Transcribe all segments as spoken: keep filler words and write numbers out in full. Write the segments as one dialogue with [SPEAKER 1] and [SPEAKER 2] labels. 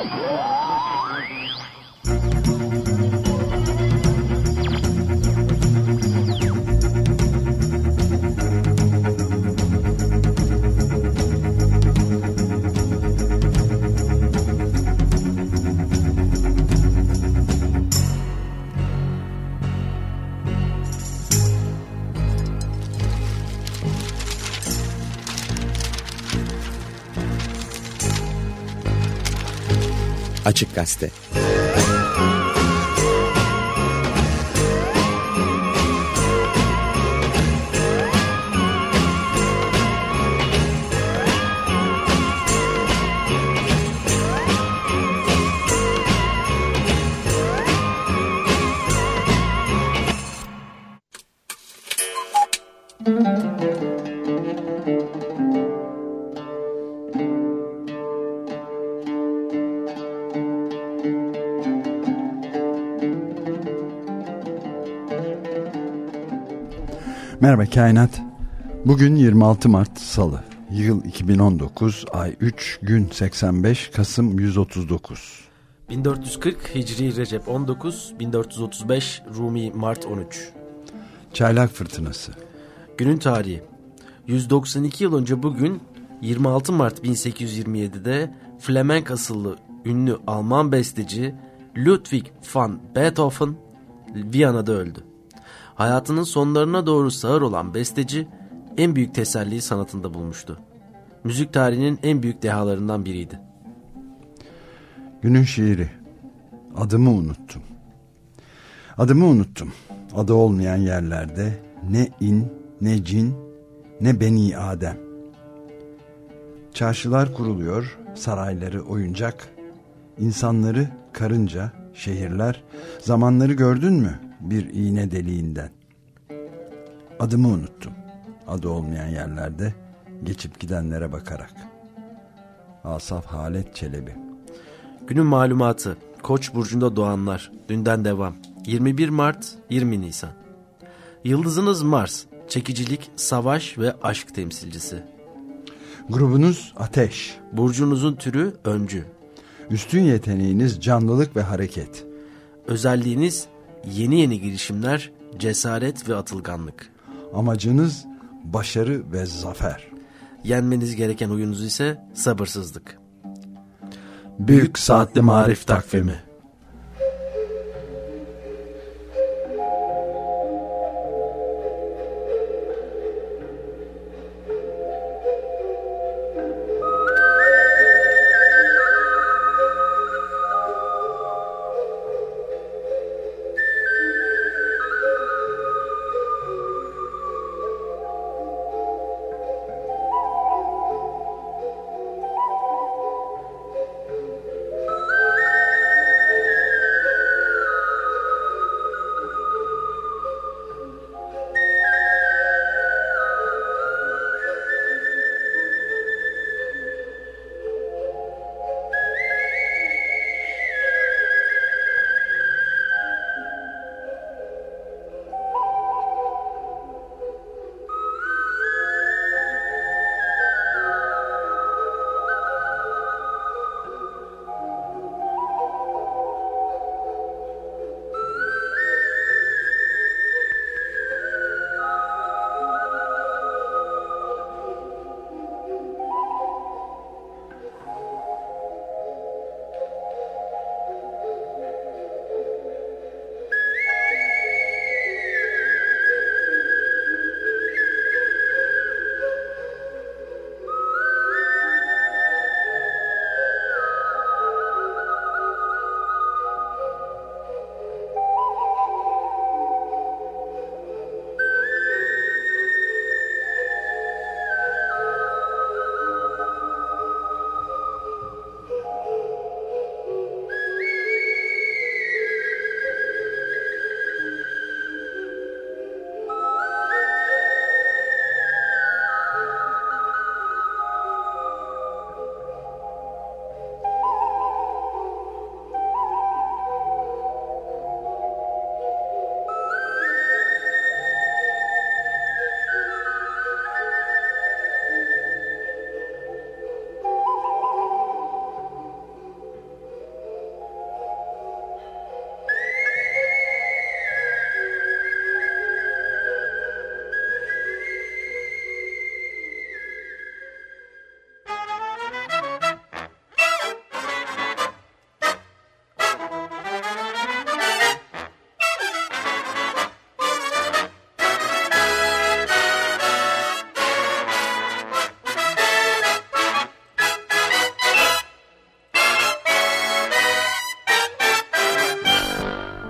[SPEAKER 1] Açık Gazete.
[SPEAKER 2] Merhaba Kainat. Bugün yirmi altı Mart Salı. Yıl iki bin on dokuz, ay üç, gün seksen beş, Kasım yüz otuz dokuz.
[SPEAKER 3] bin dört yüz kırk Hicri Recep on dokuz, bin dört yüz otuz beş Rumi Mart on üç.
[SPEAKER 2] Çaylak Fırtınası.
[SPEAKER 3] Günün tarihi. yüz doksan iki yıl önce bugün yirmi altı Mart bin sekiz yüz yirmi yedi'de Flemenk asıllı ünlü Alman besteci Ludwig van Beethoven Viyana'da öldü. Hayatının sonlarına doğru sağır olan besteci en büyük teselliyi sanatında bulmuştu. Müzik tarihinin en büyük dehalarından biriydi.
[SPEAKER 2] Günün şiiri. Adımı unuttum. Adımı unuttum. Adı olmayan yerlerde ne in, ne cin, ne beni Adem. Çarşılar kuruluyor, sarayları oyuncak, insanları karınca, şehirler, zamanları gördün mü bir iğne deliğinden? Adımı unuttum. Adı olmayan yerlerde geçip gidenlere bakarak. Asaf Halet Çelebi.
[SPEAKER 3] Günün malumatı. Koç burcunda doğanlar. Dünden devam. yirmi bir Mart yirmi Nisan. Yıldızınız Mars. Çekicilik, savaş ve aşk temsilcisi.
[SPEAKER 2] Grubunuz Ateş.
[SPEAKER 3] Burcunuzun türü öncü.
[SPEAKER 2] Üstün yeteneğiniz canlılık ve hareket.
[SPEAKER 3] Özelliğiniz yeni yeni girişimler, cesaret ve atılganlık.
[SPEAKER 2] Amacınız başarı ve zafer.
[SPEAKER 3] Yenmeniz gereken huyunuz ise sabırsızlık.
[SPEAKER 2] Büyük Saatli Marif Takvimi.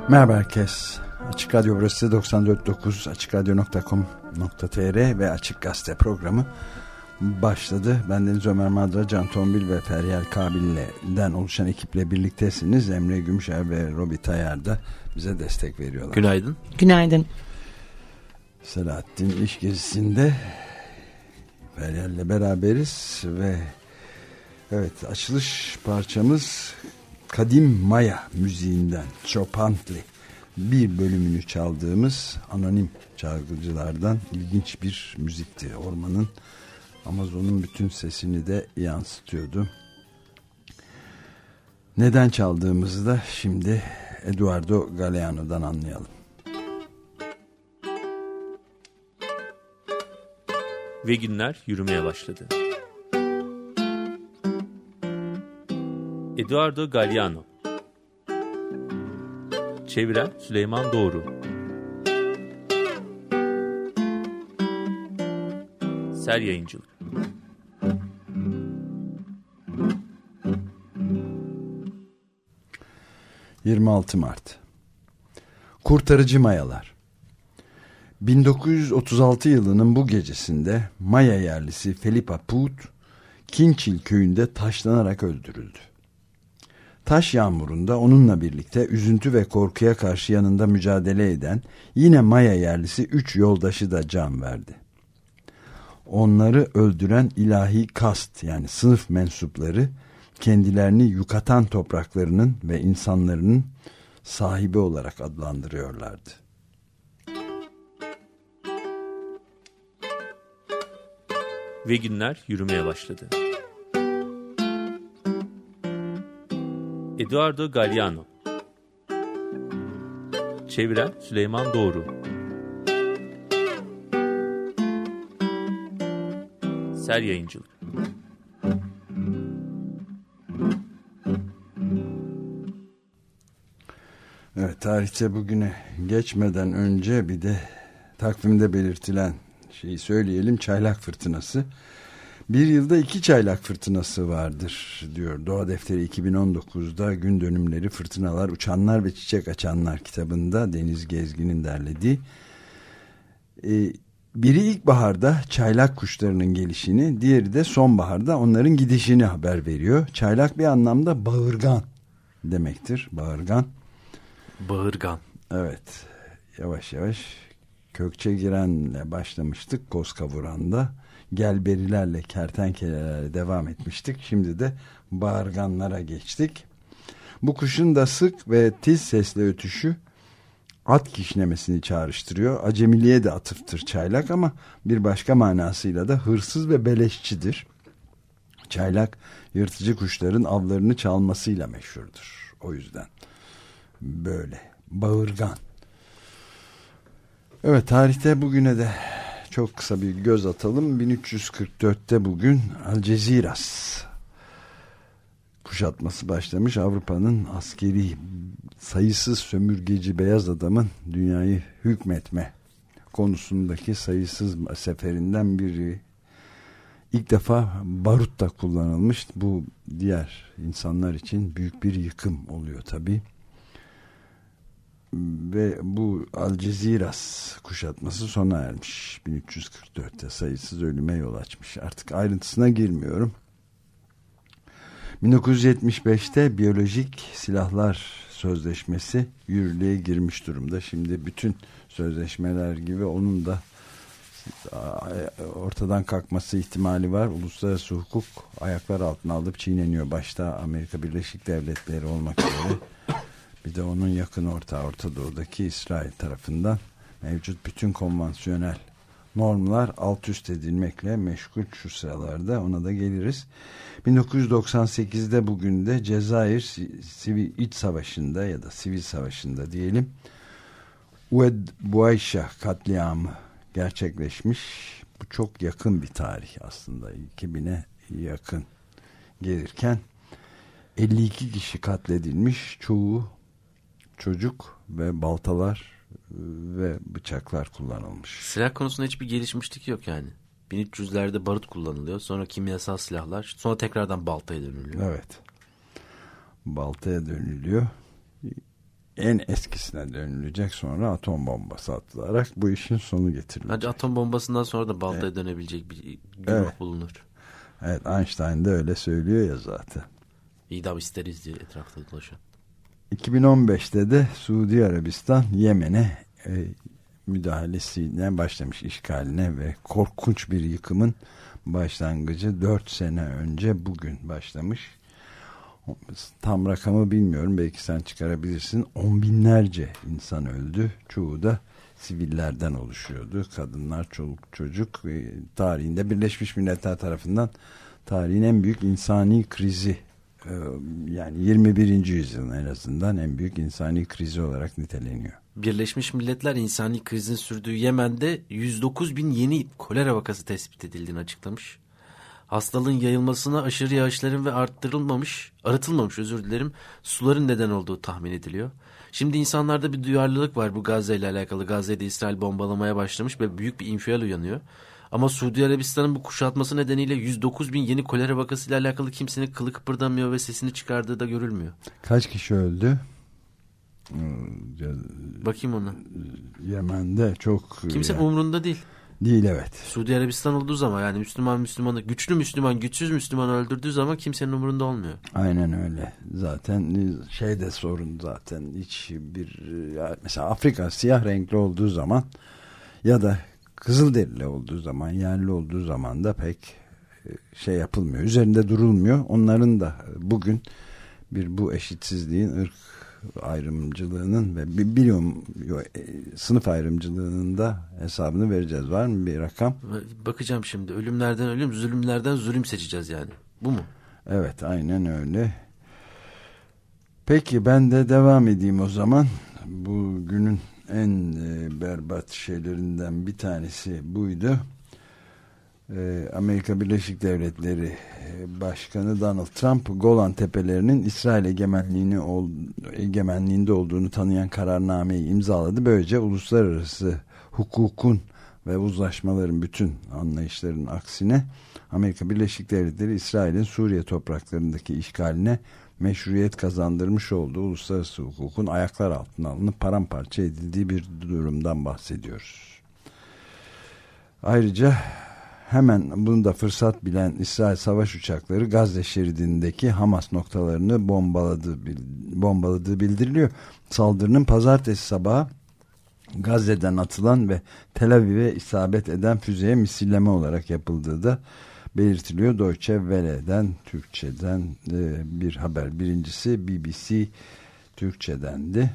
[SPEAKER 2] Merhaba herkes. Açık Radyo burası doksan dört nokta dokuz, açık radyo nokta com nokta tr ve Açık Gazete programı başladı. Ben Deniz Ömer Madra, Can Tombil ve Feryal Kabil'den oluşan ekiple birliktesiniz. Emre Gümüşer ve Robi Tayar da bize destek veriyorlar.
[SPEAKER 3] Günaydın.
[SPEAKER 4] Günaydın.
[SPEAKER 2] Selahattin iş gezisinde Feryal'le beraberiz ve evet, açılış parçamız Kadim Maya müziğinden Chopantli, bir bölümünü çaldığımız anonim çalgıcılardan ilginç bir müzikti. Ormanın, Amazon'un bütün sesini de yansıtıyordu. Neden çaldığımızı da şimdi Eduardo Galeano'dan anlayalım.
[SPEAKER 5] Ve günler yürümeye başladı. Eduardo Galeano. Çeviren Süleyman Doğru. Ser Yayıncılık.
[SPEAKER 2] yirmi altı Mart. Kurtarıcı Mayalar. bin dokuz yüz otuz altı yılının bu gecesinde Maya yerlisi Felipe Put, Kinçil köyünde taşlanarak öldürüldü. Taş yağmurunda onunla birlikte üzüntü ve korkuya karşı yanında mücadele eden yine Maya yerlisi üç yoldaşı da can verdi. Onları öldüren ilahi kast, yani sınıf mensupları, kendilerini Yucatan topraklarının ve insanların sahibi olarak adlandırıyorlardı.
[SPEAKER 5] Ve günler yürümeye başladı. Eduardo Galeano. Çeviren Süleyman Doğru. Ser Yayıncılık.
[SPEAKER 2] Evet, tarihte bugüne geçmeden önce bir de takvimde belirtilen şeyi söyleyelim. Çaylak fırtınası. Bir yılda iki çaylak fırtınası vardır diyor Doğa Defteri iki bin on dokuzda Gün Dönümleri, Fırtınalar, Uçanlar ve Çiçek Açanlar kitabında Deniz Gezgin'in derlediği. Ee, biri ilkbaharda çaylak kuşlarının gelişini, diğeri de sonbaharda onların gidişini haber veriyor. Çaylak bir anlamda bağırgan demektir. Bağırgan.
[SPEAKER 3] Bağırgan.
[SPEAKER 2] Evet. Yavaş yavaş kökçe girenle başlamıştık. Koz kavuran'da. Gelberilerle, kertenkelelerle devam etmiştik. Şimdi de bağırganlara geçtik. Bu kuşun da sık ve tiz sesle ötüşü at kişnemesini çağrıştırıyor. Acemiliğe de atıftır çaylak ama bir başka manasıyla da hırsız ve beleşçidir. Çaylak yırtıcı kuşların avlarını çalmasıyla meşhurdur. O yüzden böyle bağırgan. Evet, tarihte bugüne de çok kısa bir göz atalım. bin üç yüz kırk dörtte bugün Algeciras kuşatması başlamış. Avrupa'nın askeri sayısız sömürgeci beyaz adamın dünyayı hükmetme konusundaki sayısız seferinden biri. İlk defa barut da kullanılmış. Bu diğer insanlar için büyük bir yıkım oluyor tabii. Ve bu Algeciras kuşatması sona ermiş. bin üç yüz kırk dörtte sayısız ölüme yol açmış. Artık ayrıntısına girmiyorum. bin dokuz yüz yetmiş beşte Biyolojik Silahlar Sözleşmesi yürürlüğe girmiş durumda. Şimdi bütün sözleşmeler gibi onun da ortadan kalkması ihtimali var. Uluslararası hukuk ayaklar altına alıp çiğneniyor. Başta Amerika Birleşik Devletleri olmak üzere. Bir de onun yakın ortağı, Orta Doğu'daki İsrail tarafından mevcut bütün konvansiyonel normlar alt üst edilmekle meşgul şu sıralarda. Ona da geliriz. bin dokuz yüz doksan sekizde bugün de Cezayir sivil iç savaşında ya da sivil savaşında diyelim, Oued Bouaïcha katliamı gerçekleşmiş. Bu çok yakın bir tarih aslında. iki bine yakın gelirken elli iki kişi katledilmiş. Çoğu çocuk ve baltalar ve bıçaklar kullanılmış.
[SPEAKER 3] Silah konusunda hiçbir gelişmişlik yok yani. bin üç yüzlerde barut kullanılıyor. Sonra kimyasal silahlar. Sonra tekrardan baltaya dönülüyor.
[SPEAKER 2] Evet. Baltaya dönülüyor. en eskisine dönülecek, sonra atom bombası atılarak bu işin sonu getirilecek.
[SPEAKER 3] Bence atom bombasından sonra da baltaya evet. dönebilecek bir güruh
[SPEAKER 2] evet.
[SPEAKER 3] bulunur.
[SPEAKER 2] Evet, Einstein de öyle söylüyor ya zaten.
[SPEAKER 3] İdam isteriz diye etrafta dolaşan.
[SPEAKER 2] iki bin on beşte de Suudi Arabistan Yemen'e e, müdahalesine başlamış, işgaline ve korkunç bir yıkımın başlangıcı dört sene önce bugün başlamış. Tam rakamı bilmiyorum, belki sen çıkarabilirsin. On binlerce insan öldü. Çoğu da sivillerden oluşuyordu. Kadınlar, çoluk çocuk. Tarihinde Birleşmiş Milletler tarafından tarihin en büyük insani krizi, yani yirmi birinci yüzyılın en azından en büyük insani krizi olarak niteleniyor.
[SPEAKER 3] Birleşmiş Milletler insani krizin sürdüğü Yemen'de yüz dokuz bin yeni kolera vakası tespit edildiğini açıklamış. Hastalığın yayılmasına aşırı yağışların ve arttırılmamış, arıtılmamış özür dilerim, suların neden olduğu tahmin ediliyor. Şimdi insanlarda bir duyarlılık var bu Gazze ile alakalı. Gazze'de İsrail bombalamaya başlamış ve büyük bir infial uyanıyor. Ama Suudi Arabistan'ın bu kuşatması nedeniyle yüz dokuz bin yeni kolera vakasıyla alakalı kimsenin kılı kıpırdamıyor ve sesini çıkardığı da görülmüyor.
[SPEAKER 2] Kaç kişi öldü?
[SPEAKER 3] Bakayım ona.
[SPEAKER 2] Yemen'de çok...
[SPEAKER 3] Kimsenin yani umurunda değil.
[SPEAKER 2] Değil, evet.
[SPEAKER 3] Suudi Arabistan olduğu zaman, yani Müslüman Müslümanı, güçlü Müslüman güçsüz Müslümanı öldürdüğü zaman kimsenin umurunda olmuyor.
[SPEAKER 2] Aynen öyle. Zaten şey de sorun zaten, hiç bir mesela Afrika siyah renkli olduğu zaman ya da kızılderili olduğu zaman, yerli olduğu zaman da pek şey yapılmıyor. Üzerinde durulmuyor. Onların da bugün bir bu eşitsizliğin, ırk ayrımcılığının ve biliyorum sınıf ayrımcılığının da hesabını vereceğiz. Var mı bir rakam?
[SPEAKER 3] Bakacağım şimdi. Ölümlerden ölüm, zulümlerden zulüm seçeceğiz yani. Bu mu?
[SPEAKER 2] Evet, aynen öyle. Peki ben de devam edeyim o zaman. Bugünün en e, berbat şeylerinden bir tanesi buydu. E, Amerika Birleşik Devletleri Başkanı Donald Trump, Golan Tepelerinin İsrail egemenliğini ol, egemenliğinde olduğunu tanıyan kararnameyi imzaladı. Böylece uluslararası hukukun ve uzlaşmaların bütün anlayışların aksine Amerika Birleşik Devletleri İsrail'in Suriye topraklarındaki işgaline meşruiyet kazandırmış olduğu uluslararası hukukun ayaklar altına alınıp paramparça edildiği bir durumdan bahsediyoruz. Ayrıca hemen bunu da fırsat bilen İsrail savaş uçakları Gazze şeridindeki Hamas noktalarını bombaladığı, bombaladığı bildiriliyor. Saldırının pazartesi sabahı Gazze'den atılan ve Tel Aviv'e isabet eden füzeye misilleme olarak yapıldığı da belirtiliyor. Deutsche Welle'den, Türkçe'den e, bir haber. Birincisi B B C Türkçe'dendi.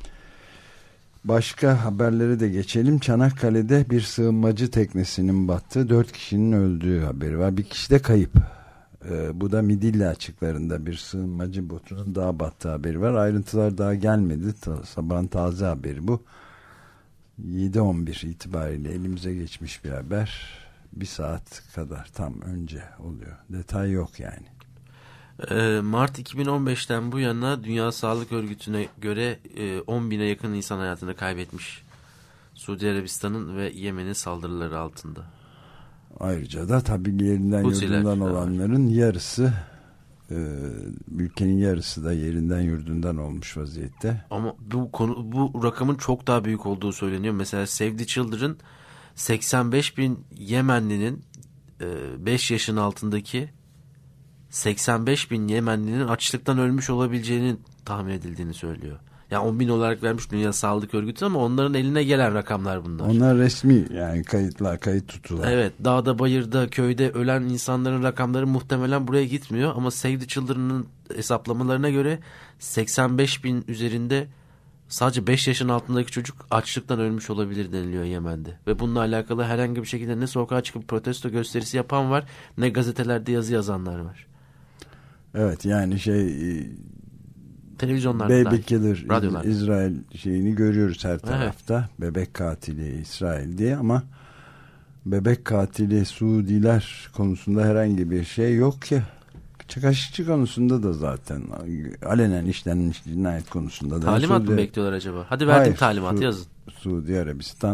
[SPEAKER 2] Başka haberlere de geçelim. Çanakkale'de bir sığınmacı teknesinin battığı, dört kişinin öldüğü haberi var. Bir kişi de kayıp. Ee, bu da Midilli açıklarında bir sığınmacı botunun daha battığı haberi var. Ayrıntılar daha gelmedi. Ta, sabahın taze haberi bu. yedi on bir itibariyle elimize geçmiş bir haber. Bir saat kadar tam önce oluyor. Detay yok yani.
[SPEAKER 3] Mart iki bin on beşten bu yana Dünya Sağlık Örgütü'ne göre on bine yakın insan hayatını kaybetmiş Suudi Arabistan'ın ve Yemen'in saldırıları altında.
[SPEAKER 2] Ayrıca da tabii yerinden yurdundan olanların yarısı, ülkenin yarısı da yerinden yurdundan olmuş vaziyette.
[SPEAKER 3] Ama bu konu, bu rakamın çok daha büyük olduğu söyleniyor. Mesela Save the Children seksen beş bin Yemenlinin beş yaşın altındaki seksen beş bin Yemenlinin açlıktan ölmüş olabileceğinin tahmin edildiğini söylüyor. Yani on bin olarak vermiş Dünya Sağlık Örgütü ama onların eline gelen rakamlar bunlar.
[SPEAKER 2] Onlar resmi yani kayıtlar, kayıt tutular.
[SPEAKER 3] Evet, dağda, bayırda, köyde ölen insanların rakamları muhtemelen buraya gitmiyor. Ama Save the Children'ın hesaplamalarına göre seksen beş bin üzerinde sadece beş yaşın altındaki çocuk açlıktan ölmüş olabilir deniliyor Yemen'de. Ve bununla alakalı herhangi bir şekilde ne sokağa çıkıp protesto gösterisi yapan var, ne gazetelerde yazı yazanlar var.
[SPEAKER 2] Evet, yani şey
[SPEAKER 3] televizyonlarda
[SPEAKER 2] Baby
[SPEAKER 3] dahi,
[SPEAKER 2] Killer
[SPEAKER 3] radyolarda.
[SPEAKER 2] İsrail şeyini görüyoruz her tarafta. Evet. Bebek katili İsrail diye ama bebek katili Suudiler konusunda herhangi bir şey yok ki. Kaşıkçı konusunda da zaten alenen işlenmiş cinayet konusunda da.
[SPEAKER 3] Talimat
[SPEAKER 2] Suudi...
[SPEAKER 3] mı bekliyorlar acaba? Hadi verdim Hayır, talimatı Su... yazın.
[SPEAKER 2] Suudi Arabistan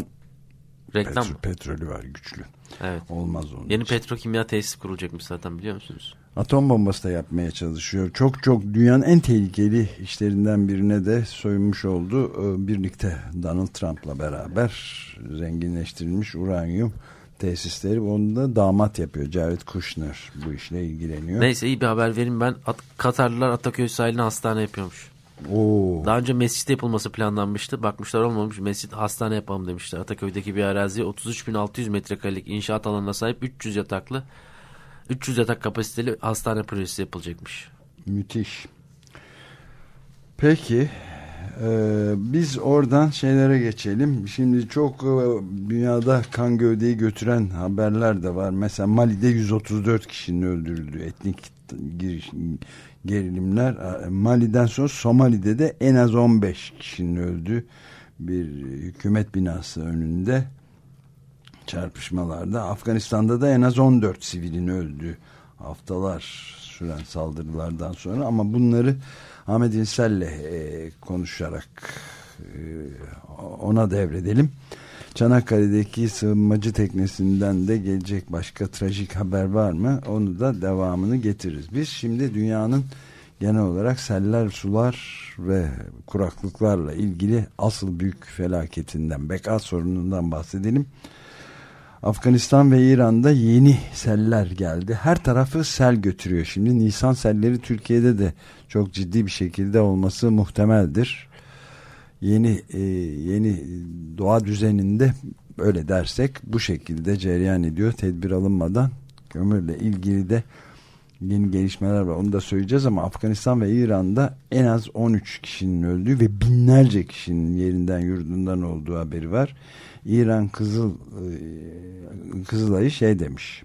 [SPEAKER 3] reklam
[SPEAKER 2] petro, petrolü var güçlü.
[SPEAKER 3] Evet.
[SPEAKER 2] Olmaz onun
[SPEAKER 3] Yeni
[SPEAKER 2] için.
[SPEAKER 3] petrokimya tesisi kurulacakmış zaten, biliyor musunuz?
[SPEAKER 2] Atom bombası da yapmaya çalışıyor. Çok çok dünyanın en tehlikeli işlerinden birine de soyunmuş oldu. Birlikte Donald Trump'la beraber zenginleştirilmiş uranyum tesisleri. Onu da damat yapıyor. Jared Kushner bu işle ilgileniyor.
[SPEAKER 3] Neyse iyi bir haber vereyim ben. At- Katarlılar Ataköy sahiline hastane yapıyormuş.
[SPEAKER 2] Oo.
[SPEAKER 3] Daha önce mescit yapılması planlanmıştı. Bakmışlar olmamış. Mescit hastane yapalım demişler. Ataköy'deki bir arazi otuz üç bin altı yüz metrekarelik inşaat alanına sahip üç yüz yataklı üç yüz yatak kapasiteli hastane projesi yapılacakmış.
[SPEAKER 2] Müthiş. Peki e, biz oradan şeylere geçelim. Şimdi çok e, dünyada kan gövdeyi götüren haberler de var. Mesela Mali'de yüz otuz dört kişinin öldürüldüğü etnik giriş, gerilimler. Mali'den sonra Somali'de de en az on beş kişinin öldüğü bir hükümet binası önünde çarpışmalarda. Afganistan'da da en az on dört sivilin öldüğü haftalar süren saldırılardan sonra, ama bunları Ahmet İnsel'le e, konuşarak e, ona devredelim. Çanakkale'deki sığınmacı teknesinden de gelecek başka trajik haber var mı? Onu da devamını getiririz. Biz şimdi dünyanın genel olarak seller, sular ve kuraklıklarla ilgili asıl büyük felaketinden, beka sorunundan bahsedelim. Afganistan ve İran'da yeni seller geldi. Her tarafı sel götürüyor. Şimdi Nisan selleri Türkiye'de de çok ciddi bir şekilde olması muhtemeldir. Yeni e, yeni doğa düzeninde öyle dersek bu şekilde cereyan ediyor. Tedbir alınmadan kömürle ilgili de yeni gelişmeler var. Onu da söyleyeceğiz, ama Afganistan ve İran'da en az on üç kişinin öldüğü ve binlerce kişinin yerinden yurdundan olduğu haberi var. İran Kızıl Kızılay'ı şey demiş,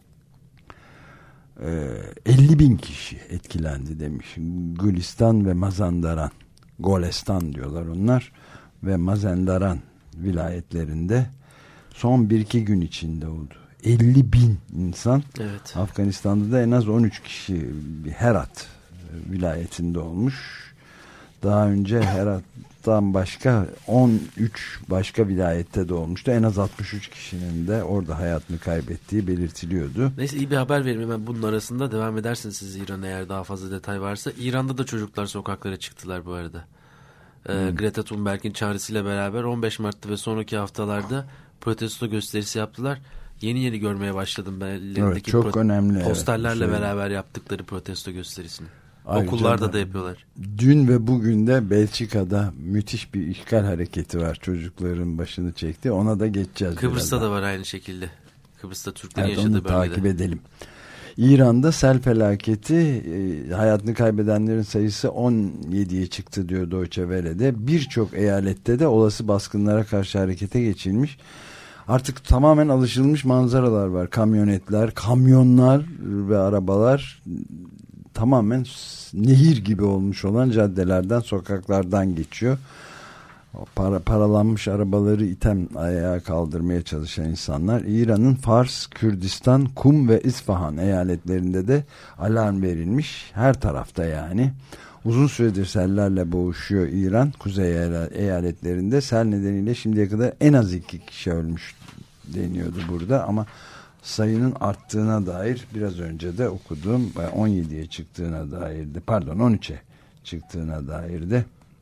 [SPEAKER 2] elli bin kişi etkilendi demiş. Gülistan ve Mazandaran, Golestan diyorlar onlar, ve Mazandaran vilayetlerinde son bir iki gün içinde oldu. elli bin insan. Evet. Afganistan'da da en az on üç kişi Herat vilayetinde olmuş. Daha önce Herat'tan başka on üç başka vilayette de olmuştu. En az altmış üç kişinin de orada hayatını kaybettiği belirtiliyordu.
[SPEAKER 3] Neyse iyi bir haber vereyim hemen bunun arasında. Devam edersiniz siz İran'a eğer daha fazla detay varsa. İran'da da çocuklar sokaklara çıktılar bu arada. Ee, hmm. Greta Thunberg'in çağrısıyla beraber on beş Mart'ta ve sonraki haftalarda protesto gösterisi yaptılar. Yeni yeni görmeye başladım ben ellerindeki
[SPEAKER 2] evet, çok pro- önemli,
[SPEAKER 3] posterlerle
[SPEAKER 2] evet,
[SPEAKER 3] beraber yaptıkları protesto gösterisini.
[SPEAKER 2] Ayrıca
[SPEAKER 3] okullarda da yapıyorlar.
[SPEAKER 2] Dün ve bugün de Belçika'da müthiş bir işgal hareketi var. Çocukların başını çekti. Ona da geçeceğiz.
[SPEAKER 3] Kıbrıs'ta
[SPEAKER 2] birazdan.
[SPEAKER 3] da var aynı şekilde. Kıbrıs'ta Türklerin
[SPEAKER 2] evet,
[SPEAKER 3] yaşadığı
[SPEAKER 2] onu
[SPEAKER 3] bölgede.
[SPEAKER 2] takip edelim. İran'da sel felaketi, e, hayatını kaybedenlerin sayısı on yediye çıktı diyor Deutsche Welle'de. Birçok eyalette de olası baskınlara karşı harekete geçilmiş. Artık tamamen alışılmış manzaralar var. Kamyonetler, kamyonlar ve arabalar tamamen nehir gibi olmuş olan caddelerden, sokaklardan geçiyor. Para, paralanmış arabaları item ayağa kaldırmaya çalışan insanlar. İran'ın Fars, Kürdistan, Kum ve İsfahan eyaletlerinde de alarm verilmiş. Her tarafta yani. Uzun süredir sellerle boğuşuyor İran. Kuzey eyaletlerinde sel nedeniyle şimdiye kadar en az iki kişi ölmüş deniyordu burada, ama sayının arttığına dair biraz önce de okuduğum on yediye çıktığına dairdi. Pardon on üçe çıktığına dairdi.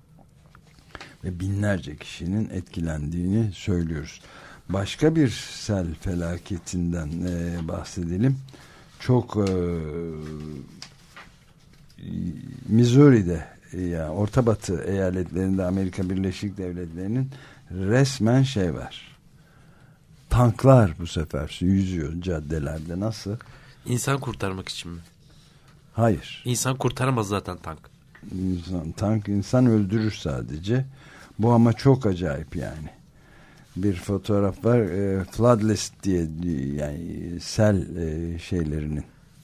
[SPEAKER 2] Ve binlerce kişinin etkilendiğini söylüyoruz. Başka bir sel felaketinden e, bahsedelim. Çok e, Missouri'de, yani Orta Batı eyaletlerinde Amerika Birleşik Devletleri'nin resmen şey var. Tanklar bu sefer yüzüyor caddelerde. Nasıl?
[SPEAKER 3] İnsan kurtarmak için mi?
[SPEAKER 2] Hayır.
[SPEAKER 3] İnsan kurtaramaz zaten tank.
[SPEAKER 2] İnsan, tank insan öldürür sadece. Bu ama çok acayip yani. Bir fotoğraf var. E, Floodless diye, yani sel e, şeylerinin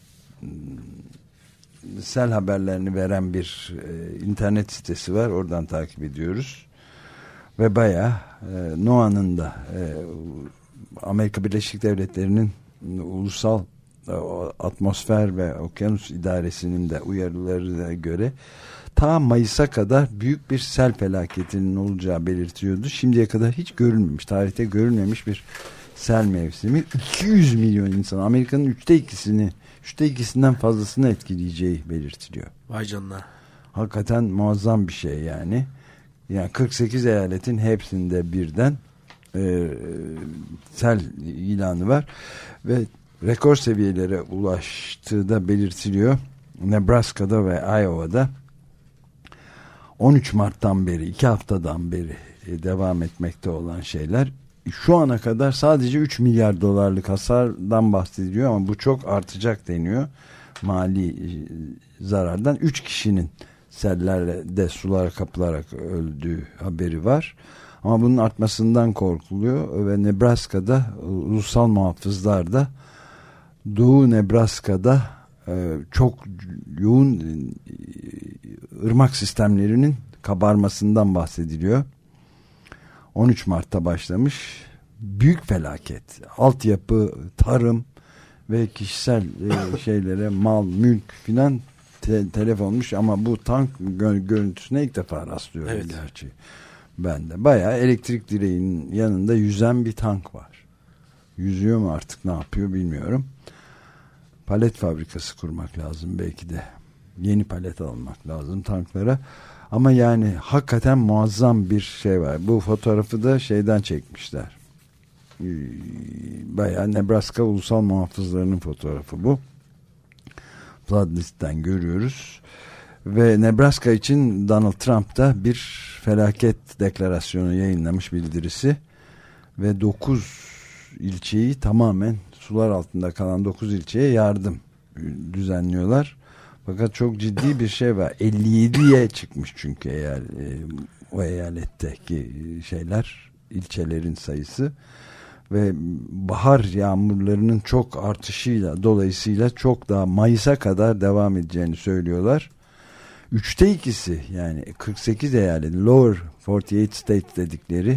[SPEAKER 2] sel haberlerini veren bir e, internet sitesi var. Oradan takip ediyoruz. Ve bayağı e, NOAA'nın da e, Amerika Birleşik Devletleri'nin ulusal e, atmosfer ve okyanus idaresinin de uyarılarına göre ta Mayıs'a kadar büyük bir sel felaketinin olacağı belirtiyordu. Şimdiye kadar hiç görülmemiş, tarihte görülmemiş bir sel mevsimi. iki yüz milyon insan, Amerika'nın üçte ikisini Üçte ikisinden fazlasını etkileyeceği belirtiliyor.
[SPEAKER 3] Vay canına.
[SPEAKER 2] Hakikaten muazzam bir şey yani. Yani kırk sekiz eyaletin hepsinde birden e, sel ilanı var ve rekor seviyelere ulaştığı da belirtiliyor. Nebraska'da ve Iowa'da on üç Mart'tan beri, iki haftadan beri devam etmekte olan şeyler. Şu ana kadar sadece üç milyar dolarlık hasardan bahsediliyor ama bu çok artacak deniyor. Mali zarardan üç kişinin sellerle de sulara kapılarak öldüğü haberi var. Ama bunun artmasından korkuluyor ve Nebraska'da ulusal muhafızlar da Doğu Nebraska'da e, çok yoğun e, ırmak sistemlerinin kabarmasından bahsediliyor. on üç Mart'ta başlamış büyük felaket. Altyapı, tarım ve kişisel e, şeylere mal, mülk filan te- telef olmuş ama bu tank gö- görüntüsüne ilk defa rastlıyorum evet. Gerçi. Ben de bayağı elektrik direğinin yanında yüzen bir tank var. Yüzüyor mu artık, ne yapıyor bilmiyorum. Palet fabrikası kurmak lazım belki de. Yeni palet almak lazım tanklara. Ama yani hakikaten muazzam bir şey var. Bu fotoğrafı da şeyden çekmişler. Bayağı Nebraska ulusal muhafızlarının fotoğrafı bu. Floodlist'ten görüyoruz. Ve Nebraska için Donald Trump da bir felaket deklarasyonu yayınlamış, bildirisi. Ve dokuz ilçeyi tamamen sular altında kalan dokuz ilçeye yardım düzenliyorlar. Fakat çok ciddi bir şey var. elli yediye çıkmış çünkü eğer e, o eyaletteki şeyler, ilçelerin sayısı ve bahar yağmurlarının çok artışıyla dolayısıyla çok daha Mayıs'a kadar devam edeceğini söylüyorlar. Üçte ikisi yani kırk sekiz eyalet, Lower kırk sekiz State dedikleri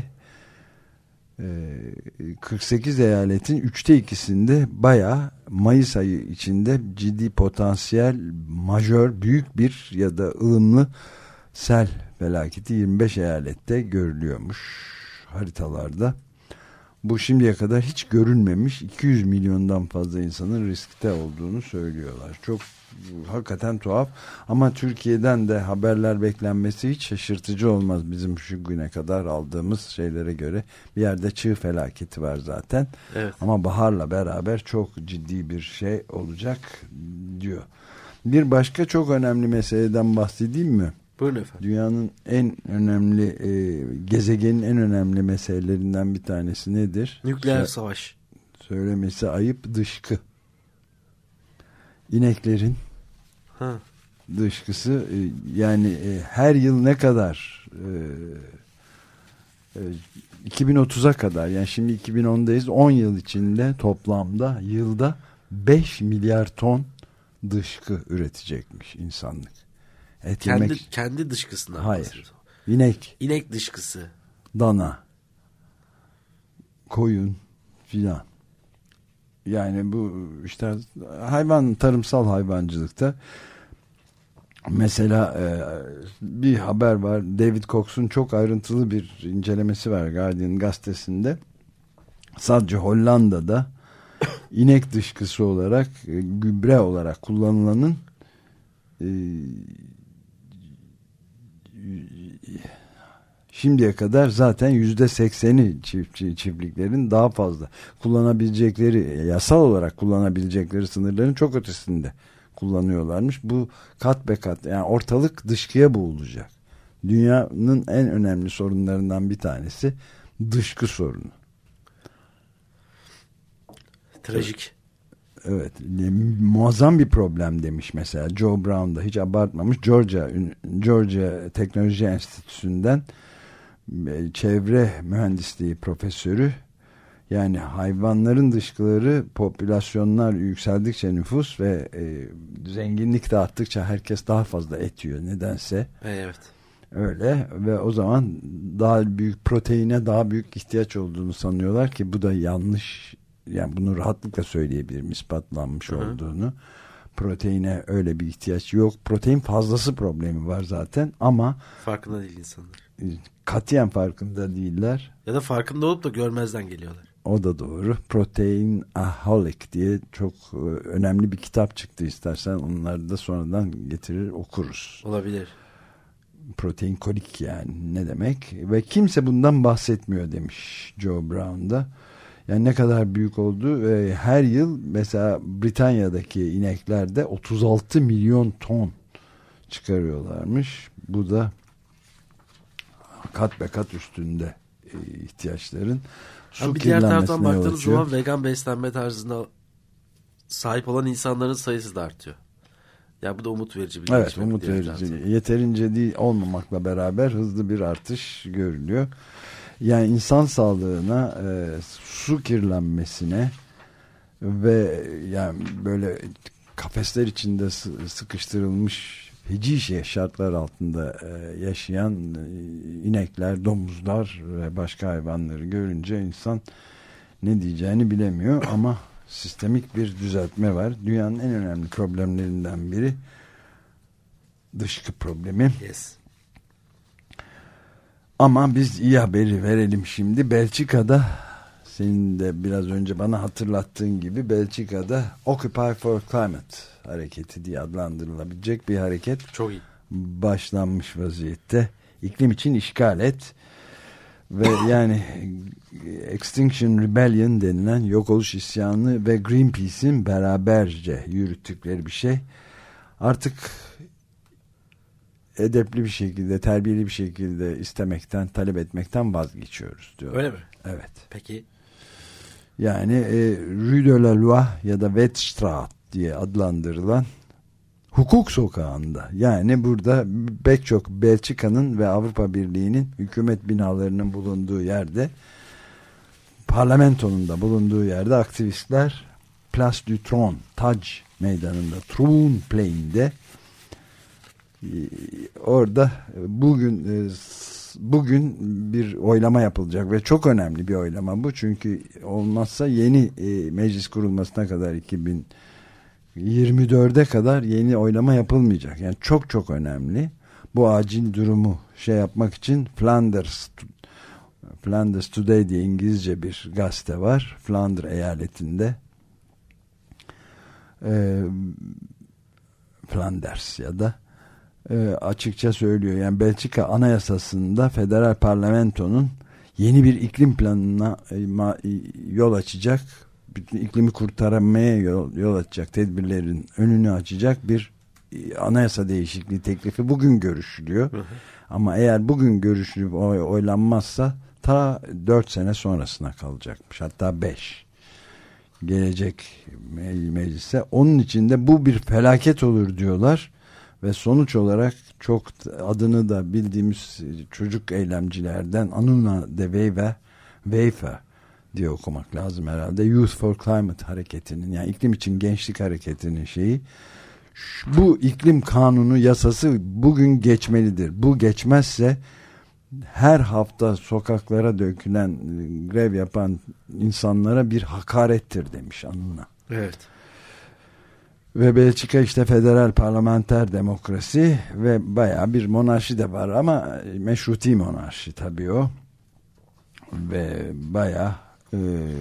[SPEAKER 2] kırk sekiz eyaletin üçte ikisinde bayağı Mayıs ayı içinde ciddi potansiyel majör büyük bir ya da ılımlı sel felaketi yirmi beş eyalette görülüyormuş haritalarda. Bu şimdiye kadar hiç görülmemiş, iki yüz milyondan fazla insanın riskte olduğunu söylüyorlar. Çok hakikaten tuhaf ama Türkiye'den de haberler beklenmesi hiç şaşırtıcı olmaz bizim şu güne kadar aldığımız şeylere göre. Bir yerde çığ felaketi var zaten. Evet. Ama baharla beraber çok ciddi bir şey olacak diyor. Bir başka çok önemli meseleden bahsedeyim mi?
[SPEAKER 3] Buyurun efendim.
[SPEAKER 2] Dünyanın en önemli e, gezegenin en önemli meselelerinden bir tanesi nedir?
[SPEAKER 3] Nükleer
[SPEAKER 2] Sö-
[SPEAKER 3] savaş.
[SPEAKER 2] Söylemesi ayıp, dışkı. İneklerin
[SPEAKER 3] ha.
[SPEAKER 2] dışkısı e, yani e, her yıl ne kadar e, e, iki bin otuza kadar, yani şimdi iki bin ondayız, on yıl içinde toplamda yılda beş milyar ton dışkı üretecekmiş insanlık. Et
[SPEAKER 3] kendi
[SPEAKER 2] yemek...
[SPEAKER 3] kendi dışkısından.
[SPEAKER 2] Hayır. İnek.
[SPEAKER 3] İnek dışkısı.
[SPEAKER 2] Dana. Koyun filan. Yani bu işte hayvan, tarımsal hayvancılıkta mesela e, bir haber var. David Cox'un çok ayrıntılı bir incelemesi var Guardian gazetesinde. Sadece Hollanda'da inek dışkısı olarak e, gübre olarak kullanılanın e, şimdiye kadar zaten yüzde sekseni çiftçi, çiftliklerin daha fazla kullanabilecekleri, yasal olarak kullanabilecekleri sınırların çok ötesinde kullanıyorlarmış. Bu kat be kat, yani ortalık dışkıya boğulacak. Dünyanın en önemli sorunlarından bir tanesi dışkı sorunu.
[SPEAKER 3] Trajik.
[SPEAKER 2] Evet, muazzam bir problem demiş mesela Joe Brown da, hiç abartmamış. Georgia Georgia Teknoloji Enstitüsü'nden çevre mühendisliği profesörü, yani hayvanların dışkıları, popülasyonlar yükseldikçe nüfus ve e, zenginlik de arttıkça herkes daha fazla et yiyor nedense.
[SPEAKER 3] Evet.
[SPEAKER 2] Öyle ve o zaman daha büyük proteine daha büyük ihtiyaç olduğunu sanıyorlar ki bu da yanlış. Yani bunu rahatlıkla söyleyebilirim, ispatlanmış Hı-hı. olduğunu. Proteine öyle bir ihtiyaç yok. Protein fazlası problemi var zaten ama
[SPEAKER 3] farkında değil insanlar.
[SPEAKER 2] Katiyen farkında değiller.
[SPEAKER 3] Ya da farkında olup da görmezden geliyorlar.
[SPEAKER 2] o da doğru. Proteinaholic diye çok önemli bir kitap çıktı, istersen onları da sonradan getirir okuruz.
[SPEAKER 3] Olabilir.
[SPEAKER 2] Protein kolik yani ne demek, ve kimse bundan bahsetmiyor demiş Joe Brown'da. Yani ne kadar büyük oldu. Ve her yıl mesela Britanya'daki ineklerde otuz altı milyon ton çıkarıyorlarmış. Bu da kat be kat üstünde ihtiyaçların. Su
[SPEAKER 3] bir diğer taraftan baktığınız
[SPEAKER 2] açıyor.
[SPEAKER 3] zaman vegan beslenme tarzına sahip olan insanların sayısı da artıyor. Ya bu da umut verici bir
[SPEAKER 2] Evet,
[SPEAKER 3] gelişme.
[SPEAKER 2] umut verici. Yeterince değil olmamakla beraber hızlı bir artış görülüyor. Yani insan sağlığına, e, su kirlenmesine ve yani böyle kafesler içinde sıkıştırılmış feci şartlar altında e, yaşayan e, inekler, domuzlar ve başka hayvanları görünce insan ne diyeceğini bilemiyor. Ama sistemik bir düzeltme var. Dünyanın en önemli problemlerinden biri dışkı problemi.
[SPEAKER 3] Yes.
[SPEAKER 2] Ama biz iyi haberi verelim şimdi. Belçika'da, senin de biraz önce bana hatırlattığın gibi, Belçika'da Occupy for Climate hareketi diye adlandırılabilecek bir hareket
[SPEAKER 3] çok iyi
[SPEAKER 2] başlanmış vaziyette. İklim için işgal et. Ve yani Extinction Rebellion denilen yok oluş isyanı ve Greenpeace'in beraberce yürüttükleri bir şey. Artık edepli bir şekilde, terbiyeli bir şekilde istemekten, talep etmekten vazgeçiyoruz diyor.
[SPEAKER 3] Öyle mi?
[SPEAKER 2] Evet.
[SPEAKER 3] Peki.
[SPEAKER 2] Yani e, Rue de la Loi ya da Wetstraat diye adlandırılan hukuk sokağında, yani burada pek çok Belçika'nın ve Avrupa Birliği'nin hükümet binalarının bulunduğu yerde, parlamentonun da bulunduğu yerde aktivistler Place du Trône, Tac meydanında, Troon Plain'de orada bugün bugün bir oylama yapılacak ve çok önemli bir oylama bu, çünkü olmazsa yeni meclis kurulmasına kadar iki bin yirmi dörde kadar yeni oylama yapılmayacak. Yani çok çok önemli. Bu acil durumu şey yapmak için Flanders Flanders Today diye İngilizce bir gazete var. Flandre eyaletinde e, Flanders ya da e, açıkça söylüyor. Yani Belçika Anayasası'nda federal parlamentonun yeni bir iklim planına e, ma, yol açacak, bütün iklimi kurtarmaya yol, yol açacak tedbirlerin önünü açacak bir anayasa değişikliği teklifi bugün görüşülüyor. Hı hı. Ama eğer bugün görüşülüp oy, oylanmazsa ta dört sene sonrasına kalacakmış. Hatta beş. Gelecek meclise. Onun için de bu bir felaket olur diyorlar. Ve sonuç olarak çok adını da bildiğimiz çocuk eylemcilerden Anuna de Wever, Wever diye okumak lazım herhalde. Youth for Climate hareketinin, yani iklim için gençlik hareketinin şeyi. Bu iklim kanunu yasası bugün geçmelidir. Bu geçmezse her hafta sokaklara dökülen, grev yapan insanlara bir hakarettir demiş Anuna.
[SPEAKER 3] Evet.
[SPEAKER 2] Ve Belçika işte federal parlamenter demokrasi ve bayağı bir monarşi de var ama meşruti monarşi tabii o. Ve bayağı e,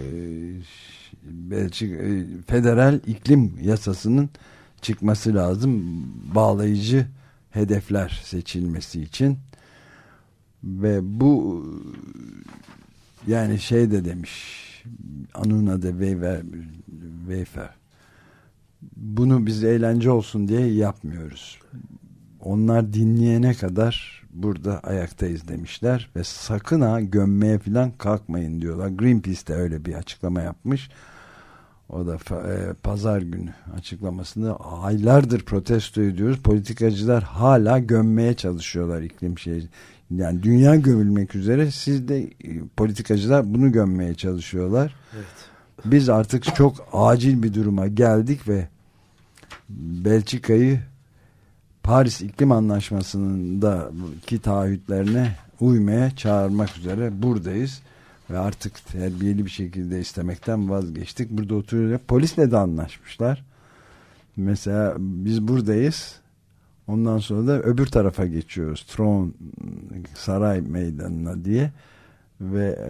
[SPEAKER 2] Belçika e, federal iklim yasasının çıkması lazım, bağlayıcı hedefler seçilmesi için. Ve bu yani şey de demiş Anuna de Wever, Wever, bunu biz eğlence olsun diye yapmıyoruz. Onlar dinleyene kadar burada ayaktayız demişler ve sakın ha gömmeye falan kalkmayın diyorlar. Greenpeace de öyle bir açıklama yapmış. O da e, pazar günü açıklamasında aylardır protesto ediyoruz. Politikacılar hala gömmeye çalışıyorlar iklim şeyi. Yani dünya gömülmek üzere, siz de e, politikacılar bunu gömmeye çalışıyorlar. Evet. Biz artık çok acil bir duruma geldik ve Belçika'yı Paris İklim Anlaşması'nın da ki taahhütlerine uymaya çağırmak üzere buradayız. Ve artık terbiyeli bir şekilde istemekten vazgeçtik. Burada oturuyorlar. Polisle de anlaşmışlar. Mesela biz buradayız. Ondan sonra da öbür tarafa geçiyoruz. Tron Saray Meydanı'na diye. Ve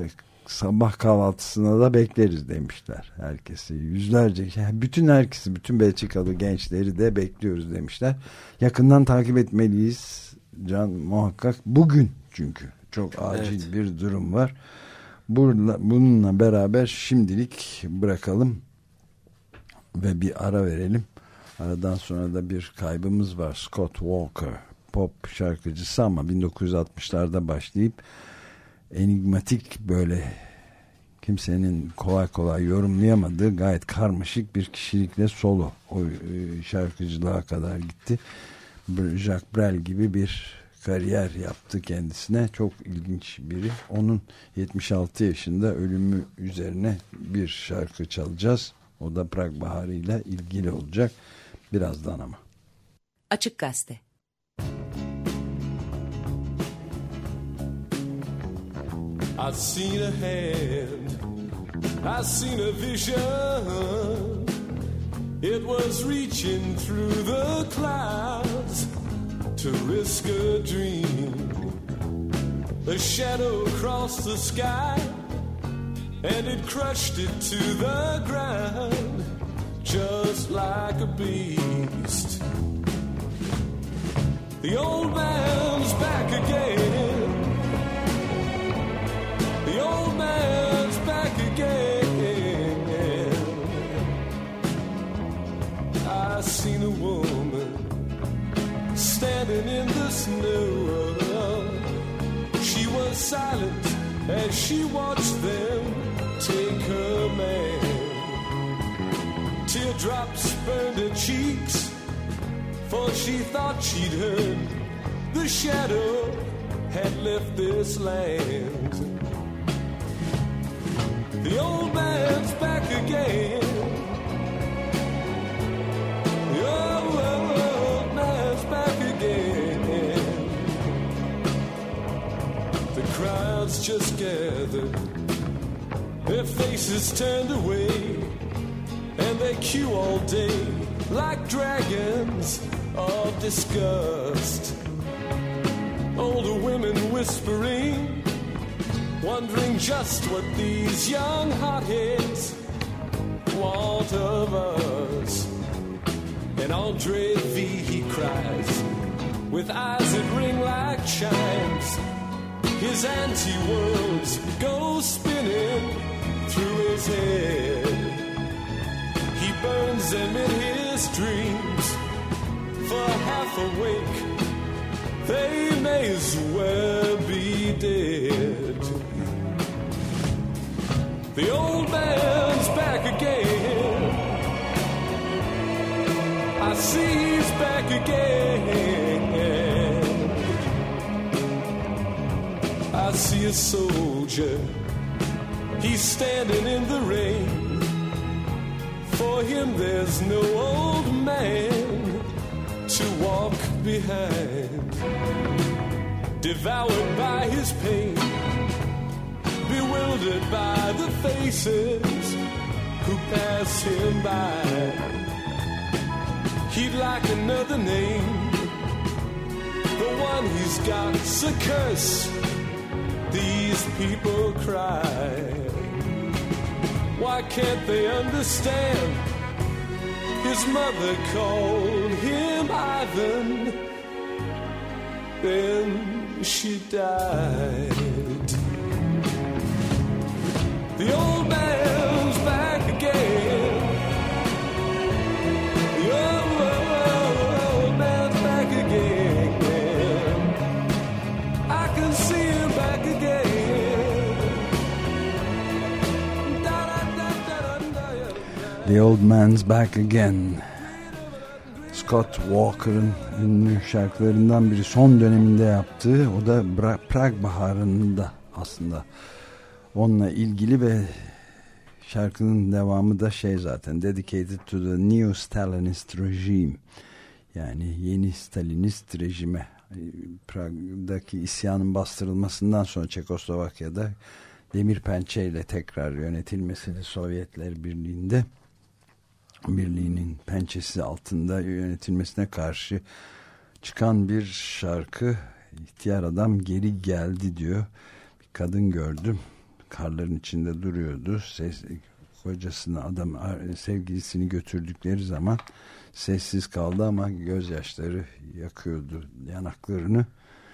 [SPEAKER 2] sabah kahvaltısına da bekleriz demişler herkesi. Yüzlerce, bütün herkesi, bütün Belçikalı gençleri de bekliyoruz demişler. Yakından takip etmeliyiz Can, muhakkak. Bugün çünkü çok acil evet. bir durum var. Bununla beraber şimdilik bırakalım ve bir ara verelim. Aradan sonra da bir kaybımız var. Scott Walker, pop şarkıcısı ama bin dokuz yüz altmışlarda başlayıp enigmatik, böyle kimsenin kolay kolay yorumlayamadığı gayet karmaşık bir kişilikle solo o şarkıcılığa kadar gitti. Jacques Brel gibi bir kariyer yaptı kendisine. Çok ilginç biri. Onun yetmiş altı yaşında ölümü üzerine bir şarkı çalacağız. O da Prag Baharı ile ilgili olacak. Birazdan ama.
[SPEAKER 4] Açık Gazete.
[SPEAKER 6] I've seen a hand, I've seen a vision. It was reaching through the clouds to risk a dream. A shadow crossed the sky and it crushed it to the ground just like a beast. The old man's back again. The old man's back again. I seen a woman standing in the snow. She was silent as she watched them take her man. Teardrops burned her cheeks, for she thought she'd heard the shadow had left this land. The old man's back again. The old, old man's back again. The crowds just gathered, their faces turned away, and they queue all day like dragons of disgust. Older women whispering, wondering just what these young hotheads want of us. And Andre V, he cries, with eyes that ring like chimes. His anti-worlds go spinning through his head. He burns them in his dreams, for half awake they may as well be dead. The old man's back again. I see he's back again. I see a soldier, he's standing in the rain. For him there's no old man to walk behind. Devoured by his pain, bewildered by the faces who pass him by. He'd like another name, the one he's got's a curse. These people cry. Why can't they understand? His mother called him Ivan, then she died. The old man's back again. The old, old man's back again. I can see him back again.
[SPEAKER 2] The Old Man's Back Again. Scott Walker'ın ünlü şarkılarından biri, son döneminde yaptığı. O da Prag Baharı'nda aslında onunla ilgili ve şarkının devamı da şey zaten, Dedicated to the New Stalinist Regime, yani yeni Stalinist rejime. Prag'daki isyanın bastırılmasından sonra Çekoslovakya'da demir pençeyle tekrar yönetilmesini, Sovyetler Birliği'nde Birliği'nin pençesi altında yönetilmesine karşı çıkan bir şarkı. İhtiyar adam geri geldi diyor. Bir kadın gördüm. karların içinde duruyordu. Ses, kocasını, adam, sevgilisini götürdükleri zaman sessiz kaldı ama gözyaşları yakıyordu yanaklarını.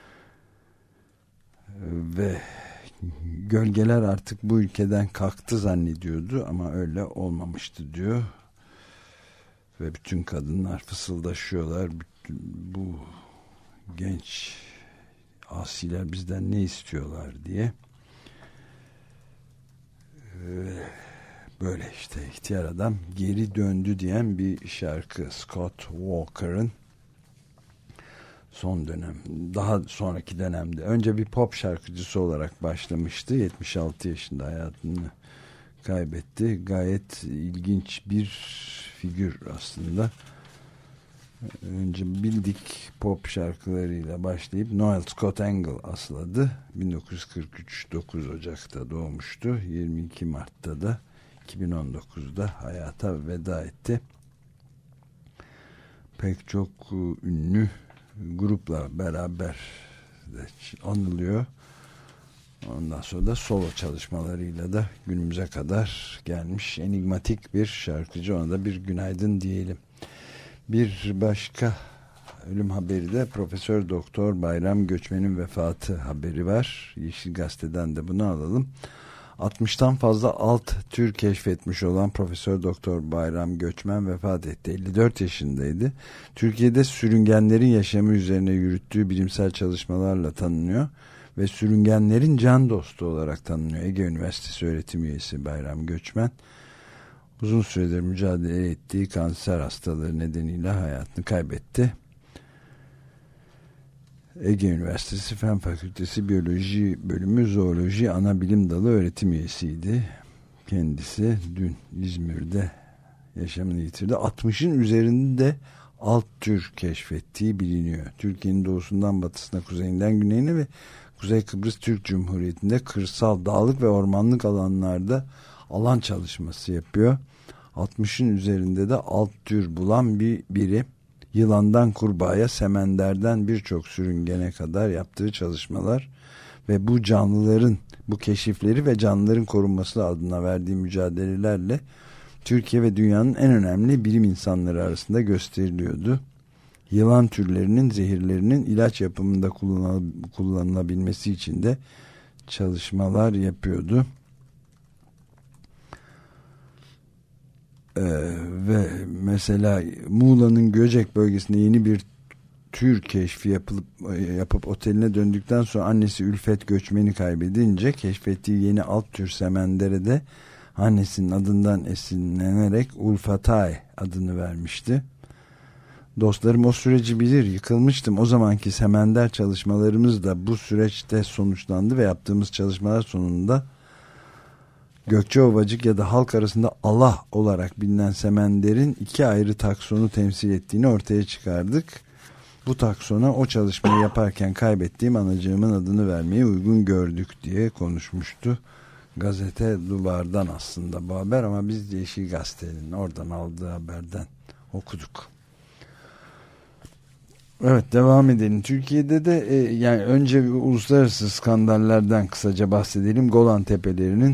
[SPEAKER 2] Ve gölgeler artık bu ülkeden kalktı zannediyordu ama öyle olmamıştı diyor. Ve bütün kadınlar fısıldaşıyorlar. Bütün bu genç asiler bizden ne istiyorlar diye. Böyle işte ihtiyar adam geri döndü diyen bir şarkı. Scott Walker'ın son dönem, daha sonraki dönemde önce bir pop şarkıcısı olarak başlamıştı. yetmiş altı yaşında hayatını kaybetti. Gayet ilginç bir figür aslında. Önce bildik pop şarkılarıyla başlayıp Noel Scott Angle asıl adı. bin dokuz yüz kırk üç dokuz Ocak'ta doğmuştu. yirmi iki Mart'ta da iki bin on dokuzda hayata veda etti. Pek çok ünlü grupla beraber anılıyor. Ondan sonra da solo çalışmalarıyla da günümüze kadar gelmiş enigmatik bir şarkıcı. Ona da bir günaydın diyelim. Bir başka ölüm haberi de Profesör Doktor Bayram Göçmen'in vefatı haberi var. Yeşil Gazete'den de bunu alalım. altmıştan fazla alt tür keşfetmiş olan Profesör Doktor Bayram Göçmen vefat etti. elli dört yaşındaydı. Türkiye'de sürüngenlerin yaşamı üzerine yürüttüğü bilimsel çalışmalarla tanınıyor ve sürüngenlerin can dostu olarak tanınıyor. Ege Üniversitesi öğretim üyesi Bayram Göçmen uzun süredir mücadele ettiği kanser hastalığı nedeniyle hayatını kaybetti. Ege Üniversitesi Fen Fakültesi Biyoloji Bölümü Zooloji Ana Bilim Dalı öğretim üyesiydi. Kendisi dün İzmir'de yaşamını yitirdi. altmışın üzerinde alt tür keşfettiği biliniyor. Türkiye'nin doğusundan batısına, kuzeyinden güneyine ve Kuzey Kıbrıs Türk Cumhuriyeti'nde kırsal, dağlık ve ormanlık alanlarda alan çalışması yapıyor. altmışın üzerinde de alt tür bulan bir biri. Yılandan kurbağaya, semenderden birçok sürüngene kadar yaptığı çalışmalar ve bu canlıların, bu keşifleri ve canlıların korunması adına verdiği mücadelelerle Türkiye ve dünyanın en önemli bilim insanları arasında gösteriliyordu. Yılan türlerinin zehirlerinin ilaç yapımında kullanılabilmesi için de çalışmalar yapıyordu. Ee, ve mesela Muğla'nın Göcek bölgesinde yeni bir tür keşfi yapılıp yapıp oteline döndükten sonra annesi Ülfet Göçmen'i kaybedince keşfettiği yeni alt tür semendere de annesinin adından esinlenerek Ulfatay adını vermişti. Dostlarım o süreci bilir, yıkılmıştım. O zamanki semender çalışmalarımız da bu süreçte sonuçlandı ve yaptığımız çalışmalar sonunda Gökçeovacık ya da halk arasında Allah olarak bilinen semenderin iki ayrı taksonu temsil ettiğini ortaya çıkardık. Bu taksona o çalışmayı yaparken kaybettiğim anacığımın adını vermeyi uygun gördük diye konuşmuştu. Gazete Duvar'dan aslında bu haber ama biz Yeşil Gazete'nin oradan aldığı haberden okuduk. Evet, devam edelim. Türkiye'de de e, yani önce uluslararası skandallerden kısaca bahsedelim. Golan Tepelerinin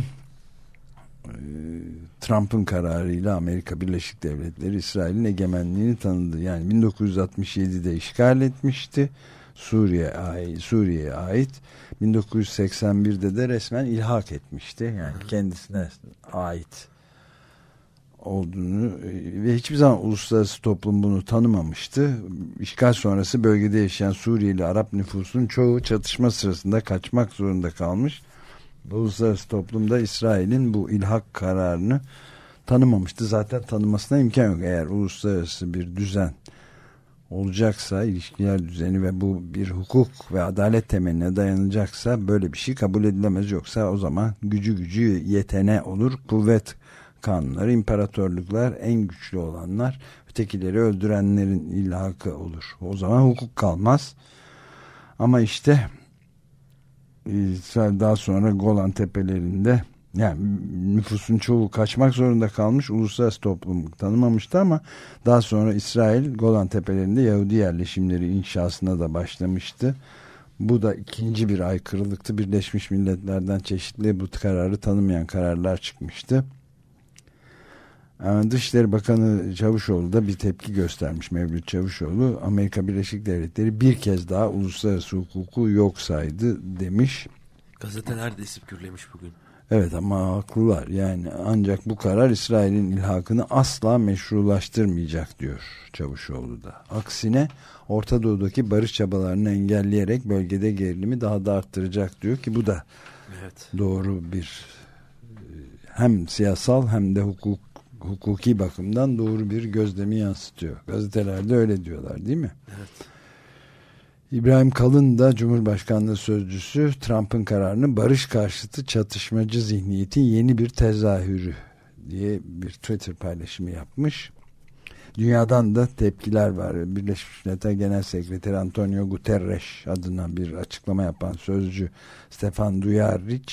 [SPEAKER 2] Trump'ın kararıyla Amerika Birleşik Devletleri İsrail'in egemenliğini tanıdı. Yani bin dokuz yüz altmış yedide işgal etmişti. Suriye ait, Suriye'ye ait. bin dokuz yüz seksen birde de resmen ilhak etmişti. Yani kendisine ait olduğunu ve hiçbir zaman uluslararası toplum bunu tanımamıştı. İşgal sonrası bölgede yaşayan Suriyeli Arap nüfusun çoğu çatışma sırasında kaçmak zorunda kalmış. Uluslararası toplumda İsrail'in bu ilhak kararını tanımamıştı. Zaten tanımasına imkan yok. Eğer uluslararası bir düzen olacaksa, ilişkiler düzeni ve bu bir hukuk ve adalet temeline dayanacaksa böyle bir şey kabul edilemez. Yoksa o zaman gücü gücü yetene olur. Kuvvet kanunları, imparatorluklar, en güçlü olanlar ötekileri öldürenlerin ilhakı olur. O zaman hukuk kalmaz. Ama işte daha sonra Golan Tepelerinde yani nüfusun çoğu kaçmak zorunda kalmış, uluslararası toplum tanımamıştı ama daha sonra İsrail Golan Tepelerinde Yahudi yerleşimleri inşasına da başlamıştı. Bu da ikinci bir aykırılıktı. Birleşmiş Milletler'den çeşitli bu kararı tanımayan kararlar çıkmıştı. Yani Dışişleri Bakanı Çavuşoğlu da bir tepki göstermiş. Mevlüt Çavuşoğlu, Amerika Birleşik Devletleri bir kez daha uluslararası hukuku yok saydı demiş.
[SPEAKER 3] Gazeteler de esip gürlemiş bugün.
[SPEAKER 2] Evet ama haklılar. Yani ancak bu karar İsrail'in ilhakını asla meşrulaştırmayacak diyor Çavuşoğlu da. Aksine Orta Doğu'daki barış çabalarını engelleyerek bölgede gerilimi daha da arttıracak diyor ki bu da
[SPEAKER 3] evet. doğru
[SPEAKER 2] bir hem siyasal hem de hukuk hukuki bakımdan doğru bir gözlemi yansıtıyor. Gazetelerde öyle diyorlar değil mi?
[SPEAKER 3] Evet.
[SPEAKER 2] İbrahim Kalın da Cumhurbaşkanlığı Sözcüsü Trump'ın kararını barış karşıtı çatışmacı zihniyetin yeni bir tezahürü diye bir Twitter paylaşımı yapmış. Dünyadan da tepkiler var. Birleşmiş Milletler Genel Sekreteri Antonio Guterres adına bir açıklama yapan sözcü Stefan Dujarric,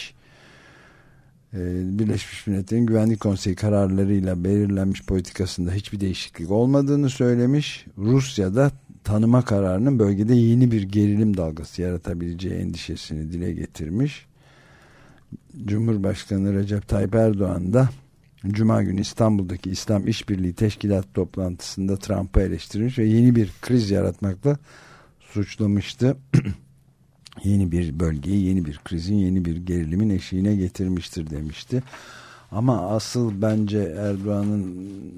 [SPEAKER 2] Birleşmiş Milletler'in Güvenlik Konseyi kararlarıyla belirlenmiş politikasında hiçbir değişiklik olmadığını söylemiş. Rusya'da tanıma kararının bölgede yeni bir gerilim dalgası yaratabileceği endişesini dile getirmiş. Cumhurbaşkanı Recep Tayyip Erdoğan da Cuma günü İstanbul'daki İslam İşbirliği Teşkilatı toplantısında Trump'ı eleştirmiş ve yeni bir kriz yaratmakla suçlamıştı. Yeni bir bölgeyi, yeni bir krizin, yeni bir gerilimin eşiğine getirmiştir demişti. Ama asıl bence Erdoğan'ın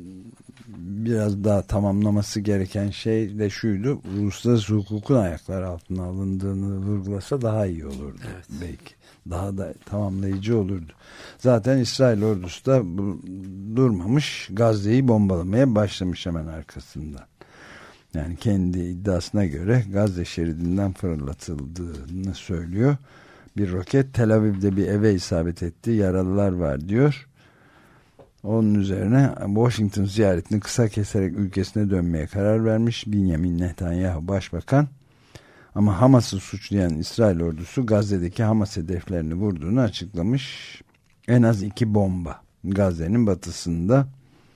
[SPEAKER 2] biraz daha tamamlaması gereken şey de şuydu: uluslararası hukukun ayaklar altına alındığını vurgulasa daha iyi olurdu. Evet. Belki daha da tamamlayıcı olurdu. Zaten İsrail ordusu da durmamış, Gazze'yi bombalamaya başlamış hemen arkasından. Yani kendi iddiasına göre Gazze şeridinden fırlatıldığını söylüyor. Bir roket Tel Aviv'de bir eve isabet etti, yaralılar var diyor. Onun üzerine Washington ziyaretini kısa keserek ülkesine dönmeye karar vermiş Benjamin Netanyahu Başbakan. Ama Hamas'ı suçlayan İsrail ordusu Gazze'deki Hamas hedeflerini vurduğunu açıklamış. En az iki bomba Gazze'nin batısında.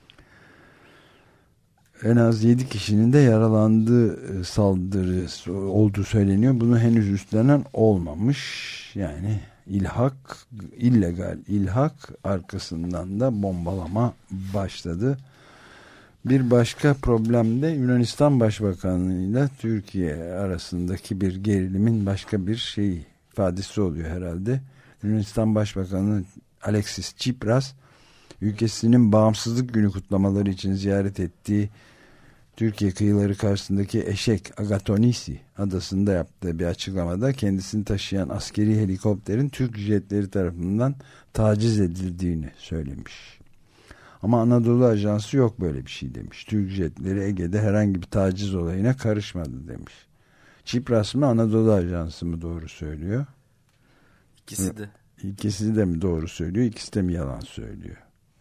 [SPEAKER 2] En az yedi kişinin de yaralandığı saldırı olduğu söyleniyor. Bunu henüz üstlenen olmamış. Yani ilhak, illegal ilhak, arkasından da bombalama başladı. Bir başka problem de Yunanistan Başbakanı ile Türkiye arasındaki bir gerilimin başka bir şey ifadesi oluyor herhalde. Yunanistan Başbakanı Alexis Tsipras, ülkesinin bağımsızlık günü kutlamaları için ziyaret ettiği Türkiye kıyıları karşısındaki Eşek Agatonisi adasında yaptığı bir açıklamada kendisini taşıyan askeri helikopterin Türk jetleri tarafından taciz edildiğini söylemiş. Ama Anadolu Ajansı yok böyle bir şey demiş. Türk jetleri Ege'de herhangi bir taciz olayına karışmadı demiş. Tsipras mı, Anadolu Ajansı mı doğru söylüyor?
[SPEAKER 3] İkisi de.
[SPEAKER 2] İkisi de mi doğru söylüyor, ikisi de mi yalan söylüyor?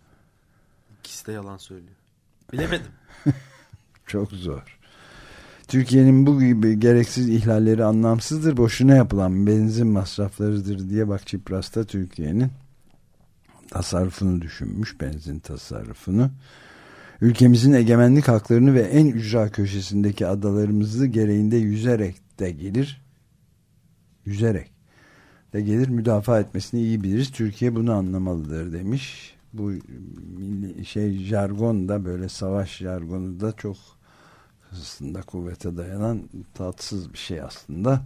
[SPEAKER 3] İkisi de yalan söylüyor. Bilemedim.
[SPEAKER 2] Çok zor. Türkiye'nin bu gibi gereksiz ihlalleri anlamsızdır, boşuna yapılan benzin masraflarıdır diye bak Tsipras da Türkiye'nin tasarrufunu düşünmüş, benzin tasarrufunu. Ülkemizin egemenlik haklarını ve en ücra köşesindeki adalarımızı gereğinde yüzerek de gelir. Yüzerek de gelir müdafaa etmesini iyi biliriz. Türkiye bunu anlamalıdır demiş. Bu şey jargon da, böyle savaş jargonu da çok aslında kuvvete dayanan tatsız bir şey aslında.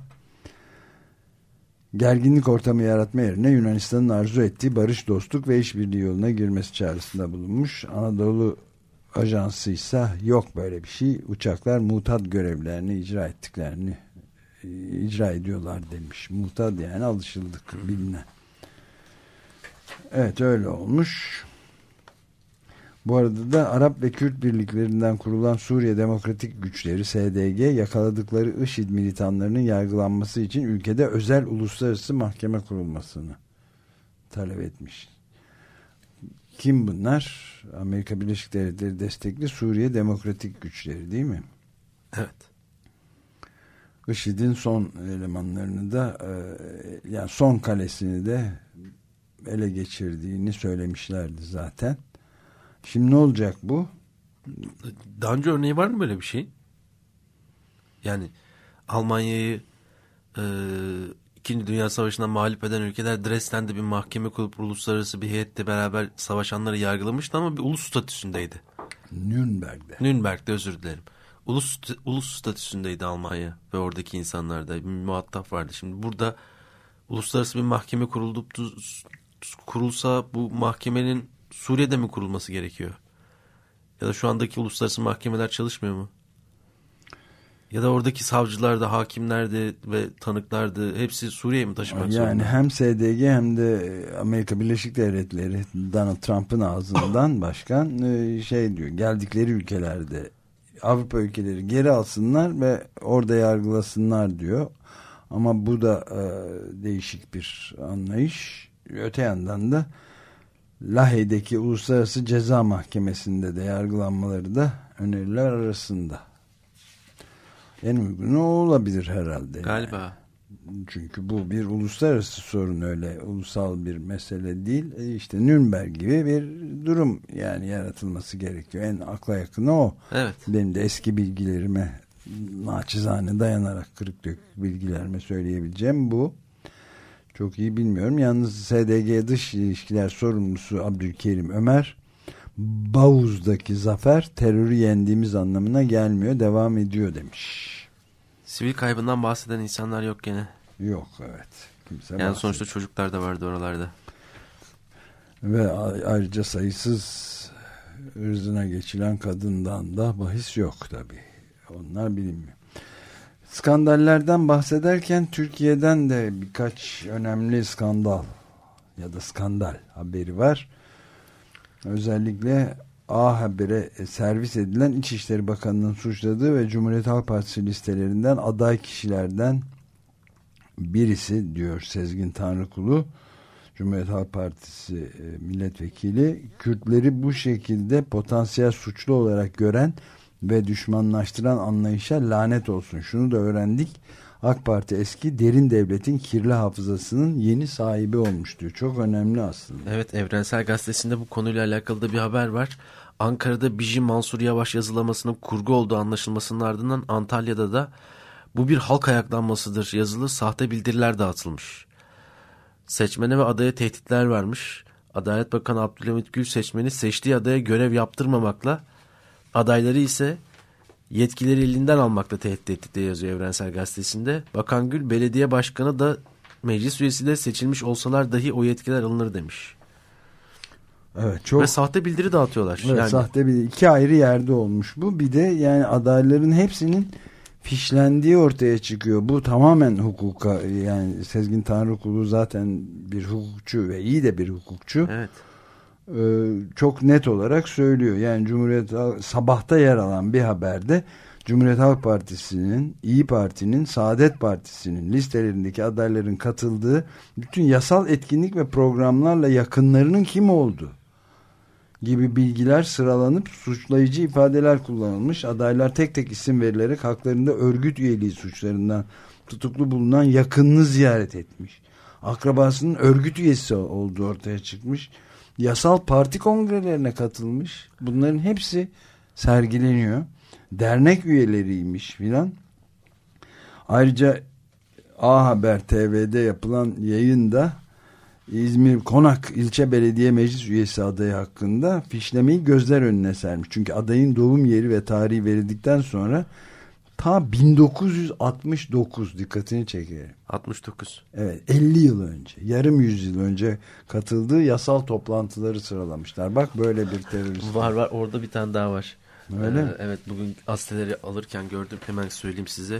[SPEAKER 2] Gerginlik ortamı yaratma yerine Yunanistan'ın arzu ettiği barış, dostluk ve işbirliği yoluna girmesi çağrısında bulunmuş. Anadolu Ajansı ise yok böyle bir şey, uçaklar mutat görevlerini icra ettiklerini icra ediyorlar demiş. Mutat yani alışıldık, bilinen. Evet, öyle olmuş. Bu arada da Arap ve Kürt birliklerinden kurulan Suriye Demokratik Güçleri S D G yakaladıkları IŞİD militanlarının yargılanması için ülkede özel uluslararası mahkeme kurulmasını talep etmiş. Kim bunlar? Amerika Birleşik Devletleri destekli Suriye Demokratik Güçleri değil mi?
[SPEAKER 3] Evet.
[SPEAKER 2] IŞİD'in son elemanlarını da yani son kalesini de ele geçirdiğini söylemişlerdi zaten. Şimdi ne olacak bu?
[SPEAKER 3] Daha önce örneği var mı böyle bir şey? Yani Almanya'yı e, İkinci Dünya Savaşı'ndan mağlup eden ülkeler Dresden'de bir mahkeme kurup uluslararası bir heyetle beraber savaşanları yargılamıştı ama bir ulus statüsündeydi.
[SPEAKER 2] Nürnberg'de.
[SPEAKER 3] Nürnberg'de özür dilerim. Ulus, ulus statüsündeydi Almanya ve oradaki insanlarda bir muhatap vardı. Şimdi burada uluslararası bir mahkeme kurulup kurulsa bu mahkemenin Suriye'de mi kurulması gerekiyor? Ya da şu andaki uluslararası mahkemeler çalışmıyor mu? Ya da oradaki savcılar da, hakimler de ve tanıklar da hepsi Suriye'ye mi taşımak
[SPEAKER 2] yani
[SPEAKER 3] zorunda?
[SPEAKER 2] Yani hem S D G hem de Amerika Birleşik Devletleri Donald Trump'ın ağzından başkan şey diyor, geldikleri ülkelerde Avrupa ülkeleri geri alsınlar ve orada yargılasınlar diyor. Ama bu da e, değişik bir anlayış. Öte yandan da Lahey'deki Uluslararası Ceza Mahkemesi'nde de yargılanmaları da öneriler arasında. En uygunu o olabilir herhalde.
[SPEAKER 3] Galiba.
[SPEAKER 2] Yani. Çünkü bu bir uluslararası sorun, öyle ulusal bir mesele değil. E işte Nürnberg gibi bir durum yani yaratılması gerekiyor. En akla yakını o.
[SPEAKER 3] Evet.
[SPEAKER 2] Benim de eski bilgilerime naçizane dayanarak kırık dökük bilgilerime söyleyebileceğim bu. Çok iyi bilmiyorum. Yalnız S D G Dış İlişkiler Sorumlusu Abdülkerim Ömer, Bağuz'daki zafer terörü yendiğimiz anlamına gelmiyor, devam ediyor demiş.
[SPEAKER 3] Sivil kaybından bahseden insanlar yok gene.
[SPEAKER 2] Yok, evet. Kimse
[SPEAKER 3] yani
[SPEAKER 2] bahsediyor.
[SPEAKER 3] Sonuçta çocuklar da vardı oralarda.
[SPEAKER 2] Ve ayrıca sayısız ırzına geçilen kadından da bahis yok tabii. Onlar bilinmiyor. Skandallerden bahsederken Türkiye'den de birkaç önemli skandal ya da skandal haberi var. Özellikle A Haber'e servis edilen İçişleri Bakanı'nın suçladığı ve Cumhuriyet Halk Partisi listelerinden aday kişilerden birisi diyor Sezgin Tanrıkulu, Cumhuriyet Halk Partisi milletvekili, Kürtleri bu şekilde potansiyel suçlu olarak gören ve düşmanlaştıran anlayışa lanet olsun. Şunu da öğrendik. AK Parti eski derin devletin kirli hafızasının yeni sahibi olmuş diyor. Çok önemli aslında.
[SPEAKER 3] Evet, Evrensel Gazetesi'nde bu konuyla alakalı da bir haber var. Ankara'da Biji Mansur Yavaş yazılamasının kurgu olduğu anlaşılmasının ardından Antalya'da da bu bir halk ayaklanmasıdır yazılı sahte bildiriler dağıtılmış. Seçmene ve adaya tehditler varmış. Adalet Bakanı Abdülhamit Gül seçmeni seçtiği adaya görev yaptırmamakla, adayları ise yetkileri elinden almakla tehdit etti diye yazıyor Evrensel Gazetesi'nde. Bakan Gül, belediye başkanı da meclis üyesiyle seçilmiş olsalar dahi o yetkiler alınır demiş.
[SPEAKER 2] Evet, çok.
[SPEAKER 3] Ve sahte bildiri dağıtıyorlar.
[SPEAKER 2] Evet,
[SPEAKER 3] yani. Sahte
[SPEAKER 2] bildiri. İki ayrı yerde olmuş bu. Bir de yani adayların hepsinin fişlendiği ortaya çıkıyor. Bu tamamen hukuka, yani Sezgin Tanrıkulu zaten bir hukukçu ve iyi de bir hukukçu.
[SPEAKER 3] Evet.
[SPEAKER 2] Ee, çok net olarak söylüyor. Yani Cumhuriyet Sabah'ta yer alan bir haberde Cumhuriyet Halk Partisi'nin, İyi Parti'nin, Saadet Partisi'nin listelerindeki adayların katıldığı bütün yasal etkinlik ve programlarla yakınlarının kim olduğu gibi bilgiler sıralanıp suçlayıcı ifadeler kullanılmış. Adaylar tek tek isim verilerek haklarında örgüt üyeliği suçlarından tutuklu bulunan yakınını ziyaret etmiş. Akrabasının örgüt üyesi olduğu ortaya çıkmış. Yasal parti kongrelerine katılmış. Bunların hepsi sergileniyor. Dernek üyeleriymiş filan. Ayrıca A Haber T V'de yapılan yayında İzmir Konak İlçe Belediye Meclis Üyesi adayı hakkında fişlemeyi gözler önüne sermiş. Çünkü adayın doğum yeri ve tarihi verildikten sonra ta bin dokuz yüz altmış dokuz, dikkatini çekerim.
[SPEAKER 3] altmış dokuz.
[SPEAKER 2] Evet, elli yıl önce, yarım yüzyıl önce katıldığı yasal toplantıları sıralamışlar. Bak, böyle bir terörist.
[SPEAKER 3] Var var, orada bir tane daha var.
[SPEAKER 2] Öyle
[SPEAKER 3] ee,
[SPEAKER 2] mi?
[SPEAKER 3] Evet, bugün gazeteleri alırken gördüm, hemen söyleyeyim size.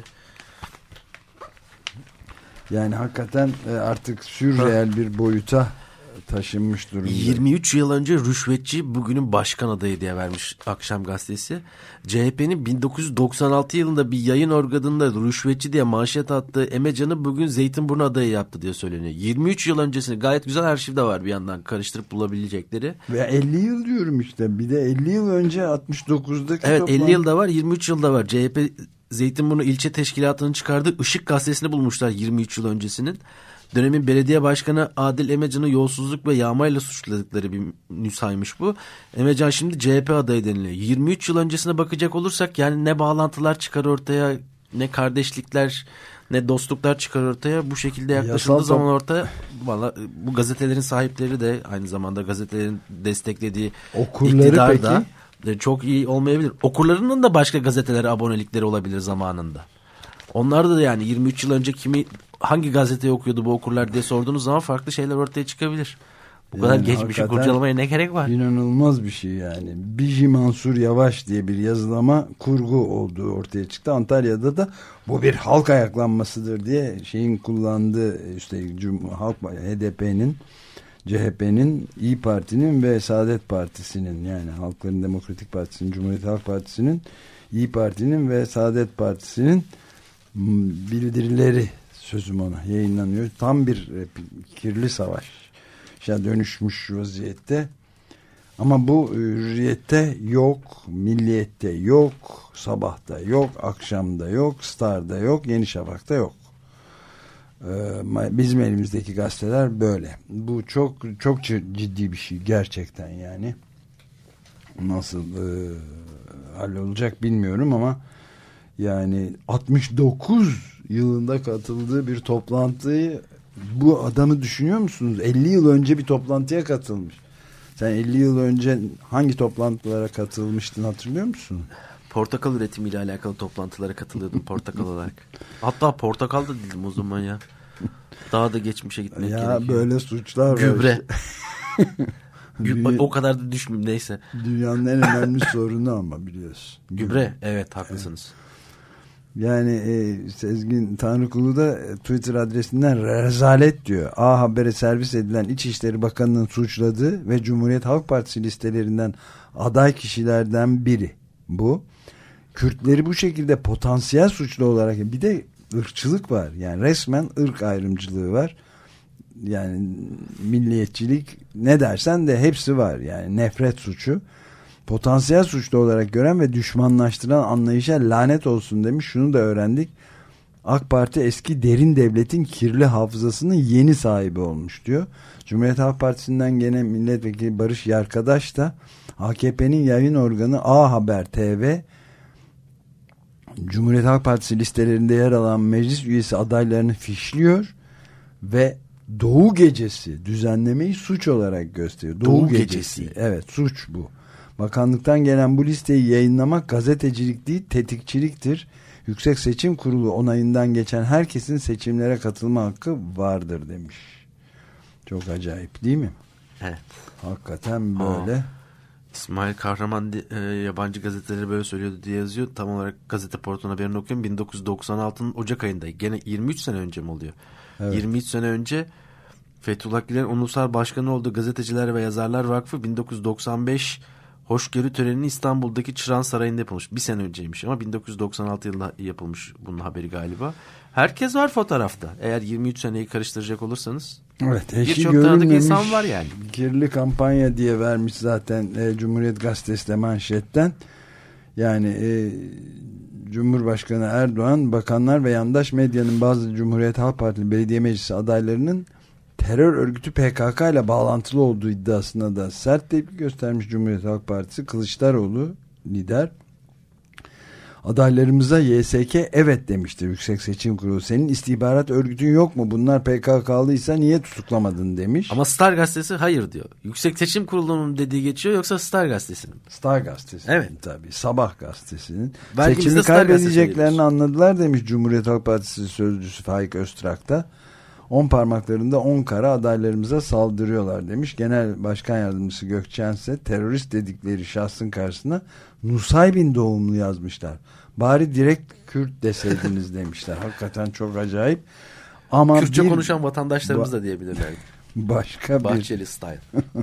[SPEAKER 2] Yani hakikaten artık sürreel bir boyuta taşınmış durumda.
[SPEAKER 3] yirmi üç yıl önce rüşvetçi, bugünün başkan adayı diye vermiş Akşam Gazetesi. C H P'nin bin dokuz yüz doksan altı yılında bir yayın organında rüşvetçi diye manşet attığı Emecan'ı bugün Zeytinburnu adayı yaptı diye söyleniyor. yirmi üç yıl öncesini, gayet güzel arşivde var bir yandan karıştırıp bulabilecekleri.
[SPEAKER 2] Ve elli yıl diyorum işte. Bir de elli yıl önce altmış dokuzdaki
[SPEAKER 3] Evet,
[SPEAKER 2] toplantı.
[SPEAKER 3] elli yılda var, yirmi üç yılda var. C H P Zeytinburnu İlçe Teşkilatı'nın çıkardığı Işık Gazetesi'ni bulmuşlar yirmi üç yıl öncesinin. Dönemin belediye başkanı Adil Emecan'ı yolsuzluk ve yağmayla suçladıkları bir nüshaymış bu. Emecan şimdi C H P adayı deniliyor. yirmi üç yıl öncesine bakacak olursak yani ne bağlantılar çıkar ortaya, ne kardeşlikler, ne dostluklar çıkar ortaya. Bu şekilde yaklaşıldığı
[SPEAKER 2] Yasal
[SPEAKER 3] zaman
[SPEAKER 2] top-
[SPEAKER 3] ortaya valla bu gazetelerin sahipleri de aynı zamanda gazetelerin desteklediği
[SPEAKER 2] Okurları
[SPEAKER 3] iktidar
[SPEAKER 2] peki?
[SPEAKER 3] da de çok iyi olmayabilir. Okurlarının da başka gazetelere abonelikleri olabilir zamanında. Onlar da yani yirmi üç yıl önce kimi hangi gazeteyi okuyordu bu okurlar diye sorduğunuz zaman farklı şeyler ortaya çıkabilir. Bu kadar
[SPEAKER 2] Yani
[SPEAKER 3] geçmişi
[SPEAKER 2] hakikaten
[SPEAKER 3] kurcalamaya ne gerek var?
[SPEAKER 2] İnanılmaz bir şey yani. Biji Mansur Yavaş diye bir yazılama kurgu olduğu ortaya çıktı. Antalya'da da bu bir halk ayaklanmasıdır diye şeyin kullandığı üstelik Cum Halk H D P'nin, C H P'nin, İyi Parti'nin ve Saadet Partisi'nin yani Halkların Demokratik Partisi'nin, Cumhuriyet Halk Partisi'nin, İyi Parti'nin ve Saadet Partisi'nin bildirileri sözüm ona yayınlanıyor. Tam bir kirli savaş dönüşmüş vaziyette. Ama bu Hürriyet'te yok, Milliyet'te yok, Sabah'ta yok, Akşam'da yok, Star'da yok, Yeni Şafak'ta yok. Ee, bizim elimizdeki gazeteler böyle. Bu çok çok ciddi bir şey gerçekten yani. Nasıl e, hallolacak bilmiyorum ama yani altmış dokuz yılında katıldığı bir toplantıyı, bu adamı düşünüyor musunuz? elli yıl önce bir toplantıya katılmış. Sen elli yıl önce hangi toplantılara katılmıştın hatırlıyor musun?
[SPEAKER 3] Portakal üretimiyle alakalı toplantılara katılıyordum portakal olarak. Hatta portakal da dedim o zaman ya. Daha da geçmişe gitmek
[SPEAKER 2] ya
[SPEAKER 3] gerekiyor.
[SPEAKER 2] Ya böyle suçlar
[SPEAKER 3] Gübre.
[SPEAKER 2] var.
[SPEAKER 3] Gübre. O kadar da düşmeyeyim neyse.
[SPEAKER 2] Dünyanın en önemli sorunu ama biliyorsun.
[SPEAKER 3] Gübre. Evet haklısınız.
[SPEAKER 2] Yani e, Sezgin Tanrıkulu da Twitter adresinden rezalet diyor. A Haber'e servis edilen İçişleri Bakanı'nın suçladığı ve Cumhuriyet Halk Partisi listelerinden aday kişilerden biri bu. Kürtleri bu şekilde potansiyel suçlu olarak, bir de ırkçılık var. Yani resmen ırk ayrımcılığı var. Yani milliyetçilik ne dersen de hepsi var. Yani nefret suçu. Potansiyel suçlu olarak gören ve düşmanlaştıran anlayışa lanet olsun demiş. Şunu da öğrendik. AK Parti eski derin devletin kirli hafızasının yeni sahibi olmuş diyor. Cumhuriyet Halk Partisi'nden gene milletvekili Barış Yarkadaş da A K P'nin yayın organı A Haber T V Cumhuriyet Halk Partisi listelerinde yer alan meclis üyesi adaylarını fişliyor ve Doğu Gecesi düzenlemeyi suç olarak gösteriyor. Doğu,
[SPEAKER 3] Doğu
[SPEAKER 2] Gecesi.
[SPEAKER 3] Gecesi.
[SPEAKER 2] Evet, suç bu. Bakanlıktan gelen bu listeyi yayınlamak gazetecilik değil, tetikçiliktir. Yüksek Seçim Kurulu onayından geçen herkesin seçimlere katılma hakkı vardır demiş. Çok acayip değil mi?
[SPEAKER 3] Evet.
[SPEAKER 2] Hakikaten böyle.
[SPEAKER 3] Aa, İsmail Kahraman e, yabancı gazeteleri böyle söylüyordu diye yazıyor. Tam olarak gazete portalına haberini okuyorum. bin dokuz yüz doksan altının Ocak ayında. Gene yirmi üç sene önce mi oluyor? Evet. yirmi üç sene önce Fethullah Gülen'in ulusal başkanı olduğu Gazeteciler ve Yazarlar Vakfı bin dokuz yüz doksan beş hoşgörü törenini İstanbul'daki Çırağan Sarayı'nda yapılmış. Bir sene önceymiş ama bin dokuz yüz doksan altı yılında yapılmış bunun haberi galiba. Herkes var fotoğrafta. Eğer yirmi üç seneyi karıştıracak olursanız.
[SPEAKER 2] Evet, eşi
[SPEAKER 3] birçok tanıdık
[SPEAKER 2] görülmemiş
[SPEAKER 3] insan var yani.
[SPEAKER 2] Kirli kampanya diye vermiş zaten e, Cumhuriyet Gazetesi de manşetten. Yani e, Cumhurbaşkanı Erdoğan, bakanlar ve yandaş medyanın bazı Cumhuriyet Halk Partili belediye meclisi adaylarının terör örgütü P K K ile bağlantılı olduğu iddiasına da sert tepki göstermiş Cumhuriyet Halk Partisi. Kılıçdaroğlu lider, adaylarımıza Y S K evet demiştir Yüksek Seçim Kurulu. Senin istihbarat örgütün yok mu? Bunlar P K K'lıysa niye tutuklamadın demiş.
[SPEAKER 3] Ama Star Gazetesi hayır diyor. Yüksek Seçim Kurulu'nun dediği geçiyor yoksa Star Gazetesi'nin?
[SPEAKER 2] Star Gazetesi'nin evet. Tabii. Sabah Gazetesi'nin.
[SPEAKER 3] Belki
[SPEAKER 2] seçimi kaybedeceklerini anladılar demiş Cumhuriyet Halk Partisi sözcüsü Faik Öztrak da. On parmaklarında on kara adaylarımıza saldırıyorlar demiş. Genel Başkan Yardımcısı Gökçen ise terörist dedikleri şahsın karşısına Nusaybin doğumlu yazmışlar. Bari direkt Kürt deseydiniz demişler. Hakikaten çok acayip. Ama
[SPEAKER 3] Kürtçe
[SPEAKER 2] bir,
[SPEAKER 3] konuşan vatandaşlarımız da diyebilirlerdi.
[SPEAKER 2] Başka bir
[SPEAKER 3] Bahçeli style.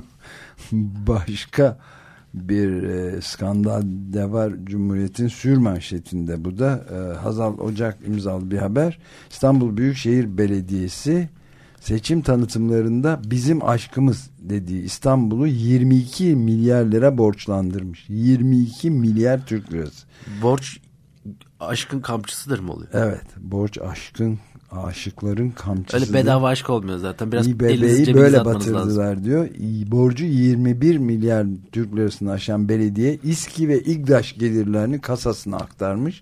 [SPEAKER 2] başka bir e, skandal de var Cumhuriyet'in sürmanşetinde. Bu da e, Hazal Ocak imzalı bir haber. İstanbul Büyükşehir Belediyesi seçim tanıtımlarında bizim aşkımız dediği İstanbul'u yirmi iki milyar lira borçlandırmış. yirmi iki milyar Türk lirası.
[SPEAKER 3] Borç aşkın kamçısıdır mı oluyor?
[SPEAKER 2] Evet. Borç aşkın, aşıkların kamçısıdır.
[SPEAKER 3] Öyle bedava aşk olmuyor zaten. Biraz
[SPEAKER 2] İBB'yi böyle batırdılar lazım diyor. Borcu yirmi bir milyar Türk lirasını aşan belediye İSKİ ve İGDAŞ gelirlerini kasasına aktarmış.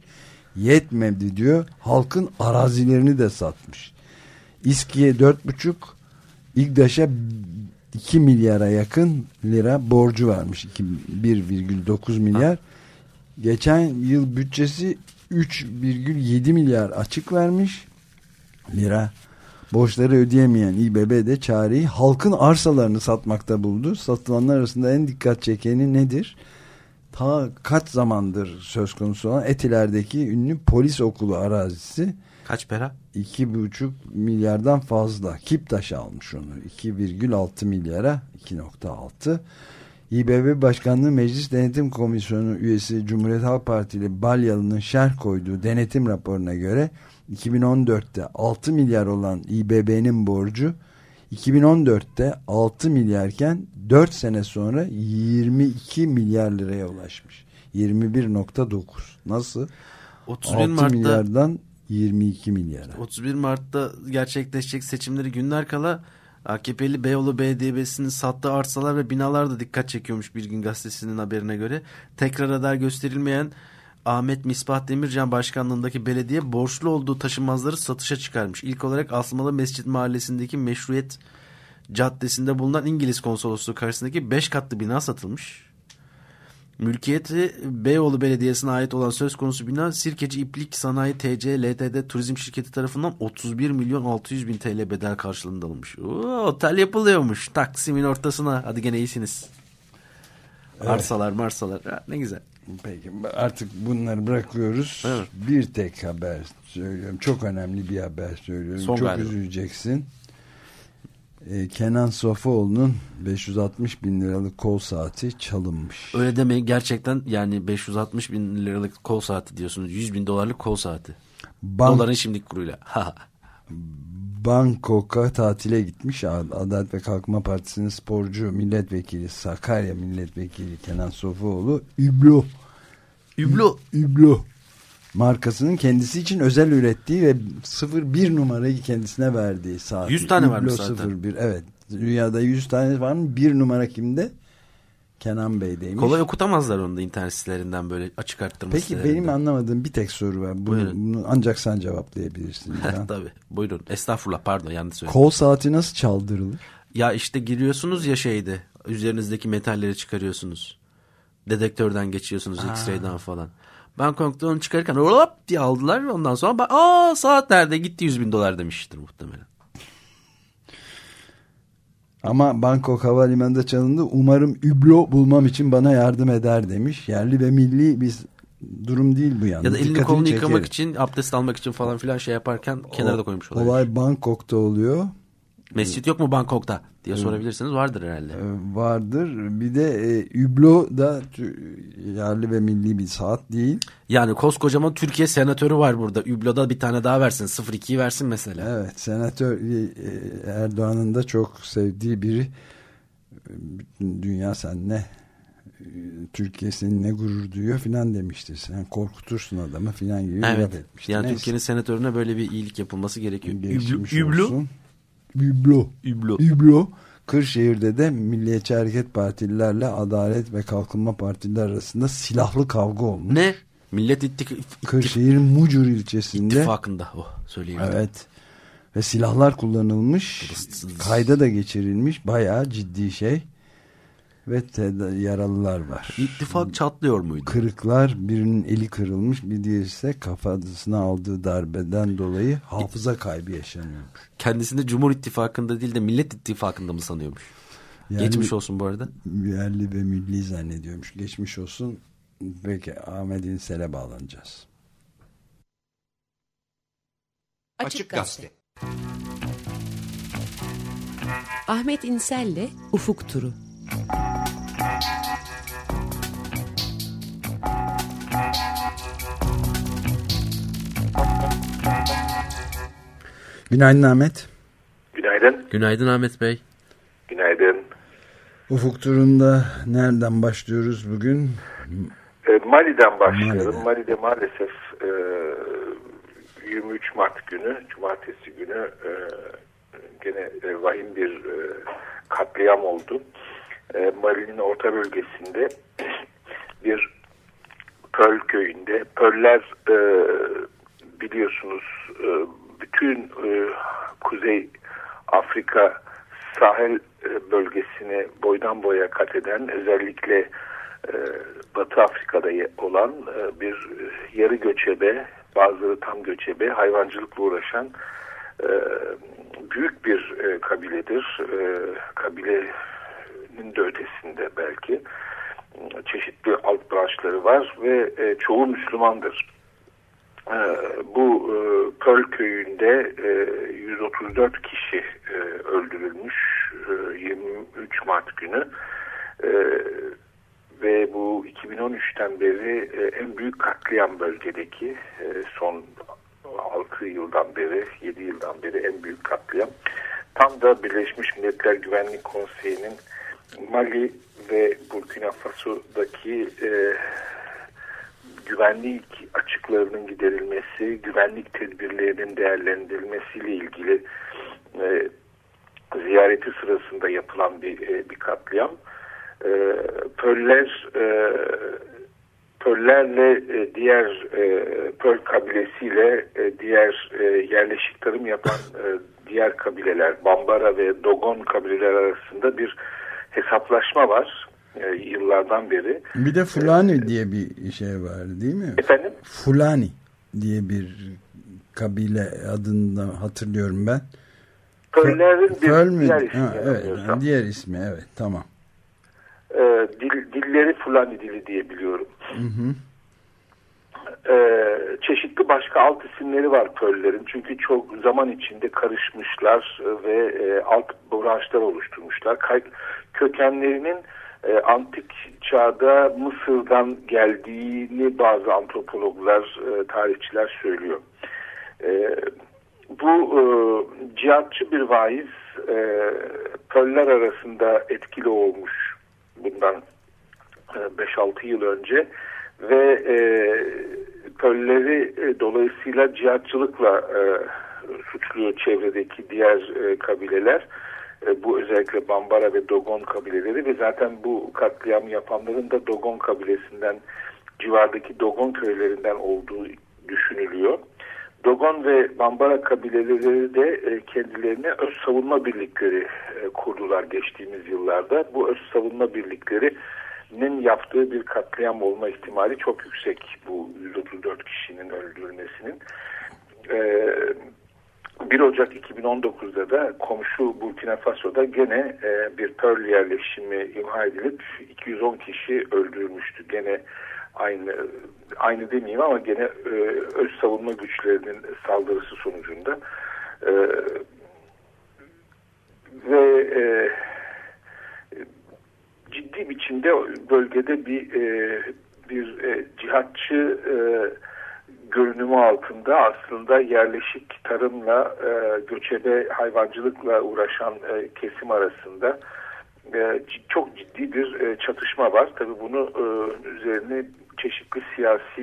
[SPEAKER 2] Yetmedi diyor. Halkın arazilerini de satmış. İSKİ'ye dört buçuk, İGDAŞ'a iki milyara yakın lira borcu varmış. bir virgül dokuz milyar. Geçen yıl bütçesi üç virgül yedi milyar açık vermiş lira. Borçları ödeyemeyen İBB de çareyi halkın arsalarını satmakta buldu. Satılanlar arasında en dikkat çekeni nedir? Ta kaç zamandır söz konusu olan Etiler'deki ünlü polis okulu arazisi.
[SPEAKER 3] Kaç para?
[SPEAKER 2] iki buçuk milyardan fazla. Kiptaş almış onu. iki virgül altı milyara, iki nokta altı. İBB Başkanlığı Meclis Denetim Komisyonu üyesi Cumhuriyet Halk Partili Balyalı'nın şerh koyduğu denetim raporuna göre iki bin on dörtte altı milyar olan İBB'nin borcu iki bin on dörtte altı milyarken dört sene sonra yirmi iki milyar liraya ulaşmış. yirmi bir nokta dokuz. Nasıl?
[SPEAKER 3] otuz bir
[SPEAKER 2] altı
[SPEAKER 3] Mart'ta
[SPEAKER 2] milyardan yirmi iki milyara.
[SPEAKER 3] otuz bir Mart'ta gerçekleşecek seçimleri günler kala A K P'li Beyoğlu Belediyesi'nin sattığı arsalar ve binalar da dikkat çekiyormuş Bir Gün Gazetesi'nin haberine göre. Tekrar aday gösterilmeyen Ahmet Misbah Demircan başkanlığındaki belediye borçlu olduğu taşınmazları satışa çıkarmış. İlk olarak Asmalı Mescit Mahallesi'ndeki Meşruiyet Caddesi'nde bulunan İngiliz Konsolosluğu karşısındaki beş katlı bina satılmış. Mülkiyeti Beyoğlu Belediyesi'ne ait olan söz konusu bina Sirkeci İplik Sanayi T C L T D Turizm Şirketi tarafından otuz bir milyon altı yüz bin T L bedel karşılığında alınmış. Oo, otel yapılıyormuş Taksim'in ortasına. Hadi gene iyisiniz. Evet. Arsalar marsalar. Ha, ne güzel.
[SPEAKER 2] Peki artık bunları bırakıyoruz. Evet. Bir tek haber söylüyorum. Çok önemli bir haber söylüyorum.
[SPEAKER 3] Son
[SPEAKER 2] Çok
[SPEAKER 3] galiba.
[SPEAKER 2] Üzüleceksin. Ee, Kenan Sofuoğlu'nun beş yüz altmış bin liralık kol saati çalınmış.
[SPEAKER 3] Öyle demeyin gerçekten, yani beş yüz altmış bin liralık kol saati diyorsunuz. yüz bin dolarlık kol saati. Bank, Doların şimdiki kuruyla.
[SPEAKER 2] Bangkok'a tatile gitmiş. Adalet ve Kalkınma Partisi'nin sporcu milletvekili, Sakarya milletvekili Kenan Sofuoğlu Üblo
[SPEAKER 3] Üblo
[SPEAKER 2] Üblo markasının kendisi için özel ürettiği ve sıfır bir numarayı kendisine verdiği saat.
[SPEAKER 3] yüz tane varmış zaten.
[SPEAKER 2] sıfır bir Evet. Dünyada yüz tane var mı? Bir numara kimde? Kenan Bey'deymiş.
[SPEAKER 3] Kolay okutamazlar onu da internet sitelerinden, böyle açık arttırma
[SPEAKER 2] Peki
[SPEAKER 3] sitelerinden.
[SPEAKER 2] benim anlamadığım bir tek soru var. Bunu, bunu ancak sen cevaplayabilirsin.
[SPEAKER 3] Tabii. Buyurun. Estağfurullah, pardon, yanlış söyledim.
[SPEAKER 2] Kol saati nasıl çaldırılır?
[SPEAKER 3] Ya işte giriyorsunuz ya şeyde. Üzerinizdeki metalleri çıkarıyorsunuz. Dedektörden geçiyorsunuz. Aa. X-ray'den falan. Bangkok'ta onu çıkarırken hop diye aldılar. Ondan sonra aa saat nerede? Gitti yüz bin dolar demiştir muhtemelen.
[SPEAKER 2] Ama Bangkok Havalimanı'nda çalındı. Umarım Üblo bulmam için bana yardım eder demiş. Yerli ve milli bir durum değil bu yalnız.
[SPEAKER 3] Ya da elini
[SPEAKER 2] Dikkatini
[SPEAKER 3] kolunu
[SPEAKER 2] çekerim.
[SPEAKER 3] yıkamak için, abdest almak için falan filan şey yaparken o, kenarda koymuş olabilir.
[SPEAKER 2] Olay Bangkok'ta oluyor.
[SPEAKER 3] Mescit yok mu Bangkok'ta diye evet. sorabilirsiniz. Vardır herhalde.
[SPEAKER 2] Vardır. Bir de e, Üblo da yerli ve milli bir saat değil.
[SPEAKER 3] Yani koskocaman Türkiye senatörü var burada. Üblo'da bir tane daha versin. sıfır ikiyi versin mesela.
[SPEAKER 2] Evet. Senatör e, Erdoğan'ın da çok sevdiği biri. Bütün dünya seninle, Türkiye seninle gurur duyuyor filan demiştir. Sen korkutursun adamı filan gibi
[SPEAKER 3] evet.
[SPEAKER 2] laf etmiştir.
[SPEAKER 3] Yani
[SPEAKER 2] neyse.
[SPEAKER 3] Türkiye'nin senatörüne böyle bir iyilik yapılması gerekiyor.
[SPEAKER 2] Geçmiş
[SPEAKER 3] Üblo.
[SPEAKER 2] olsun. Üblo.
[SPEAKER 3] Üblo.
[SPEAKER 2] Üblo. Kırşehir'de de Milliyetçi Hareket Partililerle Adalet ve Kalkınma Partileri arasında silahlı kavga olmuş.
[SPEAKER 3] Ne? Millet İttifakı.
[SPEAKER 2] Kırşehir'in Mucur ilçesinde.
[SPEAKER 3] İttifakında. Oh, söyleyeyim.
[SPEAKER 2] Evet. Ve silahlar kullanılmış. Kayda da geçirilmiş. Bayağı ciddi şey. Ve yaralılar var.
[SPEAKER 3] İttifak çatlıyor muydu?
[SPEAKER 2] Kırıklar, birinin eli kırılmış, bir diğeri ise kafasına aldığı darbeden dolayı hafıza kaybı yaşanıyormuş.
[SPEAKER 3] Kendisini Cumhur İttifakı'nda değil de Millet İttifakı'nda mı sanıyormuş? Yani, geçmiş olsun bu arada.
[SPEAKER 2] Yerli ve milli zannediyormuş. Geçmiş olsun. Peki Ahmet İnsel'e bağlanacağız.
[SPEAKER 4] Açık Gazete. Ahmet İnsel'le Ufuk Turu.
[SPEAKER 2] Günaydın Ahmet.
[SPEAKER 7] Günaydın.
[SPEAKER 3] Günaydın Ahmet Bey.
[SPEAKER 7] Günaydın.
[SPEAKER 2] Ufuk turunda nereden başlıyoruz bugün?
[SPEAKER 7] E, Mali'den başlayalım.
[SPEAKER 2] Mali'den.
[SPEAKER 7] Mali'de maalesef e, yirmi üç Mart günü, Cumartesi günü e, gene e, vahim bir e, katliam oldu. E, Mali'nin orta bölgesinde bir Pearl köyünde. Pearl'ler e, biliyorsunuz e, bütün e, Kuzey Afrika sahil e, bölgesini boydan boya kat eden, özellikle e, Batı Afrika'da olan e, bir yarı göçebe, bazıları tam göçebe, hayvancılıkla uğraşan e, büyük bir e, kabiledir. E, kabilenin de ötesinde belki çeşitli alt branşları var ve e, çoğu Müslümandır. E, bu e, Pearl köyünde e, yüz otuz dört kişi e, öldürülmüş e, yirmi üç Mart günü e, ve bu iki bin on üçten beri e, en büyük katliam bölgedeki e, son altı yıldan beri, yedi yıldan beri en büyük katliam. Tam da Birleşmiş Milletler Güvenlik Konseyi'nin Mali ve Burkina Faso'daki e, güvenlik açıklarının giderilmesi, güvenlik tedbirlerinin değerlendirilmesiyle ilgili e, ziyareti sırasında yapılan bir e, bir katliam. E, Pearl'ler e, Pearl'lerle e, diğer e, Pearl kabilesiyle e, diğer e, yerleşik tarım yapan e, diğer kabileler, Bambara ve Dogon kabileler arasında bir hesaplaşma var e, yıllardan beri.
[SPEAKER 2] Bir de Fulani ee, diye bir şey var değil mi?
[SPEAKER 7] Efendim?
[SPEAKER 2] Fulani diye bir kabile adını hatırlıyorum ben.
[SPEAKER 7] Pearl'lerin bir
[SPEAKER 2] Pearl
[SPEAKER 7] diğer ismi.
[SPEAKER 2] Ha, evet, diğer ismi evet tamam.
[SPEAKER 7] E, dil, dilleri Fulani dili diye biliyorum.
[SPEAKER 2] Hı hı.
[SPEAKER 7] Ee, çeşitli başka alt isimleri var Pearl'lerin. Çünkü çok zaman içinde karışmışlar ve e, alt branşlar oluşturmuşlar. Kay- kökenlerinin e, antik çağda Mısır'dan geldiğini bazı antropologlar, e, tarihçiler söylüyor. E, bu e, cihatçı bir vaiz e, Pearl'ler arasında etkili olmuş bundan e, beş altı yıl önce ve e, Pearl'leri e, dolayısıyla cihatçılıkla e, suçluyor çevredeki diğer e, kabileler. E, bu özellikle Bambara ve Dogon kabileleri ve zaten bu katliam yapanların da Dogon kabilesinden, civardaki Dogon köylerinden olduğu düşünülüyor. Dogon ve Bambara kabileleri de e, kendilerine öz savunma birlikleri e, kurdular geçtiğimiz yıllarda. Bu öz savunma birlikleri nin yaptığı bir katliam olma ihtimali çok yüksek, bu yüz otuz dört kişinin öldürülmesinin. Ee, bir Ocak iki bin on dokuzda da komşu Burkina Faso'da gene e, bir Pearl yerleşimi imha edilip iki yüz on kişi öldürülmüştü. Gene aynı aynı demeyeyim ama gene e, öz savunma güçlerinin saldırısı sonucunda e, ve e, ciddi biçimde bölgede bir e, bir e, cihatçı e, görünümü altında aslında yerleşik tarımla e, göçebe hayvancılıkla uğraşan e, kesim arasında e, çok ciddi bir e, çatışma var. Tabii bunu e, üzerine çeşitli siyasi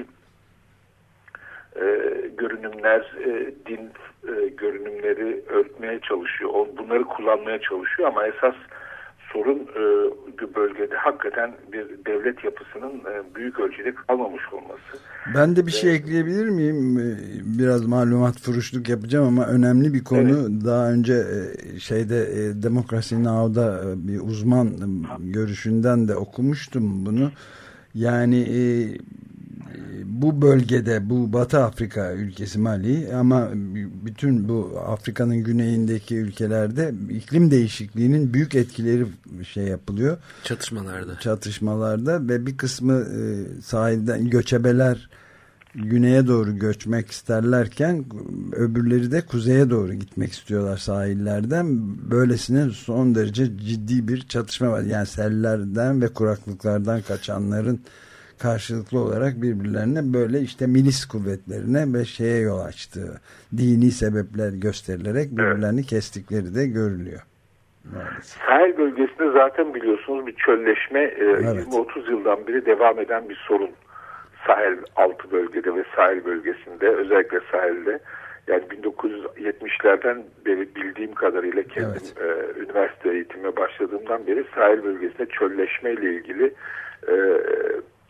[SPEAKER 7] e, görünümler, e, din e, görünümleri örtmeye çalışıyor. Bunları kullanmaya çalışıyor ama esas sorun e, bölgede hakikaten bir devlet yapısının e, büyük ölçüde kalmamış olması.
[SPEAKER 2] Ben de bir şey ekleyebilir miyim? Biraz malumat furuşluk yapacağım ama önemli bir konu. Evet. Daha önce e, şeyde e, Democracy Now'da e, bir uzman e, görüşünden de okumuştum bunu. Yani e, bu bölgede, bu Batı Afrika ülkesi Mali ama bütün bu Afrika'nın güneyindeki ülkelerde iklim değişikliğinin büyük etkileri şey yapılıyor.
[SPEAKER 3] Çatışmalarda.
[SPEAKER 2] Çatışmalarda ve bir kısmı e, sahilden göçebeler güneye doğru göçmek isterlerken öbürleri de kuzeye doğru gitmek istiyorlar sahillerden. Böylesine son derece ciddi bir çatışma var. Yani sellerden ve kuraklıklardan kaçanların karşılıklı olarak birbirlerine böyle işte milis kuvvetlerine ve şeye yol açtığı dini sebepler gösterilerek birbirlerini evet. kestikleri de görülüyor. Maalesef.
[SPEAKER 7] Sahil bölgesinde zaten biliyorsunuz bir çölleşme evet. yirmi otuz yıldan beri devam eden bir sorun. Sahil altı bölgede ve sahil bölgesinde, özellikle sahilde. Yani bin dokuz yüz yetmişlerden beri bildiğim kadarıyla kendim evet. e, üniversite eğitime başladığımdan beri sahil bölgesinde çölleşme ile ilgili e,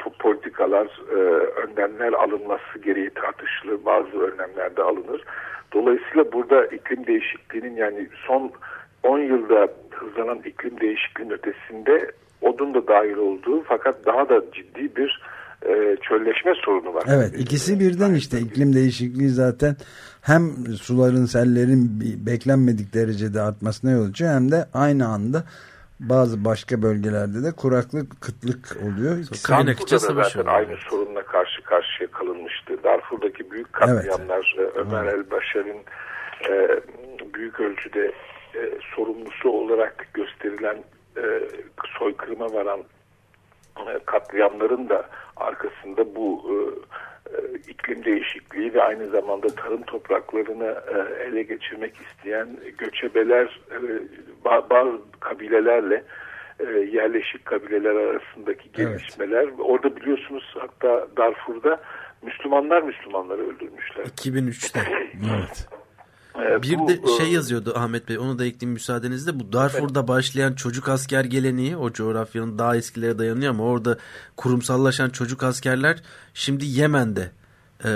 [SPEAKER 7] politikalar, e, önlemler alınması gereği tartışılır. Bazı önlemler de alınır. Dolayısıyla burada iklim değişikliğinin, yani son on yılda hızlanan iklim değişikliğinin ötesinde odun da dahil olduğu fakat daha da ciddi bir e, çölleşme sorunu var.
[SPEAKER 2] Evet, ikisi birden işte iklim değişikliği zaten hem suların, sellerin beklenmedik derecede artmasına yol açıyor hem de aynı anda bazı başka bölgelerde de kuraklık, kıtlık oluyor.
[SPEAKER 7] Darfur'da da zaten aynı sorunla karşı karşıya kalınmıştı. Darfur'daki büyük katliamlar, evet. Ömer evet. el-Başar'ın e, büyük ölçüde e, sorumlusu olarak gösterilen e, soykırıma varan e, katliamların da arkasında bu e, e, iklim değişikliği ve aynı zamanda tarım topraklarını e, ele geçirmek isteyen göçebeler, e, bazı kabilelerle e, yerleşik kabileler arasındaki gelişmeler. Evet. Orada biliyorsunuz hatta Darfur'da Müslümanlar Müslümanları öldürmüşler.
[SPEAKER 3] iki bin üçte Evet. Bir bu, de şey yazıyordu Ahmet Bey, onu da ekleyeyim müsaadenizle. Bu Darfur'da evet. başlayan çocuk asker geleneği o coğrafyanın daha eskilere dayanıyor ama orada kurumsallaşan çocuk askerler şimdi Yemen'de e,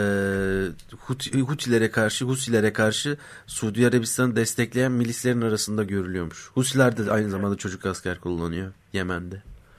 [SPEAKER 3] Hutilere karşı Husilere karşı Suudi Arabistan'ı destekleyen milislerin arasında görülüyormuş. Husiler de aynı zamanda çocuk asker kullanıyor Yemen'de.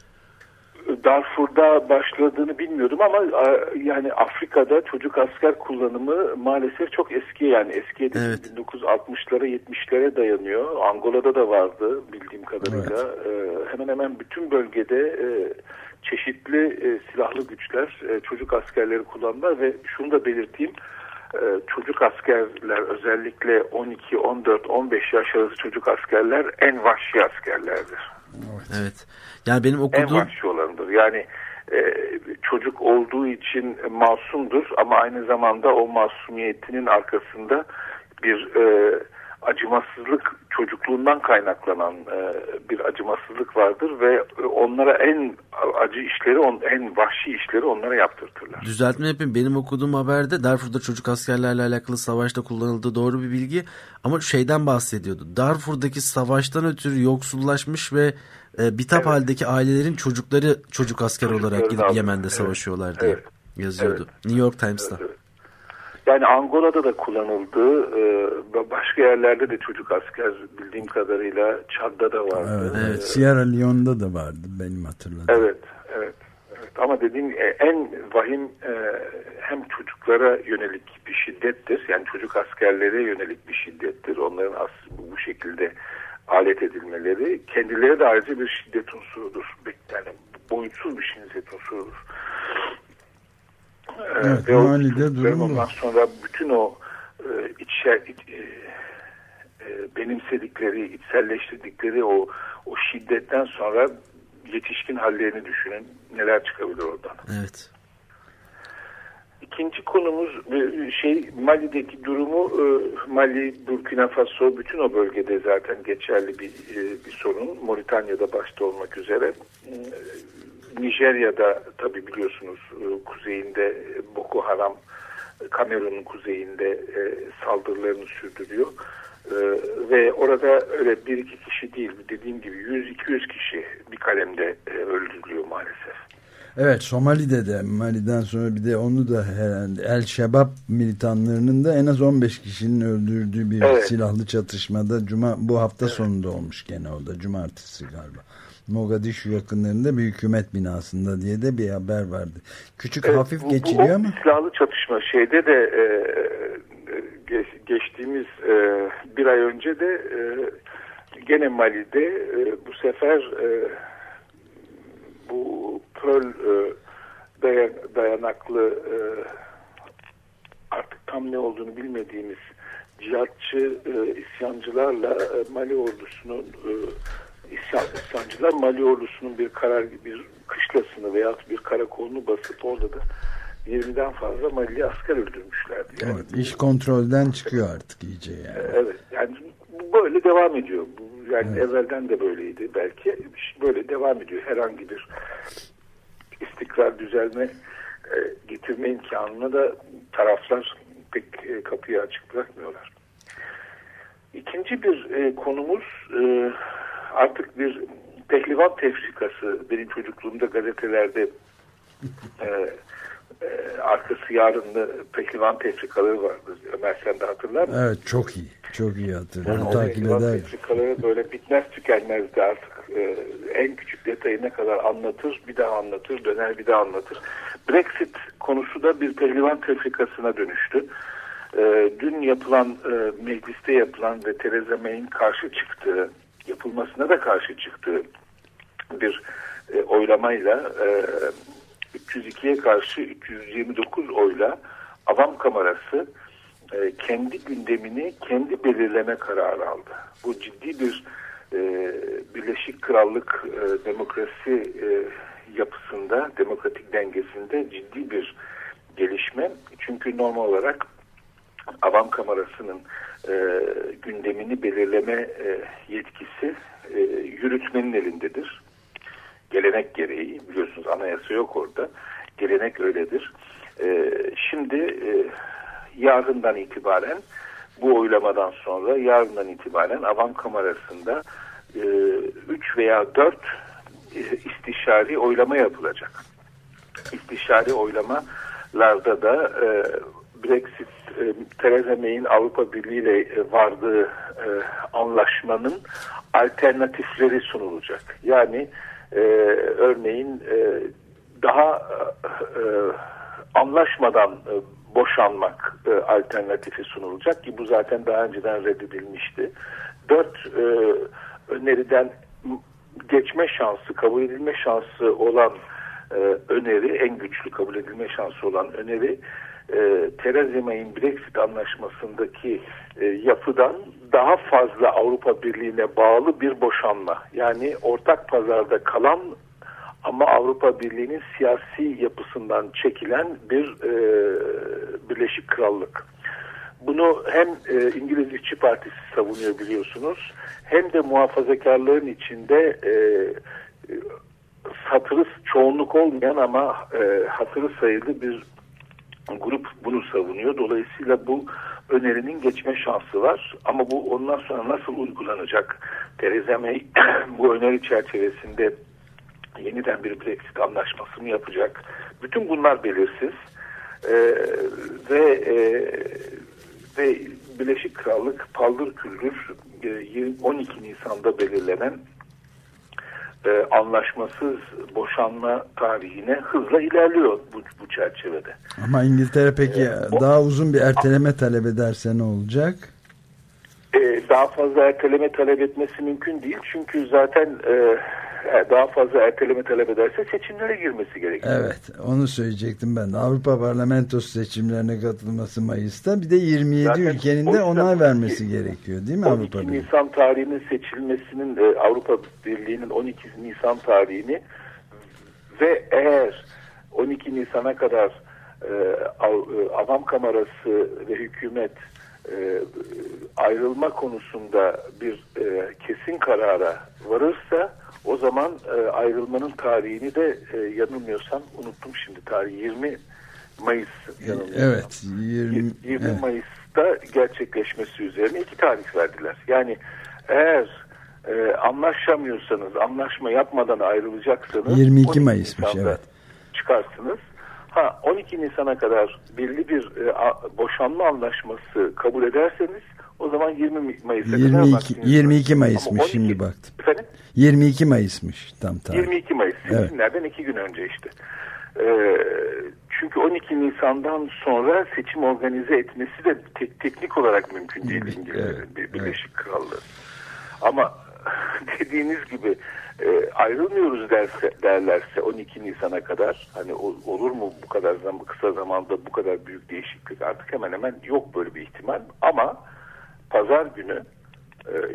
[SPEAKER 7] Darfur'da başladığını bilmiyordum ama yani Afrika'da çocuk asker kullanımı maalesef çok eski, yani eskiye evet. bin dokuz yüz altmışlara yetmişlere dayanıyor. Angola'da da vardı bildiğim kadarıyla. Evet. Hemen hemen bütün bölgede çeşitli silahlı güçler çocuk askerleri kullandılar ve şunu da belirteyim. Çocuk askerler, özellikle on iki, on dört, on beş yaş arası çocuk askerler en vahşi askerlerdir.
[SPEAKER 3] Evet. evet. Yani benim okuduğum...
[SPEAKER 7] En vahşi olanıdır. Yani e, çocuk olduğu için masumdur ama aynı zamanda o masumiyetinin arkasında bir e, acımasızlık, çocukluğundan kaynaklanan e, bir acımasızlık vardır ve onlara en acı işleri, on, en vahşi işleri onlara yaptırtırlar.
[SPEAKER 3] Düzeltme yapayım. Benim okuduğum haberde Darfur'da çocuk askerlerle alakalı savaşta kullanıldığı doğru bir bilgi ama şeyden bahsediyordu. Darfur'daki savaştan ötürü yoksullaşmış ve e, bitap evet. haldeki ailelerin çocukları çocuk asker olarak gidip aldı. Yemen'de evet. savaşıyorlar diye evet. yazıyordu. Evet. New York Times'ta. Evet, evet.
[SPEAKER 7] Yani Angola'da da kullanıldı. Başka yerlerde de çocuk asker bildiğim kadarıyla Çad'da da vardı.
[SPEAKER 2] Evet, evet. Sierra Leone'da da vardı benim hatırladığım.
[SPEAKER 7] Evet, evet. evet. Ama dediğim en vahim hem çocuklara yönelik bir şiddettir. Yani çocuk askerlere yönelik bir şiddettir. Onların bu şekilde alet edilmeleri kendileri de ayrıca bir şiddet unsurudur. Yani boyutsuz bir şiddet unsurudur.
[SPEAKER 2] Evet,
[SPEAKER 7] ve o ondan sonra bütün o e, içer, iç, e, e, benimsedikleri, içselleştirdikleri o o şiddetten sonra yetişkin hallerini düşünün. Neler çıkabilir oradan.
[SPEAKER 3] Evet.
[SPEAKER 7] İkinci konumuz şey Mali'deki durumu. Mali, Burkina Faso, bütün o bölgede zaten geçerli bir bir sorun. Moritanya'da başta olmak üzere. Nijerya'da tabii biliyorsunuz kuzeyinde Boko Haram, Kamerun'un kuzeyinde saldırılarını sürdürüyor. Ve orada öyle bir iki kişi değil, dediğim gibi yüz iki yüz kişi bir kalemde öldürülüyor maalesef.
[SPEAKER 2] Evet, Somali'de de, Mali'den sonra bir de onu da herhalde El-Şebab militanlarının da en az on beş kişinin öldürdüğü bir evet. silahlı çatışmada cuma bu hafta evet. sonunda olmuş gene o da cumartesi galiba. Mogadishu yakınlarında bir hükümet binasında diye de bir haber vardı. Küçük evet, hafif bu, geçiliyor bu, ama.
[SPEAKER 7] Silahlı çatışma şeyde de e, geç, geçtiğimiz e, bir ay önce de e, gene Mali'de e, bu sefer e, bu Pearl e, dayan, dayanaklı e, artık tam ne olduğunu bilmediğimiz cihatçı e, isyancılarla e, Mali ordusunun e, isyan, isyancılar Mali ordusunun bir karar bir kışlasını veya bir karakolunu basıp orada da yirmiden fazla Mali asker öldürmüşlerdi. Yani,
[SPEAKER 2] evet, iş kontrolden çıkıyor artık iyice yani.
[SPEAKER 7] Evet, yani bu böyle devam ediyor. Bu, yani evet. evvelden de böyleydi belki. Böyle devam ediyor. Herhangi bir istikrar, düzelme e, getirme imkanına da taraflar pek e, kapıyı açık bırakmıyorlar. İkinci bir e, konumuz e, artık bir pehlivan tefrikası. Benim çocukluğumda gazetelerde e, e, arkası yarınlı pehlivan tefrikaları vardı. Ömer sen de hatırlar mısın?
[SPEAKER 2] Evet, çok iyi. Çok iyi hatırlıyorum.
[SPEAKER 7] Yani
[SPEAKER 2] takip eder.
[SPEAKER 7] Tefrikaları böyle bitmez tükenmezdi artık. E, en küçük detayına kadar anlatır, bir daha anlatır, döner bir daha anlatır. Brexit konusu da bir pehlivan tefrikasına dönüştü. E, dün yapılan e, mecliste yapılan ve Theresa May'in karşı çıktığı, yapılmasına da karşı çıktığı bir e, oylamayla e, üç yüz ikiye karşı üç yüz yirmi dokuz oyla Avam Kamerası e, kendi gündemini kendi belirleme kararı aldı. Bu ciddi bir e, Birleşik Krallık e, demokrasi e, yapısında, demokratik dengesinde ciddi bir gelişme. Çünkü normal olarak Avam Kamerası'nın e, gündemini belirleme e, yetkisi e, yürütmenin elindedir. Gelenek gereği, biliyorsunuz anayasa yok orada. Gelenek öyledir. E, şimdi e, yarından itibaren, bu oylamadan sonra yarından itibaren Avam Kamerası'nda e, üç veya dört e, istişari oylama yapılacak. İstişari oylamalarda da e, Brexit, e, Theresa May'in Avrupa Birliği ile e, vardığı e, anlaşmanın alternatifleri sunulacak. Yani e, örneğin e, daha e, anlaşmadan e, boşanmak e, alternatifi sunulacak ki bu zaten daha önceden reddedilmişti. Dört e, öneriden geçme şansı, kabul edilme şansı olan e, öneri, en güçlü kabul edilme şansı olan öneri e, Theresa May'in Brexit anlaşmasındaki e, yapıdan daha fazla Avrupa Birliği'ne bağlı bir boşanma. Yani ortak pazarda kalan ama Avrupa Birliği'nin siyasi yapısından çekilen bir e, Birleşik Krallık. Bunu hem e, İngiliz İşçi Partisi savunuyor biliyorsunuz, hem de muhafazakarların içinde e, e, hatırı çoğunluk olmayan ama e, hatırı sayılı bir grup bunu savunuyor. Dolayısıyla bu önerinin geçme şansı var. Ama bu ondan sonra nasıl uygulanacak? Theresa May bu öneri çerçevesinde yeniden bir Brexit anlaşması mı yapacak? Bütün bunlar belirsiz. Ee, ve e, ve Birleşik Krallık paldır küldür on iki Nisan'da belirlenen e, anlaşmasız boşanma tarihine hızla ilerliyor bu, bu çerçevede.
[SPEAKER 2] Ama İngiltere peki ee, daha o, uzun bir erteleme talep ederse ne olacak?
[SPEAKER 7] E, daha fazla erteleme talep etmesi mümkün değil. Çünkü zaten e, daha fazla erteleme talep ederse seçimlere girmesi gerekiyor.
[SPEAKER 2] Evet, onu söyleyecektim ben. Avrupa Parlamentosu seçimlerine katılması Mayıs'ta, bir de yirmi yedi zaten ülkenin de onay vermesi gerekiyor değil mi Avrupa Birliği? on iki
[SPEAKER 7] Nisan tarihinin seçilmesinin e, Avrupa Birliği'nin on iki Nisan tarihini ve eğer on iki Nisan'a kadar e, Avam Kamerası ve hükümet e, ayrılma konusunda bir e, kesin karara varırsa, o zaman e, ayrılmanın tarihini de e, yanılmıyorsam unuttum şimdi tarihi yirmi Mayıs
[SPEAKER 2] evet yirmi,
[SPEAKER 7] yirmi
[SPEAKER 2] evet.
[SPEAKER 7] Mayıs'ta gerçekleşmesi üzerine iki tarih verdiler. Yani eğer e, anlaşamıyorsanız, anlaşma yapmadan ayrılacaksanız
[SPEAKER 2] yirmi iki Mayıs'mış evet.
[SPEAKER 7] Çıkarsınız. Ha on iki Nisan'a kadar belli bir e, a, boşanma anlaşması kabul ederseniz o zaman yirmi Mayıs'a
[SPEAKER 2] yirmi iki,
[SPEAKER 7] kadar
[SPEAKER 2] yirmi iki Mayıs'mış şimdi baktım.
[SPEAKER 7] Efendim?
[SPEAKER 2] yirmi iki Mayıs'mış tam tarih.
[SPEAKER 7] yirmi iki Mayıs. Seçimlerden evet. iki gün önce işte. Ee, çünkü on iki Nisan'dan sonra seçim organize etmesi de te- teknik olarak mümkün değil İngiltere'nin, evet, bir Birleşik evet. Krallığı. Ama dediğiniz gibi e, ayrılmıyoruz derse, derlerse on iki Nisan'a kadar, hani o, olur mu bu kadar zaman, kısa zamanda bu kadar büyük değişiklik, artık hemen hemen yok böyle bir ihtimal. Ama pazar günü e, e,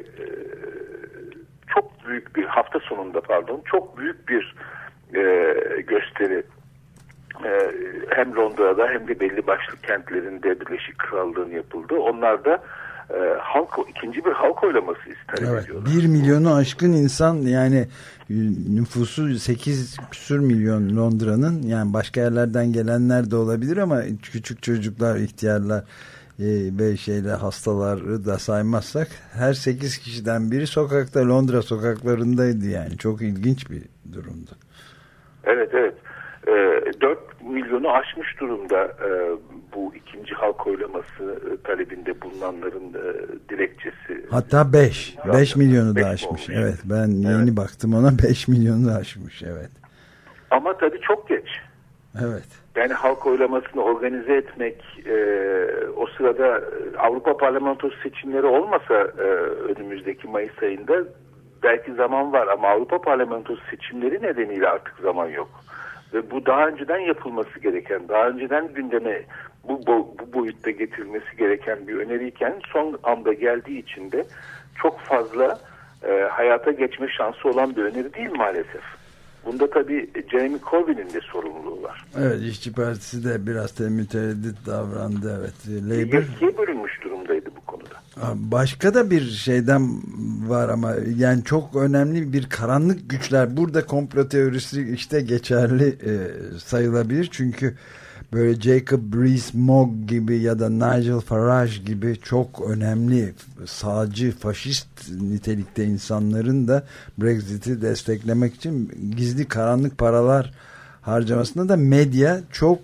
[SPEAKER 7] çok büyük bir hafta sonunda pardon çok büyük bir e, gösteri e, hem Londra'da hem de belli başlı kentlerinde Birleşik Krallığın yapıldı. Onlar da e, halk ikinci bir halk oylaması ister
[SPEAKER 2] evet,
[SPEAKER 7] ediyorlar.
[SPEAKER 2] bir milyonu aşkın insan, yani nüfusu sekiz küsur milyon Londra'nın, yani başka yerlerden gelenler de olabilir ama küçük çocuklar, ihtiyarlar ve şeyle hastaları da saymazsak her sekiz kişiden biri sokakta, Londra sokaklarındaydı yani. Çok ilginç bir durumdu.
[SPEAKER 7] Evet evet. E, dört milyonu aşmış durumda e, bu ikinci halk oylaması e, talebinde bulunanların e, dilekçesi.
[SPEAKER 2] Hatta beş. beş milyonu da aşmış.
[SPEAKER 7] Olmuş.
[SPEAKER 2] Evet, ben yeni evet. baktım ona, beş milyonu da aşmış. Evet.
[SPEAKER 7] Ama tabii çok geç.
[SPEAKER 2] Evet.
[SPEAKER 7] Yani halk oylamasını organize etmek, e, o sırada Avrupa Parlamentosu seçimleri olmasa e, önümüzdeki Mayıs ayında belki zaman var ama Avrupa Parlamentosu seçimleri nedeniyle artık zaman yok. Ve bu daha önceden yapılması gereken, daha önceden gündeme bu, bu, bu boyutta getirilmesi gereken bir öneriyken son anda geldiği için de çok fazla e, hayata geçme şansı olan bir öneri değil maalesef. Bunda tabii Jeremy Corbyn'in de sorumluluğu var.
[SPEAKER 2] Evet, İşçi Partisi de biraz da mütereddit davrandı. Evet, Labour
[SPEAKER 7] ikiye bölünmüş durumdaydı bu konuda.
[SPEAKER 2] Başka da bir şeyden var ama yani çok önemli bir karanlık güçler. Burada komplo teorisi işte geçerli e, sayılabilir. Çünkü böyle Jacob Rees-Mogg gibi ya da Nigel Farage gibi çok önemli sağcı, faşist nitelikte insanların da Brexit'i desteklemek için gizli karanlık paralar harcamasında da medya çok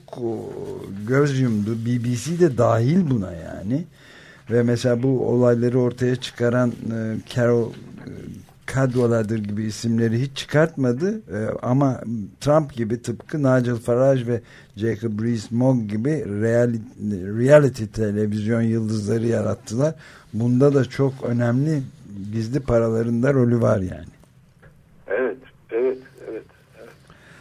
[SPEAKER 2] göz yumdu. B B C de dahil buna yani. Ve mesela bu olayları ortaya çıkaran e, Carol e, Cadwalader gibi isimleri hiç çıkartmadı. E, ama Trump gibi tıpkı Nigel Farage ve Jacob Rees-Mogg gibi reality, reality televizyon yıldızları yarattılar. Bunda da çok önemli gizli paralarında rolü var yani.
[SPEAKER 7] Evet, evet, evet. evet.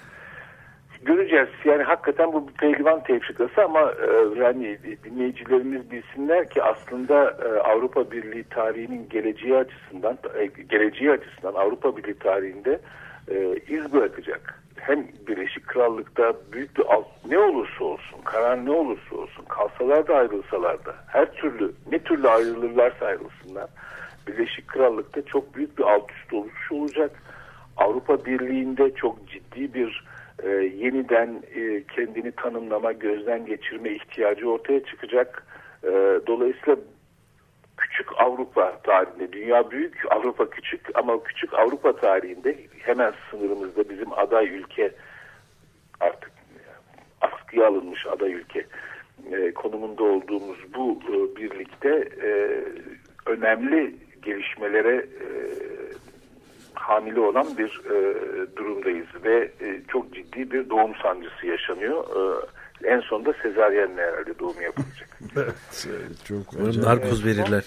[SPEAKER 7] Göreceğiz. Yani hakikaten bu bir pehlivan tefrikası ama e, yani dinleyicilerimiz bilsinler ki aslında e, Avrupa Birliği tarihinin geleceği açısından e, geleceği açısından Avrupa Birliği tarihinde e, iz bırakacak. Hem Birleşik Krallık'ta büyük bir alt, ne olursa olsun, karar ne olursa olsun, kalsalar da ayrılsalar da her türlü ne türlü ayrılırlarsa ayrılsınlar. Birleşik Krallık'ta çok büyük bir alt üst oluş olacak. Avrupa Birliği'nde çok ciddi bir e, yeniden e, kendini tanımlama, gözden geçirme ihtiyacı ortaya çıkacak. E, dolayısıyla küçük Avrupa tarihinde, dünya büyük, Avrupa küçük ama küçük Avrupa tarihinde hemen sınırımızda bizim aday ülke, artık askıya alınmış aday ülke e, konumunda olduğumuz bu e, birlikte e, önemli gelişmelere e, hamile olan bir e, durumdayız ve e, çok ciddi bir doğum sancısı yaşanıyor. E, en sonunda sezaryenle herhalde doğum yapılacak.
[SPEAKER 2] Evet, çok
[SPEAKER 3] acayip. Narkoz verirler.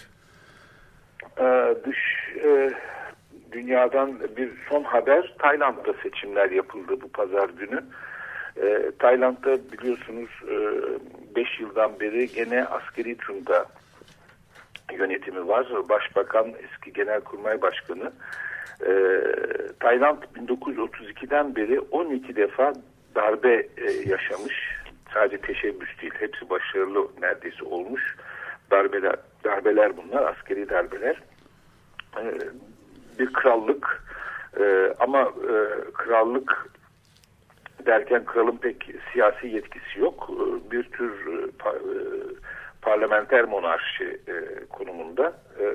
[SPEAKER 7] E, dış e, dünyadan bir son haber. Tayland'da seçimler yapıldı bu pazar günü. E, Tayland'da biliyorsunuz beş e, yıldan beri gene askeri junta yönetimi var. Başbakan, eski Genelkurmay Başkanı. Ee, Tayland bin dokuz yüz otuz ikiden beri on iki defa darbe e, yaşamış. Sadece teşebbüs değil, hepsi başarılı neredeyse olmuş. Darbeler, darbeler bunlar, askeri darbeler. Ee, bir krallık e, ama e, krallık derken kralın pek siyasi yetkisi yok. E, bir tür e, pa, e, parlamenter monarşi e, konumunda. E,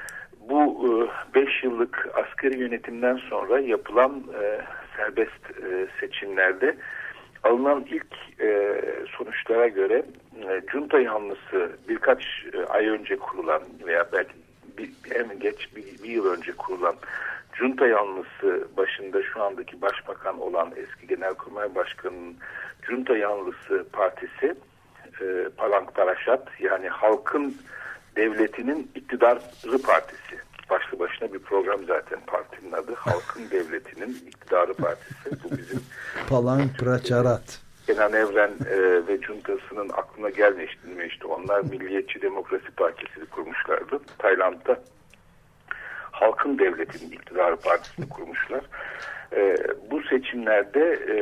[SPEAKER 7] bu beş yıllık askeri yönetimden sonra yapılan e, serbest e, seçimlerde alınan ilk e, sonuçlara göre e, junta yanlısı birkaç e, ay önce kurulan veya belki bir, en geç bir, bir yıl önce kurulan junta yanlısı başında şu andaki başbakan olan eski Genelkurmay Başkanı'nın junta yanlısı partisi e, Palang Pracharath, yani halkın devletinin iktidarı partisi. Başlı başına bir program zaten partinin adı. Halkın Devleti'nin iktidarı partisi. Bu bizim
[SPEAKER 2] Palang Pracharath.
[SPEAKER 7] Kenan Evren e, ve Cuntası'nın aklına gelmemişti. Onlar Milliyetçi Demokrasi Partisi'ni kurmuşlardı. Tayland'da Halkın Devleti'nin iktidarı partisini kurmuşlar. E, bu seçimlerde e,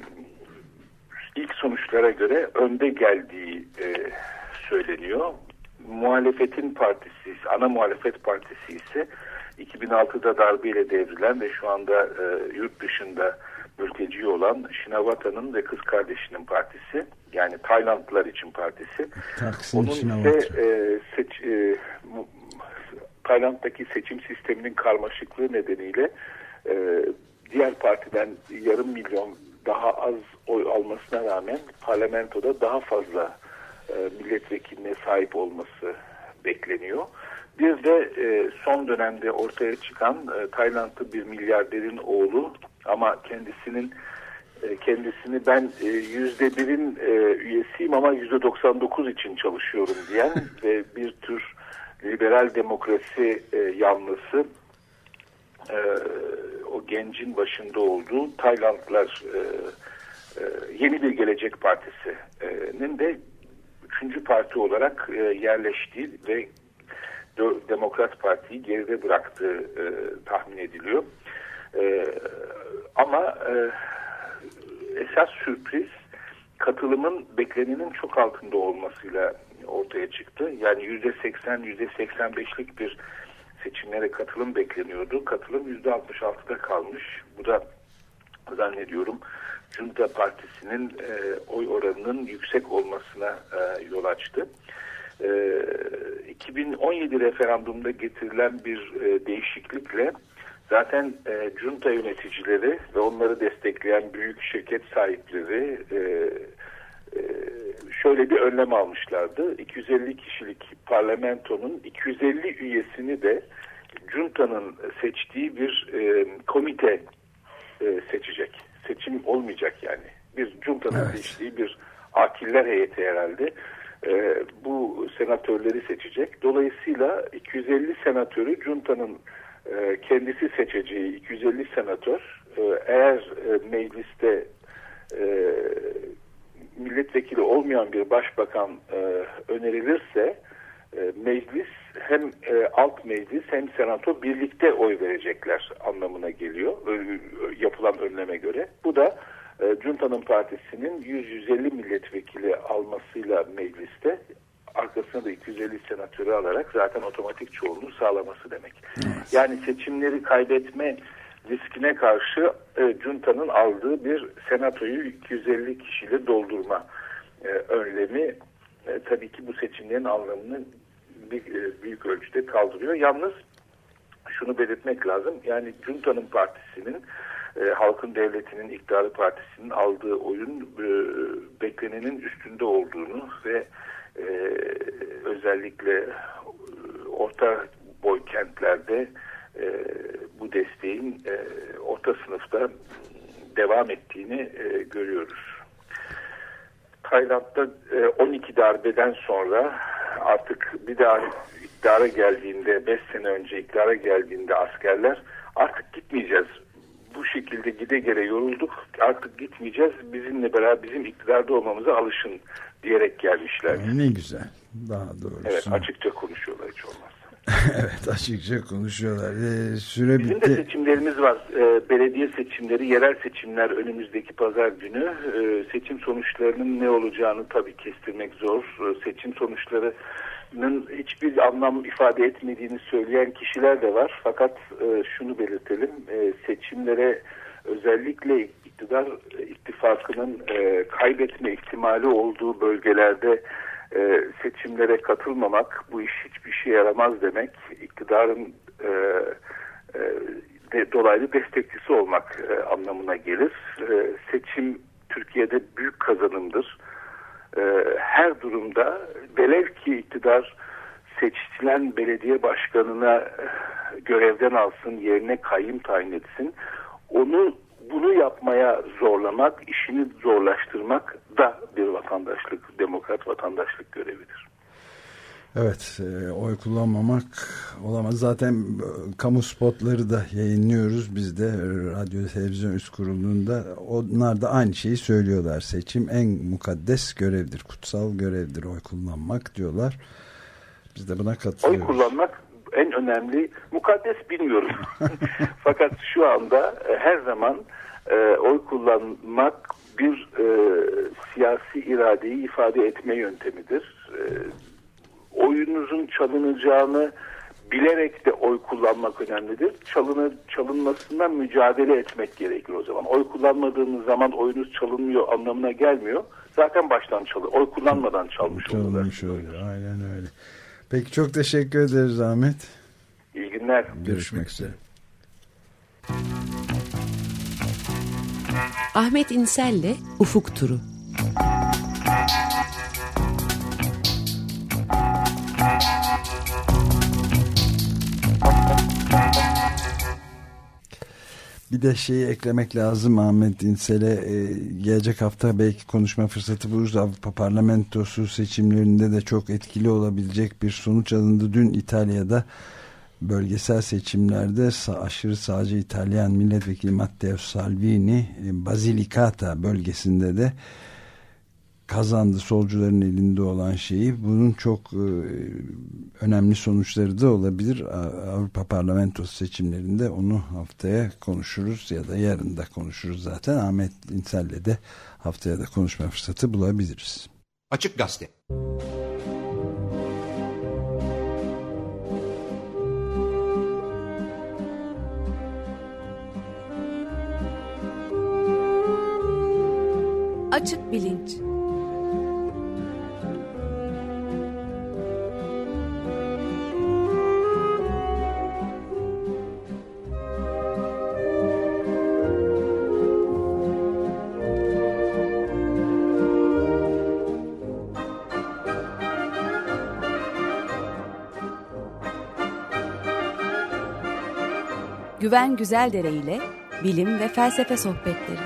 [SPEAKER 7] ilk sonuçlara göre önde geldiği e, söyleniyor. Muhalefetin partisi, ana muhalefet partisi ise iki bin altıda darbeyle devrilen ve şu anda e, yurt dışında mülteci olan Shinawata'nın ve kız kardeşinin partisi, yani Taylandlılar için partisi.
[SPEAKER 2] Taksim
[SPEAKER 7] Onun ise e, seç, e, Tayland'daki seçim sisteminin karmaşıklığı nedeniyle e, diğer partiden yarım milyon daha az oy almasına rağmen parlamentoda daha fazla e, milletvekiline sahip olması bekleniyor. Bir de e, son dönemde ortaya çıkan e, Taylandlı bir milyarderin oğlu ama kendisinin e, kendisini ben e, yüzde birin e, üyesiyim ama yüzde doksan dokuz için çalışıyorum diyen ve bir tür liberal demokrasi e, yanlısı e, o gencin başında olduğu Taylandlılar e, e, Yeni Bir Gelecek Partisi'nin de üçüncü parti olarak e, yerleştiği ve Demokrat Parti'yi geride bıraktığı e, tahmin ediliyor. E, ama e, esas sürpriz katılımın beklenenin çok altında olmasıyla ortaya çıktı. Yani yüzde seksen, yüzde seksen beşlik bir seçimlere katılım bekleniyordu. Katılım yüzde altmış altıda kalmış. Bu da zannediyorum Junta Partisi'nin e, oy oranının yüksek olmasına e, yol açtı. E, iki bin on yedi referandumda getirilen bir e, değişiklikle zaten e, Junta yöneticileri ve onları destekleyen büyük şirket sahipleri e, e, şöyle bir önlem almışlardı. iki yüz elli kişilik parlamentonun iki yüz elli üyesini de Junta'nın seçtiği bir e, komite e, seçecek. Seçim olmayacak yani. Bir Junta'nın evet. seçtiği bir akiller heyeti herhalde e, bu senatörleri seçecek. Dolayısıyla iki yüz elli senatörü Junta'nın e, kendisi seçeceği iki yüz elli senatör e, eğer e, mecliste e, milletvekili olmayan bir başbakan e, önerilirse e, meclis hem e, alt meclis hem senato birlikte oy verecekler anlamına geliyor e, yapılan önleme göre. Bu da e, Junta'nın partisinin yüz yüz elli milletvekili almasıyla mecliste arkasına da iki yüz elli senatörü alarak zaten otomatik çoğunluğu sağlaması demek. Evet. Yani seçimleri kaybetme riskine karşı e, Junta'nın aldığı bir senatoyu iki yüz elli kişiyle doldurma e, önlemi e, tabii ki bu seçimlerin anlamını bir, e, büyük ölçüde kaldırıyor. Yalnız şunu belirtmek lazım. Yani Junta'nın partisinin e, Halkın Devleti'nin iktidarı partisinin aldığı oyun e, beklenenin üstünde olduğunu ve e, özellikle e, orta boy kentlerde e, bu desteğin e, orta sınıfta devam ettiğini e, görüyoruz. Tayland'da e, on iki darbeden sonra artık bir daha iktidara geldiğinde, beş sene önce iktidara geldiğinde askerler artık gitmeyeceğiz. Bu şekilde gide gele yorulduk. Artık gitmeyeceğiz. Bizimle beraber bizim iktidarda olmamıza alışın diyerek gelmişler.
[SPEAKER 2] Ne güzel. Daha doğrusu.
[SPEAKER 7] Evet, açıkça konuşuyorlar hiç olmazsa.
[SPEAKER 2] Evet, açıkça konuşuyorlar. Ee, süre
[SPEAKER 7] Bizim
[SPEAKER 2] bitti.
[SPEAKER 7] de seçimlerimiz var. Ee, belediye seçimleri, yerel seçimler önümüzdeki pazar günü. Ee, seçim sonuçlarının ne olacağını tabii kestirmek zor. Ee, seçim sonuçlarının hiçbir anlam ifade etmediğini söyleyen kişiler de var. Fakat e, şunu belirtelim. E, seçimlere özellikle iktidar ittifakının e, kaybetme ihtimali olduğu bölgelerde e, seçimlere katılmamak, bu iş hiçbir şey yaramaz demek, iktidarın e, e, de, dolaylı destekçisi olmak e, anlamına gelir. E, seçim Türkiye'de büyük kazanımdır. E, her durumda velev ki iktidar seçilen belediye başkanına görevden alsın, yerine kayyum tayin etsin, onu bunu yapmaya zorlamak, işini zorlaştırmak da bir vatandaşlık, demokrat vatandaşlık görevidir.
[SPEAKER 2] Evet, e, oy kullanmamak olamaz. Zaten e, kamu spotları da yayınlıyoruz biz de Radyo Televizyon Üst Kurulu'nda. Onlar da aynı şeyi söylüyorlar. Seçim en mukaddes görevdir, kutsal görevdir oy kullanmak diyorlar. Biz de buna katılıyoruz.
[SPEAKER 7] Oy kullanmak en önemli, mukaddes bilmiyorum. Fakat şu anda e, her zaman e, oy kullanmak bir e, siyasi iradeyi ifade etme yöntemidir. E, oyunuzun çalınacağını bilerek de oy kullanmak önemlidir. Çalını, çalınmasından mücadele etmek gerekir o zaman. Oy kullanmadığınız zaman oyunuz çalınmıyor anlamına gelmiyor. Zaten baştan çalıyor. Oy kullanmadan çalmış oluyorlar.
[SPEAKER 2] Çalınmış oluyor. Aynen öyle. Peki, çok teşekkür ederiz Ahmet.
[SPEAKER 7] İyi günler.
[SPEAKER 2] Görüşmek üzere.
[SPEAKER 4] Ahmet İnsel'le Ufuk Turu.
[SPEAKER 2] Bir de şeyi eklemek lazım Ahmet İnsel'e, e, gelecek hafta belki konuşma fırsatı buluruz. Avrupa Parlamentosu seçimlerinde de çok etkili olabilecek bir sonuç alındı. Dün İtalya'da bölgesel seçimlerde sağ, aşırı sağcı İtalyan milletvekili Matteo Salvini e, Basilicata bölgesinde de kazandı, solcuların elinde olan şeyi. Bunun çok e, önemli sonuçları da olabilir. Avrupa Parlamentosu seçimlerinde onu haftaya konuşuruz ya da yarın da konuşuruz zaten. Ahmet İnsel'le de haftaya da konuşma fırsatı bulabiliriz.
[SPEAKER 8] Açık Gazete.
[SPEAKER 9] Açık Bilinç. Güven Güzeldere ile bilim ve felsefe sohbetleri.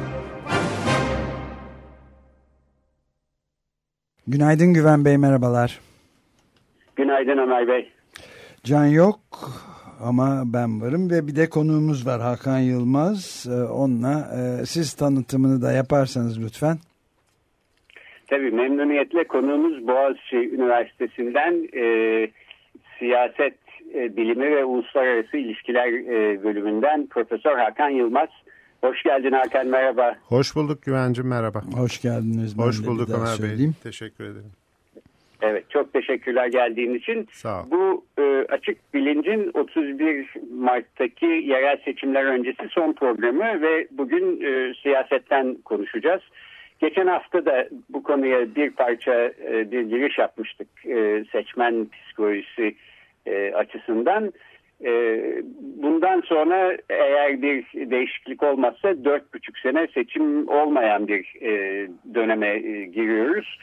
[SPEAKER 2] Günaydın Güven Bey, merhabalar.
[SPEAKER 10] Günaydın Ömer Bey.
[SPEAKER 2] Can yok ama ben varım ve bir de konuğumuz var, Hakan Yılmaz. Onunla siz tanıtımını da yaparsanız lütfen.
[SPEAKER 10] Tabii, memnuniyetle. Konuğumuz Boğaziçi Üniversitesi'nden e, siyaset e, bilimi ve uluslararası ilişkiler e, bölümünden Profesör Hakan Yılmaz. Hoş geldin Hakan, merhaba.
[SPEAKER 11] Hoş bulduk Güvencim, merhaba.
[SPEAKER 2] Hoş geldiniz.
[SPEAKER 11] Hoş bulduk Ömer Bey. Teşekkür ederim.
[SPEAKER 10] Evet, çok teşekkürler geldiğin için.
[SPEAKER 11] Sağ ol.
[SPEAKER 10] Bu e, Açık Bilinc'in otuz bir Mart'taki yerel seçimler öncesi son programı ve bugün e, siyasetten konuşacağız. Geçen hafta da bu konuya bir parça e, bir giriş yapmıştık e, seçmen psikolojisi e, açısından. Bundan sonra eğer bir değişiklik olmazsa dört buçuk sene seçim olmayan bir döneme giriyoruz.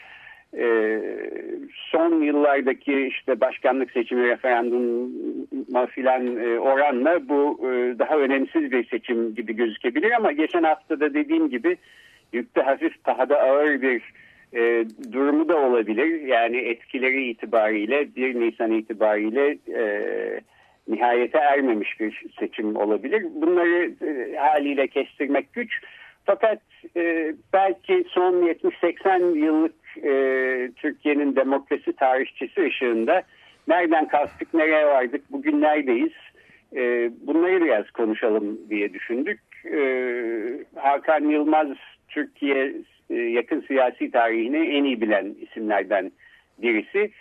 [SPEAKER 10] Son yıllardaki işte başkanlık seçimi, referanduma filan oranla bu daha önemsiz bir seçim gibi gözükebilir ama geçen hafta da dediğim gibi yükte hafif, pahada ağır bir e, durumu da olabilir. Yani etkileri itibariyle bir Nisan itibariyle e, nihayete ermemiş bir seçim olabilir. Bunları e, haliyle kestirmek güç. Fakat e, belki son yetmiş seksen yıllık e, Türkiye'nin demokrasi tarihçesi ışığında nereden kalktık, nereye vardık, bugün neredeyiz? E, bunları biraz konuşalım diye düşündük. E, Hakan Yılmaz, Türkiye e, yakın siyasi tarihini en iyi bilen isimlerden birisi.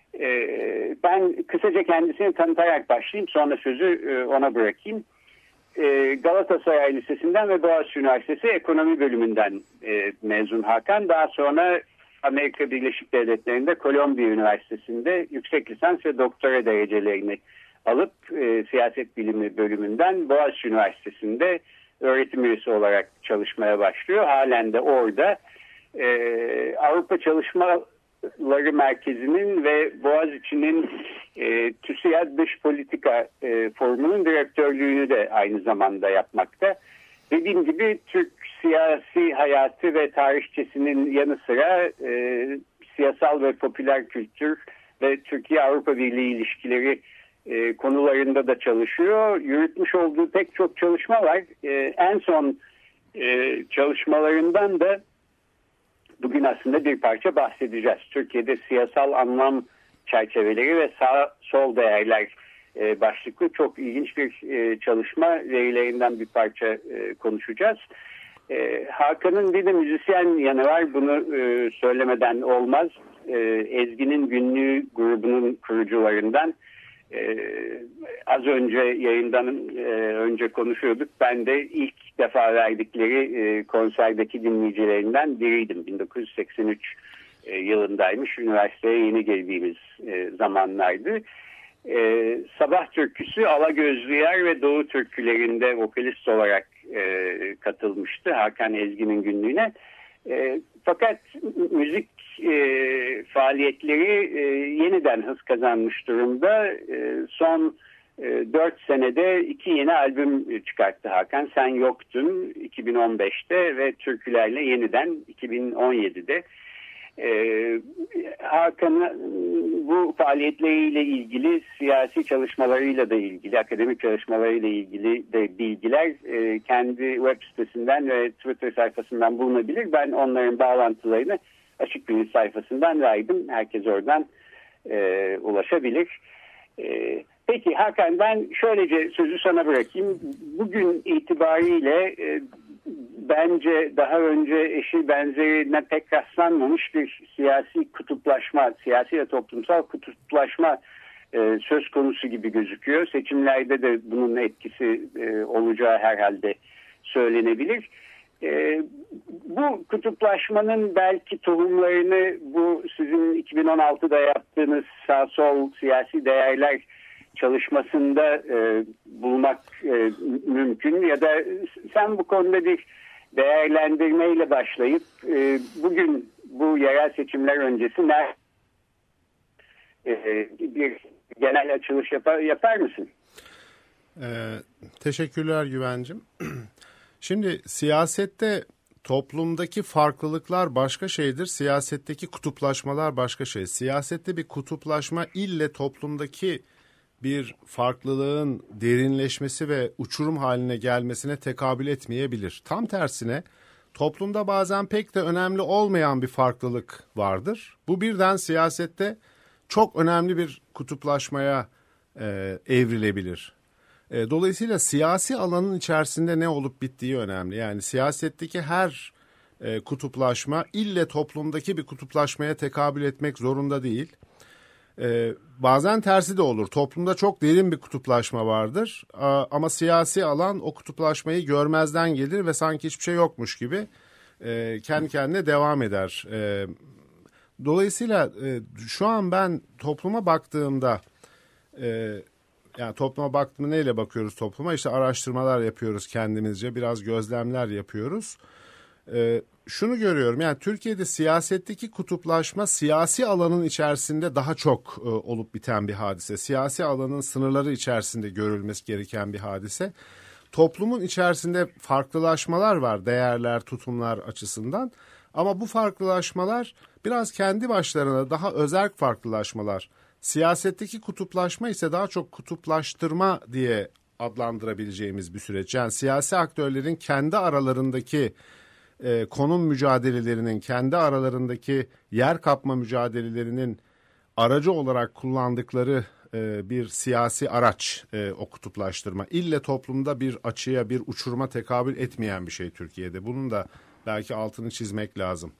[SPEAKER 10] Ee, ben kısaca kendisini tanıtarak başlayayım, sonra sözü e, ona bırakayım. Ee, Galatasaray Lisesi'nden ve Boğaziçi Üniversitesi Ekonomi Bölümünden e, mezun Hakan. Daha sonra Amerika Birleşik Devletleri'nde Kolombiya Üniversitesi'nde yüksek lisans ve doktora derecelerini alıp e, siyaset bilimi bölümünden Boğaziçi Üniversitesi'nde öğretim üyesi olarak çalışmaya başlıyor. Halen de orada e, Avrupa Çalışma Merkezi'nin ve Boğaziçi'nin e, TÜSİAD Dış Politika e, Forumu'nun direktörlüğünü de aynı zamanda yapmakta. Dediğim gibi Türk siyasi hayatı ve tarihçesinin yanı sıra e, siyasal ve popüler kültür ve Türkiye-Avrupa Birliği ilişkileri e, konularında da çalışıyor. Yürütmüş olduğu pek çok çalışma var. E, en son e, çalışmalarından da bugün aslında bir parça bahsedeceğiz. Türkiye'de siyasal anlam çerçeveleri ve sağ sol değerler e, başlıklı çok ilginç bir e, çalışma, verilerinden bir parça e, konuşacağız. E, Hakan'ın bir de müzisyen yanı var. Bunu e, söylemeden olmaz. E, Ezgi'nin Günlüğü grubunun kurucularından. Ee, az önce yayından e, önce konuşuyorduk. Ben de ilk defa verdikleri e, konserdeki dinleyicilerinden biriydim. bin dokuz yüz seksen üç e, yılındaymış. Üniversiteye yeni geldiğimiz e, zamanlardı. E, Sabah Türküsü, Alagözlü Yer ve Doğu türkülerinde vokalist olarak e, katılmıştı Hakan Ezgi'nin günlüğüne. E, fakat müzik e, faaliyetleri e, yeniden hız kazanmış durumda. E, son e, dört senede iki yeni albüm çıkarttı Hakan. Sen Yoktun iki bin on beşte ve Türkülerle yeniden iki bin on yedide. Ee, Hakan bu faaliyetleriyle ilgili siyasi çalışmalarıyla da ilgili, akademik çalışmalarıyla ilgili de bilgiler e, kendi web sitesinden ve Twitter sayfasından bulunabilir. Ben onların bağlantılarını Açık Gönül sayfasından verdim. Herkes oradan e, ulaşabilir. E, peki Hakan, ben şöylece sözü sana bırakayım. Bugün itibariyle e, bence daha önce eşi benzerine pek rastlanmamış bir siyasi kutuplaşma, siyasi ve toplumsal kutuplaşma e, söz konusu gibi gözüküyor. Seçimlerde de bunun etkisi e, olacağı herhalde söylenebilir. E, bu kutuplaşmanın belki tohumlarını bu sizin iki bin on altıda yaptığınız sağ sol siyasi değerler çalışmasında e, bulmak e, mümkün ya da sen bu konuda bir değerlendirmeyle başlayıp e, bugün bu yerel seçimler öncesi ne e, bir genel açılış yapar, yapar mısın?
[SPEAKER 11] Ee, teşekkürler Güvencim. Şimdi siyasette toplumdaki farklılıklar başka şeydir. Siyasetteki kutuplaşmalar başka şey. Siyasette bir kutuplaşma ille toplumdaki bir farklılığın derinleşmesi ve uçurum haline gelmesine tekabül etmeyebilir. Tam tersine toplumda bazen pek de önemli olmayan bir farklılık vardır. Bu birden siyasette çok önemli bir kutuplaşmaya e, evrilebilir. E, dolayısıyla siyasi alanın içerisinde ne olup bittiği önemli. Yani siyasetteki her e, kutuplaşma ille toplumdaki bir kutuplaşmaya tekabül etmek zorunda değil. Ee, bazen tersi de olur. Toplumda çok derin bir kutuplaşma vardır. Ee, ama siyasi alan o kutuplaşmayı görmezden gelir ve sanki hiçbir şey yokmuş gibi e, kendi kendine devam eder. E, dolayısıyla e, şu an ben topluma baktığımda, e, yani topluma baktığımda neyle bakıyoruz topluma? İşte araştırmalar yapıyoruz kendimizce, biraz gözlemler yapıyoruz. E, şunu görüyorum, yani Türkiye'de siyasetteki kutuplaşma siyasi alanın içerisinde daha çok e, olup biten bir hadise. Siyasi alanın sınırları içerisinde görülmesi gereken bir hadise. Toplumun içerisinde farklılaşmalar var, değerler, tutumlar açısından. Ama bu farklılaşmalar biraz kendi başlarına daha özerk farklılaşmalar. Siyasetteki kutuplaşma ise daha çok kutuplaştırma diye adlandırabileceğimiz bir süreç. Yani siyasi aktörlerin kendi aralarındaki E, konum mücadelelerinin, kendi aralarındaki yer kapma mücadelelerinin aracı olarak kullandıkları e, bir siyasi araç e, o kutuplaştırma. İlle toplumda bir açıya, bir uçuruma tekabül etmeyen bir şey Türkiye'de. Bunun da belki altını çizmek lazım.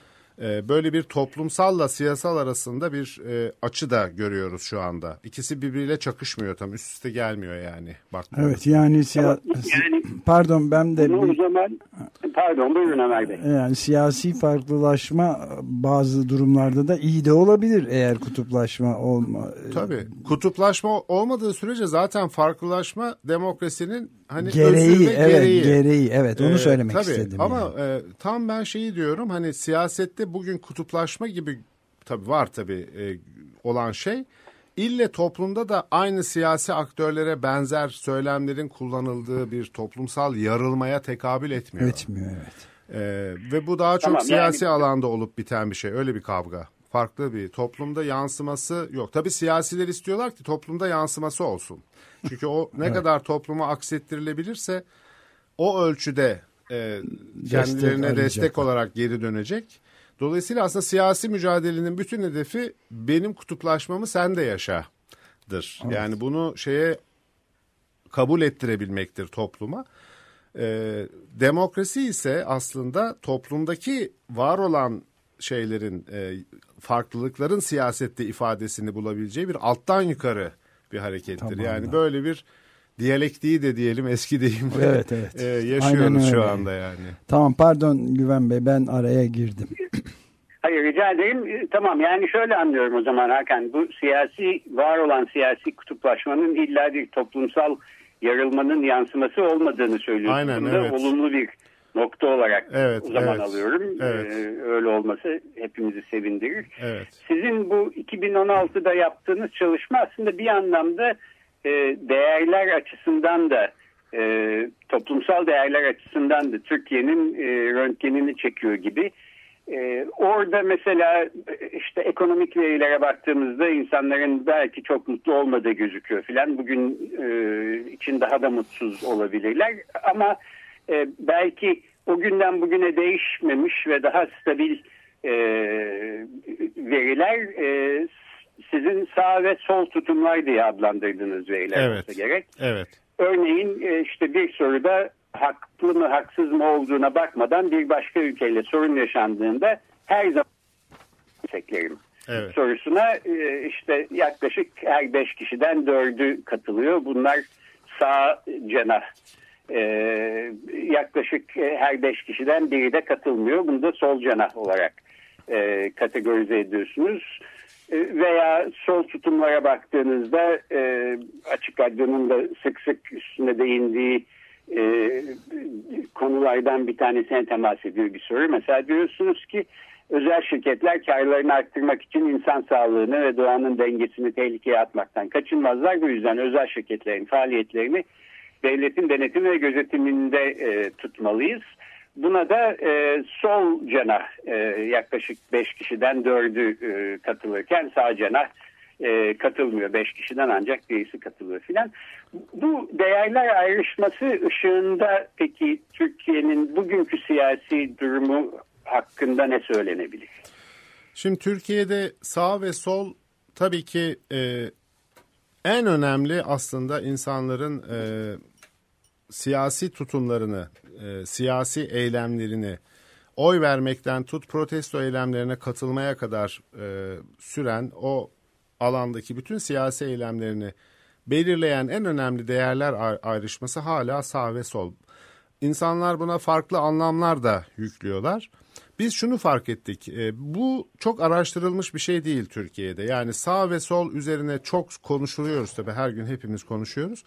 [SPEAKER 11] E, böyle bir toplumsalla siyasal arasında bir e, açı da görüyoruz şu anda. İkisi birbiriyle çakışmıyor, tam üst üste gelmiyor yani. Bakma.
[SPEAKER 2] Evet yani, siya- yani pardon ben de
[SPEAKER 10] bir... o zaman pardon buyurun Ömer Bey.
[SPEAKER 2] Yani siyasi farklılaşma bazı durumlarda da iyi de olabilir eğer kutuplaşma olma.
[SPEAKER 11] Tabii. Kutuplaşma olmadığı sürece zaten farklılaşma demokrasinin hani
[SPEAKER 2] gereği,
[SPEAKER 11] evet,
[SPEAKER 2] gereği. gereği evet onu ee, söylemek
[SPEAKER 11] tabii,
[SPEAKER 2] istedim.
[SPEAKER 11] Ama
[SPEAKER 2] yani.
[SPEAKER 11] e, tam ben şeyi diyorum, hani siyasette bugün kutuplaşma gibi tabii var tabii e, olan şey. İlle toplumda da aynı siyasi aktörlere benzer söylemlerin kullanıldığı bir toplumsal yarılmaya tekabül etmiyor.
[SPEAKER 2] Etmiyor evet.
[SPEAKER 11] Ee, ve bu daha çok tamam, siyasi yani... alanda olup biten bir şey. Öyle bir kavga. Farklı bir toplumda yansıması yok. Tabii siyasiler istiyorlar ki toplumda yansıması olsun. Çünkü o ne evet. kadar topluma aksettirilebilirse o ölçüde e, kendilerine destek, destek olarak geri dönecek. Dolayısıyla aslında siyasi mücadelenin bütün hedefi benim kutuplaşmamı sen de yaşadır. Evet. Yani bunu şeye kabul ettirebilmektir topluma. Ee, demokrasi ise aslında toplumdaki var olan şeylerin, e, farklılıkların siyasette ifadesini bulabileceği bir alttan yukarı bir harekettir. Tamam, yani böyle bir diyalektiği de diyelim eski deyimle
[SPEAKER 2] evet, evet.
[SPEAKER 11] E, yaşıyoruz şu anda yani.
[SPEAKER 2] Tamam pardon Güven Bey ben araya girdim.
[SPEAKER 10] Hayır rica ederim. Tamam yani şöyle anlıyorum o zaman Hakan. Bu siyasi var olan siyasi kutuplaşmanın illa bir toplumsal yarılmanın yansıması olmadığını söylüyorsunuz.
[SPEAKER 11] Aynen,
[SPEAKER 10] Bunu da
[SPEAKER 11] evet.
[SPEAKER 10] olumlu bir nokta olarak
[SPEAKER 11] evet,
[SPEAKER 10] o zaman
[SPEAKER 11] evet,
[SPEAKER 10] alıyorum.
[SPEAKER 11] Evet.
[SPEAKER 10] Ee, öyle olması hepimizi sevindirir.
[SPEAKER 11] Evet.
[SPEAKER 10] Sizin bu iki bin on altıda yaptığınız çalışma aslında bir anlamda e, değerler açısından da e, toplumsal değerler açısından da Türkiye'nin e, röntgenini çekiyor gibi. E, orada mesela işte ekonomik verilere baktığımızda insanların belki çok mutlu olmadığı gözüküyor filan. Bugün e, için daha da mutsuz olabilirler ama e, belki o günden bugüne değişmemiş ve daha stabil e, veriler e, sizin sağ ve sol tutumlar diye adlandırdığınız veriler
[SPEAKER 11] evet.
[SPEAKER 10] olsa gerek.
[SPEAKER 11] Evet.
[SPEAKER 10] Örneğin e, işte bir soruda haklı mı haksız mı olduğuna bakmadan bir başka ülkeyle sorun yaşandığında her zaman desteklerim
[SPEAKER 11] evet.
[SPEAKER 10] sorusuna e, işte yaklaşık her beş kişiden dördü katılıyor. Bunlar sağ cenah. E, yaklaşık e, her beş kişiden biri de katılmıyor. Bunu da sol cenah olarak e, kategorize ediyorsunuz. E, veya sol tutumlara baktığınızda e, Açık Radyo'nun da sık sık üstüne değindiği e, konulardan bir tanesine temas ediyor bir soru. Mesela diyorsunuz ki özel şirketler karlarını arttırmak için insan sağlığını ve doğanın dengesini tehlikeye atmaktan kaçınmazlar. Bu yüzden özel şirketlerin faaliyetlerini devletin denetim ve gözetiminde e, tutmalıyız. Buna da e, sol cenah e, yaklaşık beş kişiden dördü e, katılırken sağ cenah e, katılmıyor. beş kişiden ancak birisi katılıyor filan. Bu değerler ayrışması ışığında peki Türkiye'nin bugünkü siyasi durumu hakkında ne söylenebilir?
[SPEAKER 11] Şimdi Türkiye'de sağ ve sol tabii ki e, en önemli aslında insanların e, siyasi tutumlarını, e, siyasi eylemlerini, oy vermekten tut protesto eylemlerine katılmaya kadar e, süren o alandaki bütün siyasi eylemlerini belirleyen en önemli değerler ayrışması hala sağ ve sol. İnsanlar buna farklı anlamlar da yüklüyorlar. Biz şunu fark ettik, e, bu çok araştırılmış bir şey değil Türkiye'de. Yani sağ ve sol üzerine çok konuşuluyoruz tabii, her gün hepimiz konuşuyoruz.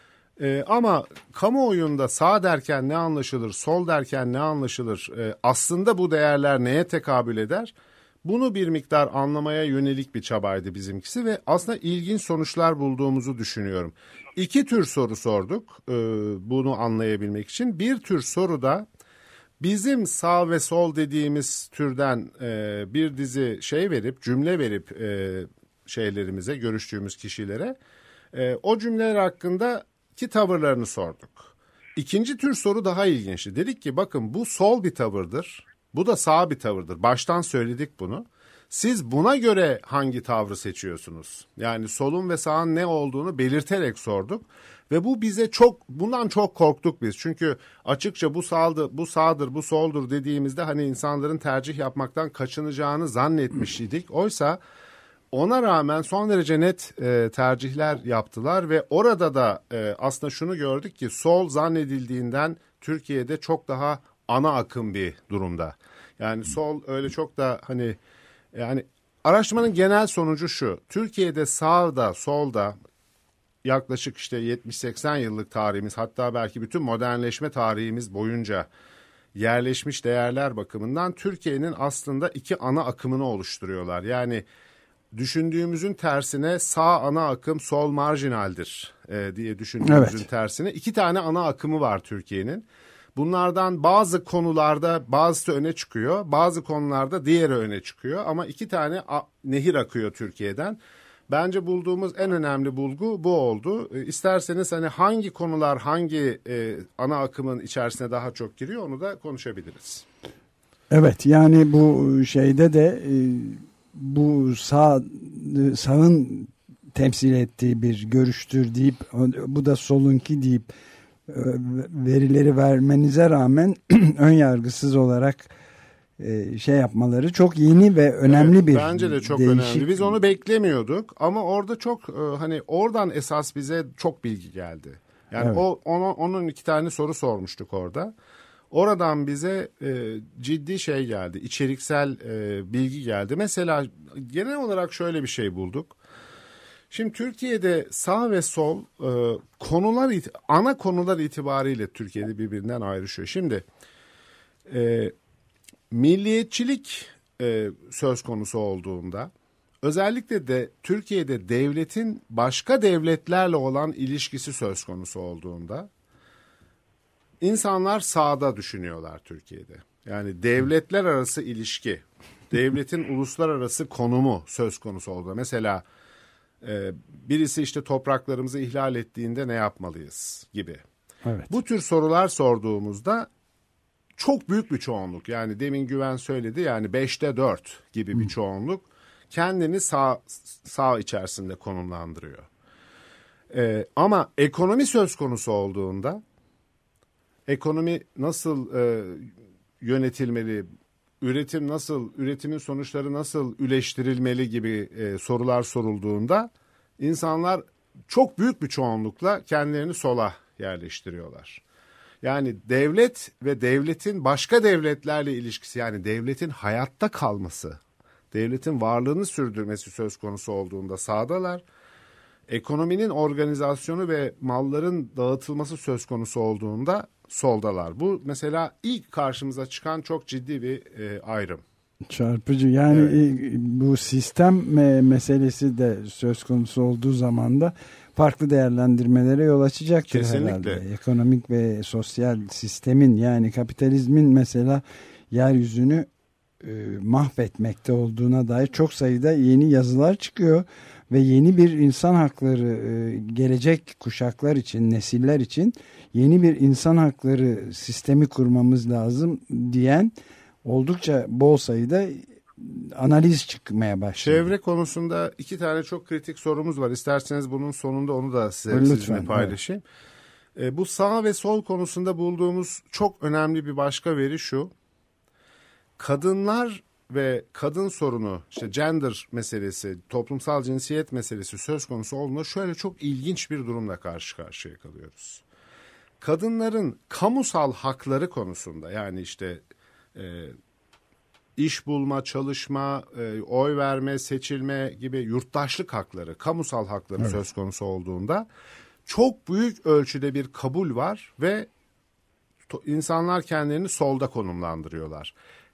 [SPEAKER 11] E, ama kamuoyunda sağ derken ne anlaşılır, sol derken ne anlaşılır, e, aslında bu değerler neye tekabül eder? Bunu bir miktar anlamaya yönelik bir çabaydı bizimkisi ve aslında ilginç sonuçlar bulduğumuzu düşünüyorum. İki tür soru sorduk e, bunu anlayabilmek için. Bir tür soruda bizim sağ ve sol dediğimiz türden e, bir dizi şey verip, cümle verip e, şeylerimize, görüştüğümüz kişilere e, o cümleler hakkındaki tavırlarını sorduk. İkinci tür soru daha ilginçti. Dedik ki bakın bu sol bir tavırdır, bu da sağ bir tavırdır. Baştan söyledik bunu. Siz buna göre hangi tavrı seçiyorsunuz? Yani solun ve sağın ne olduğunu belirterek sorduk. Ve bu bize çok, bundan çok korktuk biz. Çünkü açıkça bu sağdır, bu sağdır, bu soldur dediğimizde hani insanların tercih yapmaktan kaçınacağını zannetmiş idik. Oysa ona rağmen son derece net e, tercihler yaptılar ve orada da e, aslında şunu gördük ki sol zannedildiğinden Türkiye'de çok daha ana akım bir durumda. Yani sol öyle çok da hani yani araştırmanın genel sonucu şu. Türkiye'de sağda solda yaklaşık işte yetmiş seksen yıllık tarihimiz, hatta belki bütün modernleşme tarihimiz boyunca yerleşmiş değerler bakımından Türkiye'nin aslında iki ana akımını oluşturuyorlar. Yani düşündüğümüzün tersine sağ ana akım, sol marjinaldir e, diye düşündüğümüzün evet. tersine iki tane ana akımı var Türkiye'nin. Bunlardan bazı konularda bazısı öne çıkıyor, bazı konularda diğeri öne çıkıyor ama iki tane nehir akıyor Türkiye'den. Bence bulduğumuz en önemli bulgu bu oldu. İsterseniz hani hangi konular hangi e, ana akımın içerisine daha çok giriyor onu da konuşabiliriz.
[SPEAKER 2] Evet, yani bu şeyde de e, bu sağ sağın temsil ettiği bir görüştür deyip bu da solunki deyip verileri vermenize rağmen ön yargısız olarak şey yapmaları çok yeni ve önemli evet, bir
[SPEAKER 11] bence de çok
[SPEAKER 2] değişik.
[SPEAKER 11] önemli. Biz onu beklemiyorduk ama orada çok hani oradan esas bize çok bilgi geldi. Yani evet. o ona, onun iki tane soru sormuştuk orada. Oradan bize e, ciddi şey geldi, içeriksel e, bilgi geldi. Mesela genel olarak şöyle bir şey bulduk. Şimdi Türkiye'de sağ ve sol e, konular, ana konular itibariyle Türkiye'de birbirinden ayrışıyor. Şimdi e, milliyetçilik e, söz konusu olduğunda, özellikle de Türkiye'de devletin başka devletlerle olan ilişkisi söz konusu olduğunda insanlar sağda düşünüyorlar Türkiye'de. Yani devletler arası ilişki, devletin uluslararası konumu söz konusu olduğunda. Mesela e, birisi işte topraklarımızı ihlal ettiğinde ne yapmalıyız gibi.
[SPEAKER 2] Evet.
[SPEAKER 11] Bu tür sorular sorduğumuzda çok büyük bir çoğunluk, yani demin Güven söyledi, yani beşte dört gibi bir çoğunluk kendini sağ, sağ içerisinde konumlandırıyor. Ee, ama ekonomi söz konusu olduğunda, ekonomi nasıl e, yönetilmeli, üretim nasıl, üretimin sonuçları nasıl üleştirilmeli gibi e, sorular sorulduğunda insanlar çok büyük bir çoğunlukla kendilerini sola yerleştiriyorlar. Yani devlet ve devletin başka devletlerle ilişkisi, yani devletin hayatta kalması, devletin varlığını sürdürmesi söz konusu olduğunda sağdalar. Ekonominin organizasyonu ve malların dağıtılması söz konusu olduğunda soldalar. Bu mesela ilk karşımıza çıkan çok ciddi bir e, ayrım.
[SPEAKER 2] Çarpıcı. Yani
[SPEAKER 11] Evet.
[SPEAKER 2] bu sistem meselesi de söz konusu olduğu zaman da farklı değerlendirmelere yol açacaktır.
[SPEAKER 11] Kesinlikle.
[SPEAKER 2] Herhalde. Ekonomik ve sosyal sistemin, yani kapitalizmin mesela yeryüzünü e, mahvetmekte olduğuna dair çok sayıda yeni yazılar çıkıyor ve yeni bir insan hakları, e, gelecek kuşaklar için, nesiller için yeni bir insan hakları sistemi kurmamız lazım diyen oldukça bol sayıda analiz çıkmaya başladı.
[SPEAKER 11] Çevre konusunda iki tane çok kritik sorumuz var. İsterseniz bunun sonunda onu da size,
[SPEAKER 2] Lütfen,
[SPEAKER 11] sizinle paylaşayım. Evet. E, bu sağ ve sol konusunda bulduğumuz çok önemli bir başka veri şu. Kadınlar ve kadın sorunu, işte gender meselesi, toplumsal cinsiyet meselesi söz konusu olduğunda şöyle çok ilginç bir durumla karşı karşıya kalıyoruz. Kadınların kamusal hakları konusunda, yani işte e, iş bulma, çalışma, e, oy verme, seçilme gibi yurttaşlık hakları, kamusal hakları evet. söz konusu olduğunda çok büyük ölçüde bir kabul var ve to- insanlar kendilerini solda konumlandırıyorlar.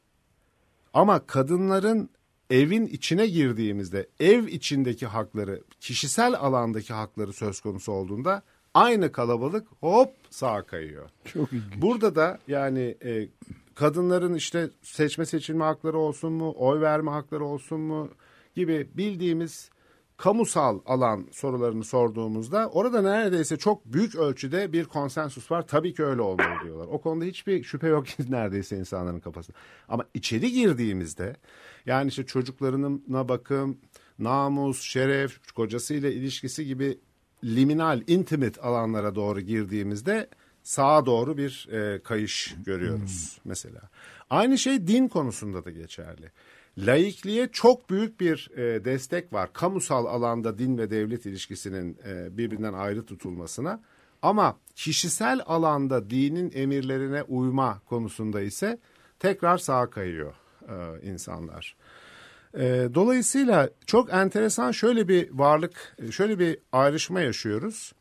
[SPEAKER 11] Ama kadınların evin içine girdiğimizde ev içindeki hakları, kişisel alandaki hakları söz konusu olduğunda aynı kalabalık hop sağa kayıyor.
[SPEAKER 2] Çok ilginç.
[SPEAKER 11] Burada da yani e, kadınların işte seçme seçilme hakları olsun mu, oy verme hakları olsun mu gibi bildiğimiz kamusal alan sorularını sorduğumuzda orada neredeyse çok büyük ölçüde bir konsensus var. Tabii ki öyle olmalı diyorlar. O konuda hiçbir şüphe yok neredeyse insanların kafasında. Ama içeri girdiğimizde, yani işte çocuklarına bakım, namus, şeref, kocasıyla ilişkisi gibi liminal, intimate alanlara doğru girdiğimizde sağa doğru bir e, kayış görüyoruz hmm. mesela. Aynı şey din konusunda da geçerli. Laikliğe çok büyük bir e, destek var. Kamusal alanda din ve devlet ilişkisinin e, birbirinden ayrı tutulmasına. Ama kişisel alanda dinin emirlerine uyma konusunda ise tekrar sağa kayıyor e, insanlar. E, dolayısıyla çok enteresan şöyle bir varlık, şöyle bir ayrışma yaşıyoruz.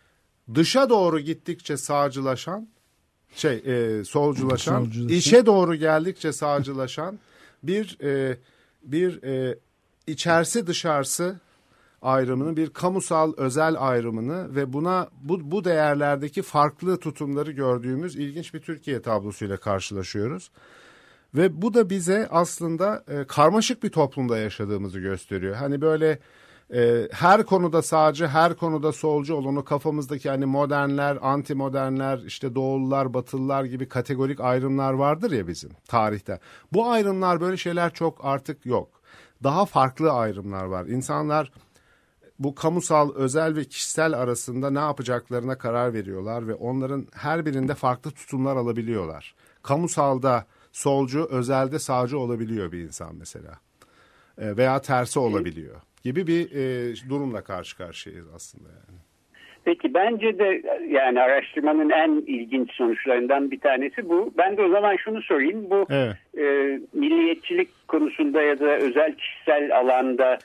[SPEAKER 11] Dışa doğru gittikçe sağcılaşan, şey e, solculaşan,
[SPEAKER 2] solculaşan,
[SPEAKER 11] içe doğru geldikçe sağcılaşan bir e, bir e, içerisi dışarısı ayrımını, bir kamusal özel ayrımını ve buna bu bu değerlerdeki farklı tutumları gördüğümüz ilginç bir Türkiye tablosuyla karşılaşıyoruz. Ve bu da bize aslında e, karmaşık bir toplumda yaşadığımızı gösteriyor. Hani böyle e, her konuda sağcı, her konuda solcu olanı kafamızdaki hani modernler, anti modernler, işte doğulular, batılılar gibi kategorik ayrımlar vardır ya bizim tarihte. Bu ayrımlar, böyle şeyler çok artık yok. Daha farklı ayrımlar var. İnsanlar bu kamusal, özel ve kişisel arasında ne yapacaklarına karar veriyorlar ve onların her birinde farklı tutumlar alabiliyorlar. Kamusalda solcu, özelde sağcı olabiliyor bir insan mesela. E, veya tersi olabiliyor gibi bir e, durumla karşı karşıyayız aslında yani.
[SPEAKER 10] Peki bence de yani araştırmanın en ilginç sonuçlarından bir tanesi bu. Ben de o zaman şunu sorayım. Bu
[SPEAKER 11] evet.
[SPEAKER 10] e, milliyetçilik konusunda ya da özel kişisel alanda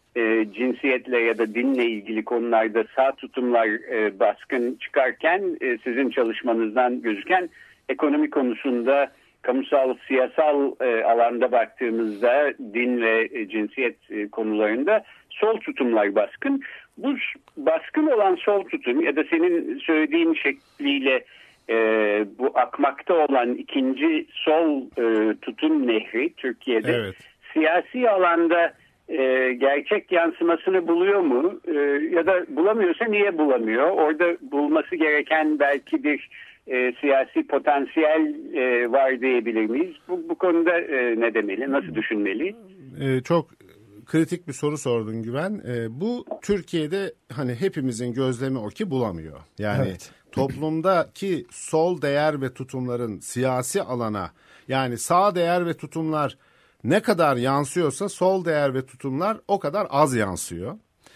[SPEAKER 10] e, cinsiyetle ya da dinle ilgili konularda sağ tutumlar e, baskın çıkarken e, sizin çalışmanızdan gözüken ekonomi konusunda kamusal, siyasal e, alanda baktığımızda din ve e, cinsiyet e, konularında sol tutumlar baskın. Bu baskın olan sol tutum ya da senin söylediğin şekliyle e, bu akmakta olan ikinci sol e, tutum nehri Türkiye'de evet. siyasi alanda e, gerçek yansımasını buluyor mu? E, ya da bulamıyorsa niye bulamıyor? Orada bulması gereken belki bir E, siyasi potansiyel e, var diyebilir miyiz? Bu, bu konuda e, ne demeli, nasıl düşünmeli?
[SPEAKER 11] E, çok kritik bir soru sordun Güven. E, bu Türkiye'de hani hepimizin gözlemi o ki bulamıyor. Yani evet. Toplumdaki sol değer ve tutumların siyasi alana, yani sağ değer ve tutumlar ne kadar yansıyorsa sol değer ve tutumlar o kadar az yansıyor.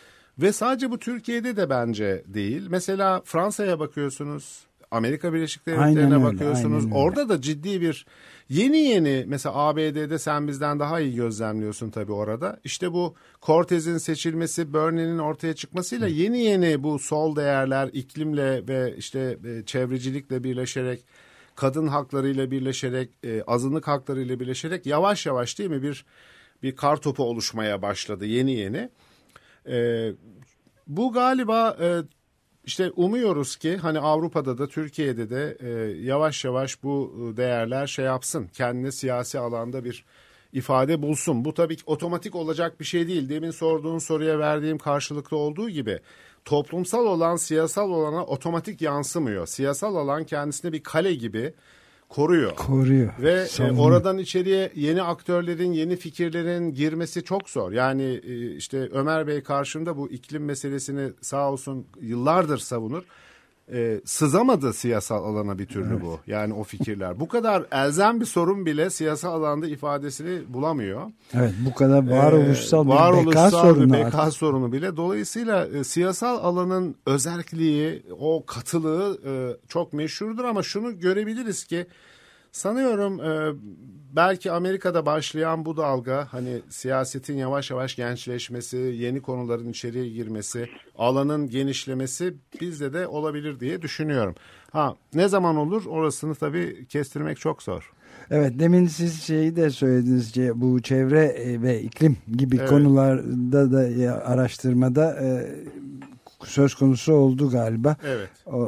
[SPEAKER 11] Ve sadece bu Türkiye'de de bence değil. Mesela Fransa'ya bakıyorsunuz. Amerika Birleşik Devletleri'ne bakıyorsunuz. Öyle, orada da ciddi bir yeni yeni mesela A B D'de sen bizden daha iyi gözlemliyorsun tabii orada. İşte bu Cortez'in seçilmesi, Bernie'nin ortaya çıkmasıyla yeni yeni bu sol değerler iklimle ve işte çevrecilikle birleşerek, kadın haklarıyla birleşerek, azınlık haklarıyla birleşerek yavaş yavaş değil mi bir bir kartopu oluşmaya başladı yeni yeni. Ee, bu galiba e, İşte umuyoruz ki hani Avrupa'da da Türkiye'de de e, yavaş yavaş bu değerler şey yapsın. Kendine siyasi alanda bir ifade bulsun. Bu tabii ki otomatik olacak bir şey değil. Demin sorduğun soruya verdiğim karşılıklı olduğu gibi toplumsal olan siyasal olana otomatik yansımıyor. Siyasal alan kendisine bir kale gibi koruyor.
[SPEAKER 2] Koruyor.
[SPEAKER 11] Ve e, oradan içeriye yeni aktörlerin, yeni fikirlerin girmesi çok zor. Yani e, işte Ömer Bey karşımda bu iklim meselesini sağ olsun yıllardır savunur. E, sızamadı siyasal alana bir türlü evet. bu. Yani o fikirler. Bu kadar elzem bir sorun bile siyasal alanda ifadesini bulamıyor.
[SPEAKER 2] Evet, bu kadar varoluşsal
[SPEAKER 11] ee,
[SPEAKER 2] bir
[SPEAKER 11] varoluşsal
[SPEAKER 2] beka sorunu.
[SPEAKER 11] Bir beka sorunu bile. Dolayısıyla e, siyasal alanın özelliği, o katılığı e, çok meşhurdur ama şunu görebiliriz ki sanıyorum e, belki Amerika'da başlayan bu dalga hani siyasetin yavaş yavaş gençleşmesi, yeni konuların içeriye girmesi, alanın genişlemesi bizde de olabilir diye düşünüyorum. Ha ne zaman olur orasını tabii kestirmek çok zor.
[SPEAKER 2] Evet, demin siz şeyi de söylediniz, bu çevre ve iklim gibi evet. konularda da araştırmada e, söz konusu oldu galiba.
[SPEAKER 11] Evet.
[SPEAKER 2] O,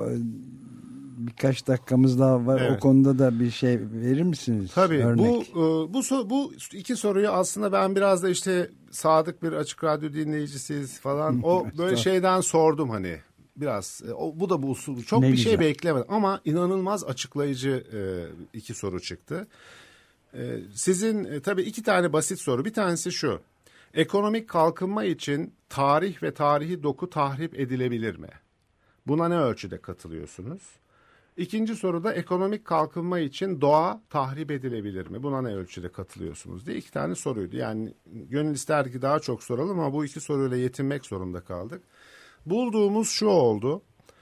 [SPEAKER 2] birkaç dakikamız daha var. Evet. O konuda da bir şey verir misiniz?
[SPEAKER 11] Tabii.
[SPEAKER 2] Örnek.
[SPEAKER 11] Bu bu bu iki soruyu aslında ben biraz da işte sadık bir Açık Radyo dinleyicisiyiz falan. O böyle şeyden sordum hani. Biraz o, bu da bu usul çok ne bir güzel. Şey beklemedim ama inanılmaz açıklayıcı e, iki soru çıktı. E, sizin e, tabii iki tane basit soru. Bir tanesi şu: ekonomik kalkınma için tarih ve tarihi doku tahrip edilebilir mi? Buna ne ölçüde katılıyorsunuz? İkinci soruda ekonomik kalkınma için doğa tahrip edilebilir mi? Buna ne ölçüde katılıyorsunuz diye iki tane soruydu. Yani gönül isterdi ki daha çok soralım ama bu iki soruyla yetinmek zorunda kaldık. Bulduğumuz şu oldu,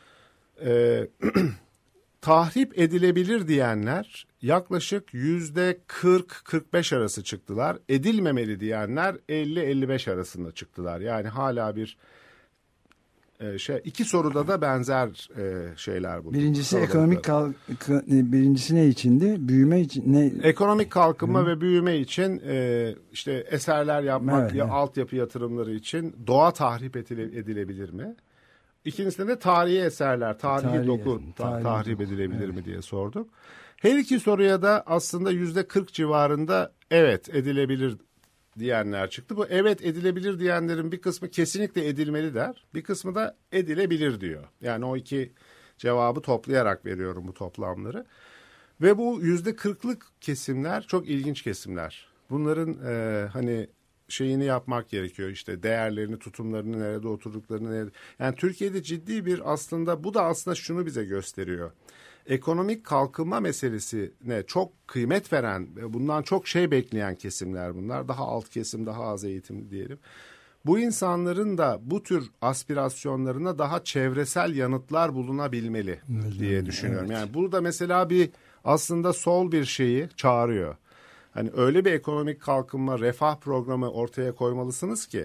[SPEAKER 11] e, tahrip edilebilir diyenler yaklaşık yüzde kırk kırk beş arası çıktılar. Edilmemeli diyenler elli elli beş arasında çıktılar. Yani hala bir e, şey, iki soruda da benzer e, şeyler bulduk.
[SPEAKER 2] Birincisi ekonomik kalk, birincisi ne içindi? Büyüme için ne?
[SPEAKER 11] Ekonomik kalkınma Hı. ve büyüme için e, işte eserler yapmak evet, ya evet. altyapı yatırımları için doğa tahrip edile, edilebilir mi? İkincisinde de tarihi eserler, tarihi tarihi, doku ta, tarihi tahrip doku. edilebilir evet. mi diye sorduk. Her iki soruya da aslında yüzde kırk civarında evet edilebilir diyenler çıktı. Bu evet edilebilir diyenlerin bir kısmı kesinlikle edilmeli der. Bir kısmı da edilebilir diyor. Yani o iki cevabı toplayarak veriyorum bu toplamları. Ve bu yüzde kırklık kesimler çok ilginç kesimler. Bunların e, hani şeyini yapmak gerekiyor, işte değerlerini, tutumlarını, nerede oturduklarını, nerede... Yani Türkiye'de ciddi bir aslında bu da aslında şunu bize gösteriyor. Ekonomik kalkınma meselesine çok kıymet veren, bundan çok şey bekleyen kesimler bunlar. Daha alt kesim, daha az eğitimli diyelim. Bu insanların da bu tür aspirasyonlarına daha çevresel yanıtlar bulunabilmeli diye düşünüyorum. Evet. Yani burada mesela bir aslında sol bir şeyi çağırıyor. Hani öyle bir ekonomik kalkınma, refah programı ortaya koymalısınız ki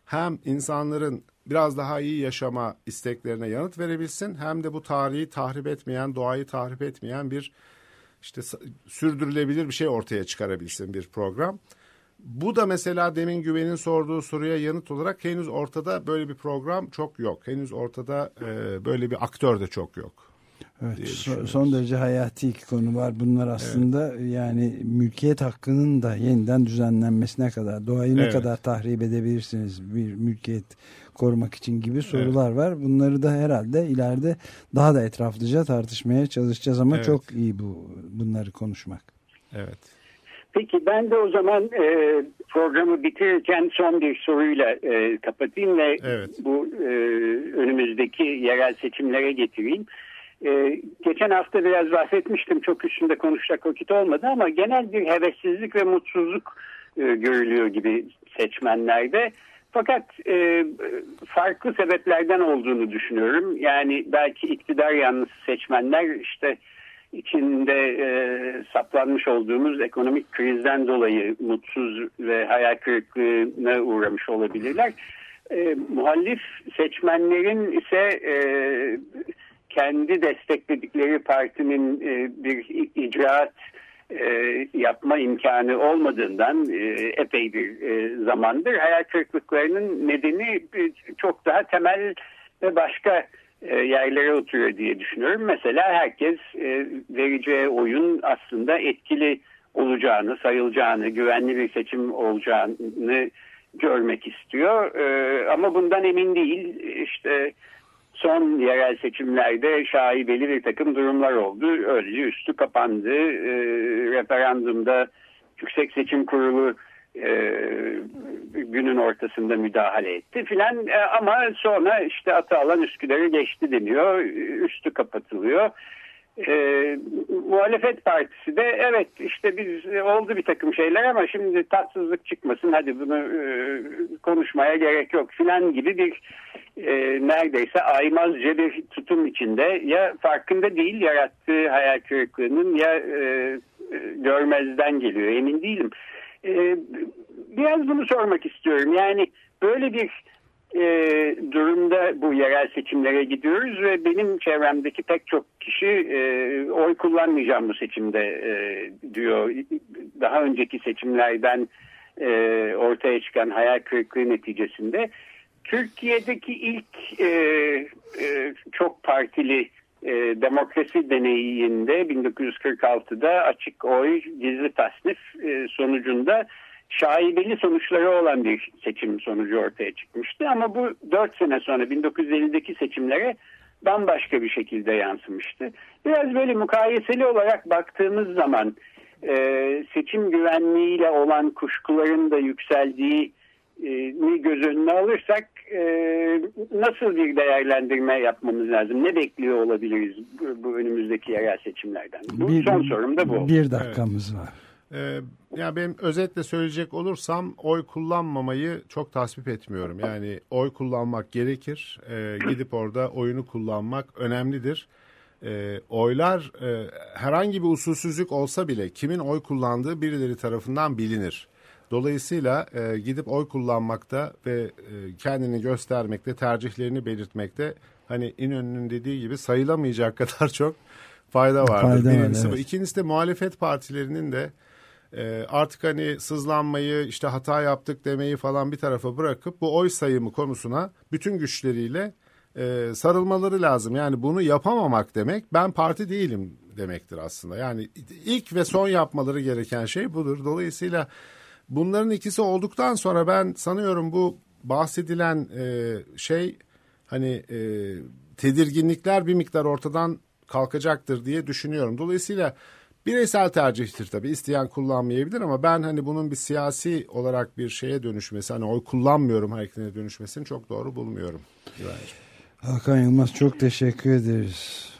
[SPEAKER 11] hem insanların biraz daha iyi yaşama isteklerine yanıt verebilsin, hem de bu tarihi tahrip etmeyen, doğayı tahrip etmeyen bir işte sürdürülebilir bir şey ortaya çıkarabilsin bir program. Bu da mesela demin Güven'in sorduğu soruya yanıt olarak henüz ortada böyle bir program çok yok. Henüz ortada e, böyle bir aktör de çok yok.
[SPEAKER 2] Evet, son, son derece hayati iki konu var. Bunlar aslında evet. Yani mülkiyet hakkının da yeniden düzenlenmesine kadar, doğayı ne evet. kadar tahrip edebilirsiniz bir mülkiyet korumak için gibi sorular evet. var. Bunları da herhalde ileride daha da etraflıca tartışmaya çalışacağız ama evet. çok iyi bu bunları konuşmak.
[SPEAKER 11] Evet.
[SPEAKER 10] Peki ben de o zaman e, programı bitirirken son bir soruyla e, kapatayım ve evet. bu e, önümüzdeki yerel seçimlere getireyim. E, geçen hafta biraz bahsetmiştim, çok üstünde konuşacak vakit olmadı ama genel bir hevessizlik ve mutsuzluk e, görülüyor gibi seçmenlerde. Fakat e, farklı sebeplerden olduğunu düşünüyorum. Yani belki iktidar yanlısı seçmenler işte içinde e, saplanmış olduğumuz ekonomik krizden dolayı mutsuz ve hayal kırıklığına uğramış olabilirler. E, muhalif seçmenlerin ise e, kendi destekledikleri partinin e, bir icraat e, yapma imkanı olmadığından e, epey bir e, zamandır hayal kırıklıklarının nedeni e, çok daha temel ve başka e, yerlere oturuyor diye düşünüyorum. Mesela herkes e, vereceği oyun aslında etkili olacağını, sayılacağını, güvenli bir seçim olacağını görmek istiyor. E, ama bundan emin değil. İşte son yerel seçimlerde şaibeli bir takım durumlar oldu. Öylece üstü kapandı. E, referandumda Yüksek Seçim Kurulu e, günün ortasında müdahale etti filan. E, ama sonra işte atı alan Üsküdar'ı geçti deniyor. Üstü kapatılıyor. E, muhalefet partisi de evet işte biz oldu bir takım şeyler ama şimdi tatsızlık çıkmasın, hadi bunu e, konuşmaya gerek yok filan gibi bir e, neredeyse aymazca bir tutum içinde, ya farkında değil yarattığı hayal kırıklığının ya e, görmezden geliyor, emin değilim. E, biraz bunu sormak istiyorum. Yani böyle bir e, durumda bu yerel seçimlere gidiyoruz ve benim çevremdeki pek çok kişi e, oy kullanmayacağım bu seçimde e, diyor. Daha önceki seçimlerden e, ortaya çıkan hayal kırıklığı neticesinde Türkiye'deki ilk e, e, çok partili e, demokrasi deneyinde bin dokuz yüz kırk altıda açık oy, gizli tasnif e, sonucunda şaibeli sonuçları olan bir seçim sonucu ortaya çıkmıştı. Ama bu dört sene sonra bin dokuz yüz ellideki seçimlere bambaşka bir şekilde yansımıştı. Biraz böyle mukayeseli olarak baktığımız zaman e, seçim güvenliğiyle olan kuşkuların da yükseldiği ni göz önüne alırsak e, nasıl bir değerlendirme yapmamız lazım? Ne bekliyor olabiliriz bu, bu önümüzdeki yerel seçimlerden? Bu bir, son sorum da bu.
[SPEAKER 2] Bir dakikamız
[SPEAKER 11] evet.
[SPEAKER 2] var.
[SPEAKER 11] Ee, ya benim özetle söyleyecek olursam oy kullanmamayı çok tasvip etmiyorum. Yani oy kullanmak gerekir. Ee, gidip orada oyunu kullanmak önemlidir. Ee, oylar e, herhangi bir usulsüzlük olsa bile kimin oy kullandığı birileri tarafından bilinir. Dolayısıyla e, gidip oy kullanmakta ve e, kendini göstermekte, tercihlerini belirtmekte hani İnönü'nün dediği gibi sayılamayacak kadar çok fayda vardır.
[SPEAKER 2] Fayda
[SPEAKER 11] Birincisi
[SPEAKER 2] var,
[SPEAKER 11] bu.
[SPEAKER 2] evet.
[SPEAKER 11] İkincisi de muhalefet partilerinin de e, artık hani sızlanmayı, işte hata yaptık demeyi falan bir tarafa bırakıp bu oy sayımı konusuna bütün güçleriyle e, sarılmaları lazım. Yani bunu yapamamak demek ben parti değilim demektir aslında. Yani ilk ve son yapmaları gereken şey budur. Dolayısıyla bunların ikisi olduktan sonra ben sanıyorum bu bahsedilen e, şey hani e, tedirginlikler bir miktar ortadan kalkacaktır diye düşünüyorum. Dolayısıyla bireysel tercihtir tabii. İsteyen kullanmayabilir ama ben hani bunun bir siyasi olarak bir şeye dönüşmesi, hani oy kullanmıyorum hareketine dönüşmesini çok doğru bulmuyorum.
[SPEAKER 2] Hakan Yılmaz, çok teşekkür ederiz.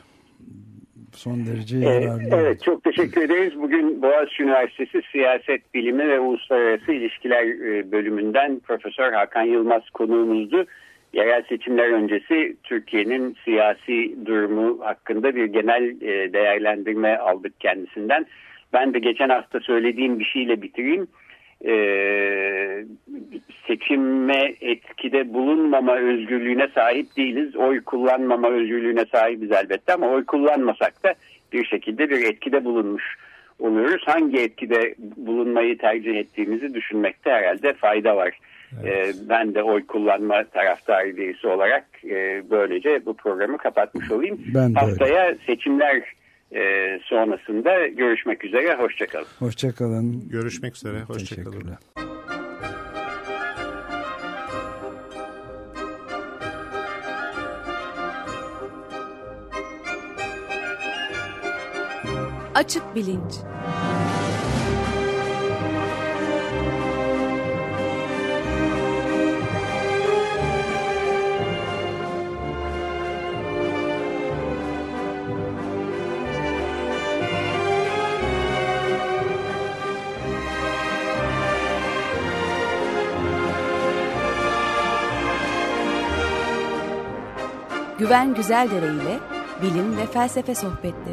[SPEAKER 2] Son derece yararlı.
[SPEAKER 10] Evet, evet, çok teşekkür ederiz. Bugün Boğaziçi Üniversitesi Siyaset Bilimi ve Uluslararası İlişkiler bölümünden Profesör Hakan Yılmaz konuğumuzdu. Yerel seçimler öncesi Türkiye'nin siyasi durumu hakkında bir genel değerlendirme aldık kendisinden. Ben de geçen hafta söylediğim bir şeyle bitireyim. e, seçime etkide bulunmama özgürlüğüne sahip değiliz. Oy kullanmama özgürlüğüne sahibiz elbette ama oy kullanmasak da bir şekilde bir etkide bulunmuş oluyoruz. Hangi etkide bulunmayı tercih ettiğimizi düşünmekte herhalde fayda var. Evet. Ee, ben de oy kullanma taraftarı birisi olarak e, böylece bu programı kapatmış olayım.
[SPEAKER 2] Ben
[SPEAKER 10] Haftaya
[SPEAKER 2] öyle.
[SPEAKER 10] seçimler e, sonrasında görüşmek üzere. Hoşçakalın.
[SPEAKER 2] Hoşçakalın.
[SPEAKER 11] Görüşmek üzere. Hoşçakalın.
[SPEAKER 9] Açık bilinç. Güven Güzeldere ile bilim ve felsefe sohbetleri.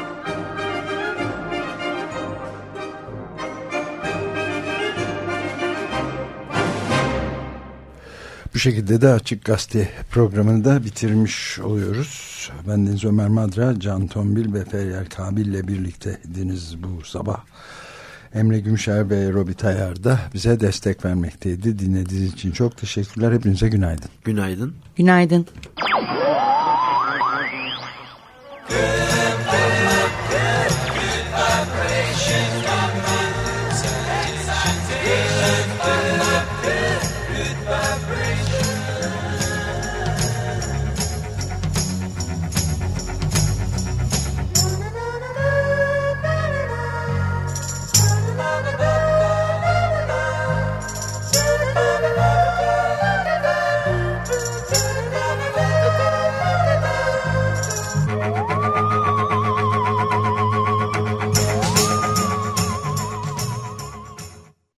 [SPEAKER 2] Bu şekilde de Açık Gazete programını da bitirmiş oluyoruz. Ben Deniz Ömer Madra, Can Tombil ve Feryal Kabil ile birlikteydiniz bu sabah. Emre Gümşer ve Robi Tayar da bize destek vermekteydi. Dinlediğiniz için çok teşekkürler. Hepinize günaydın.
[SPEAKER 3] Günaydın.
[SPEAKER 4] Günaydın.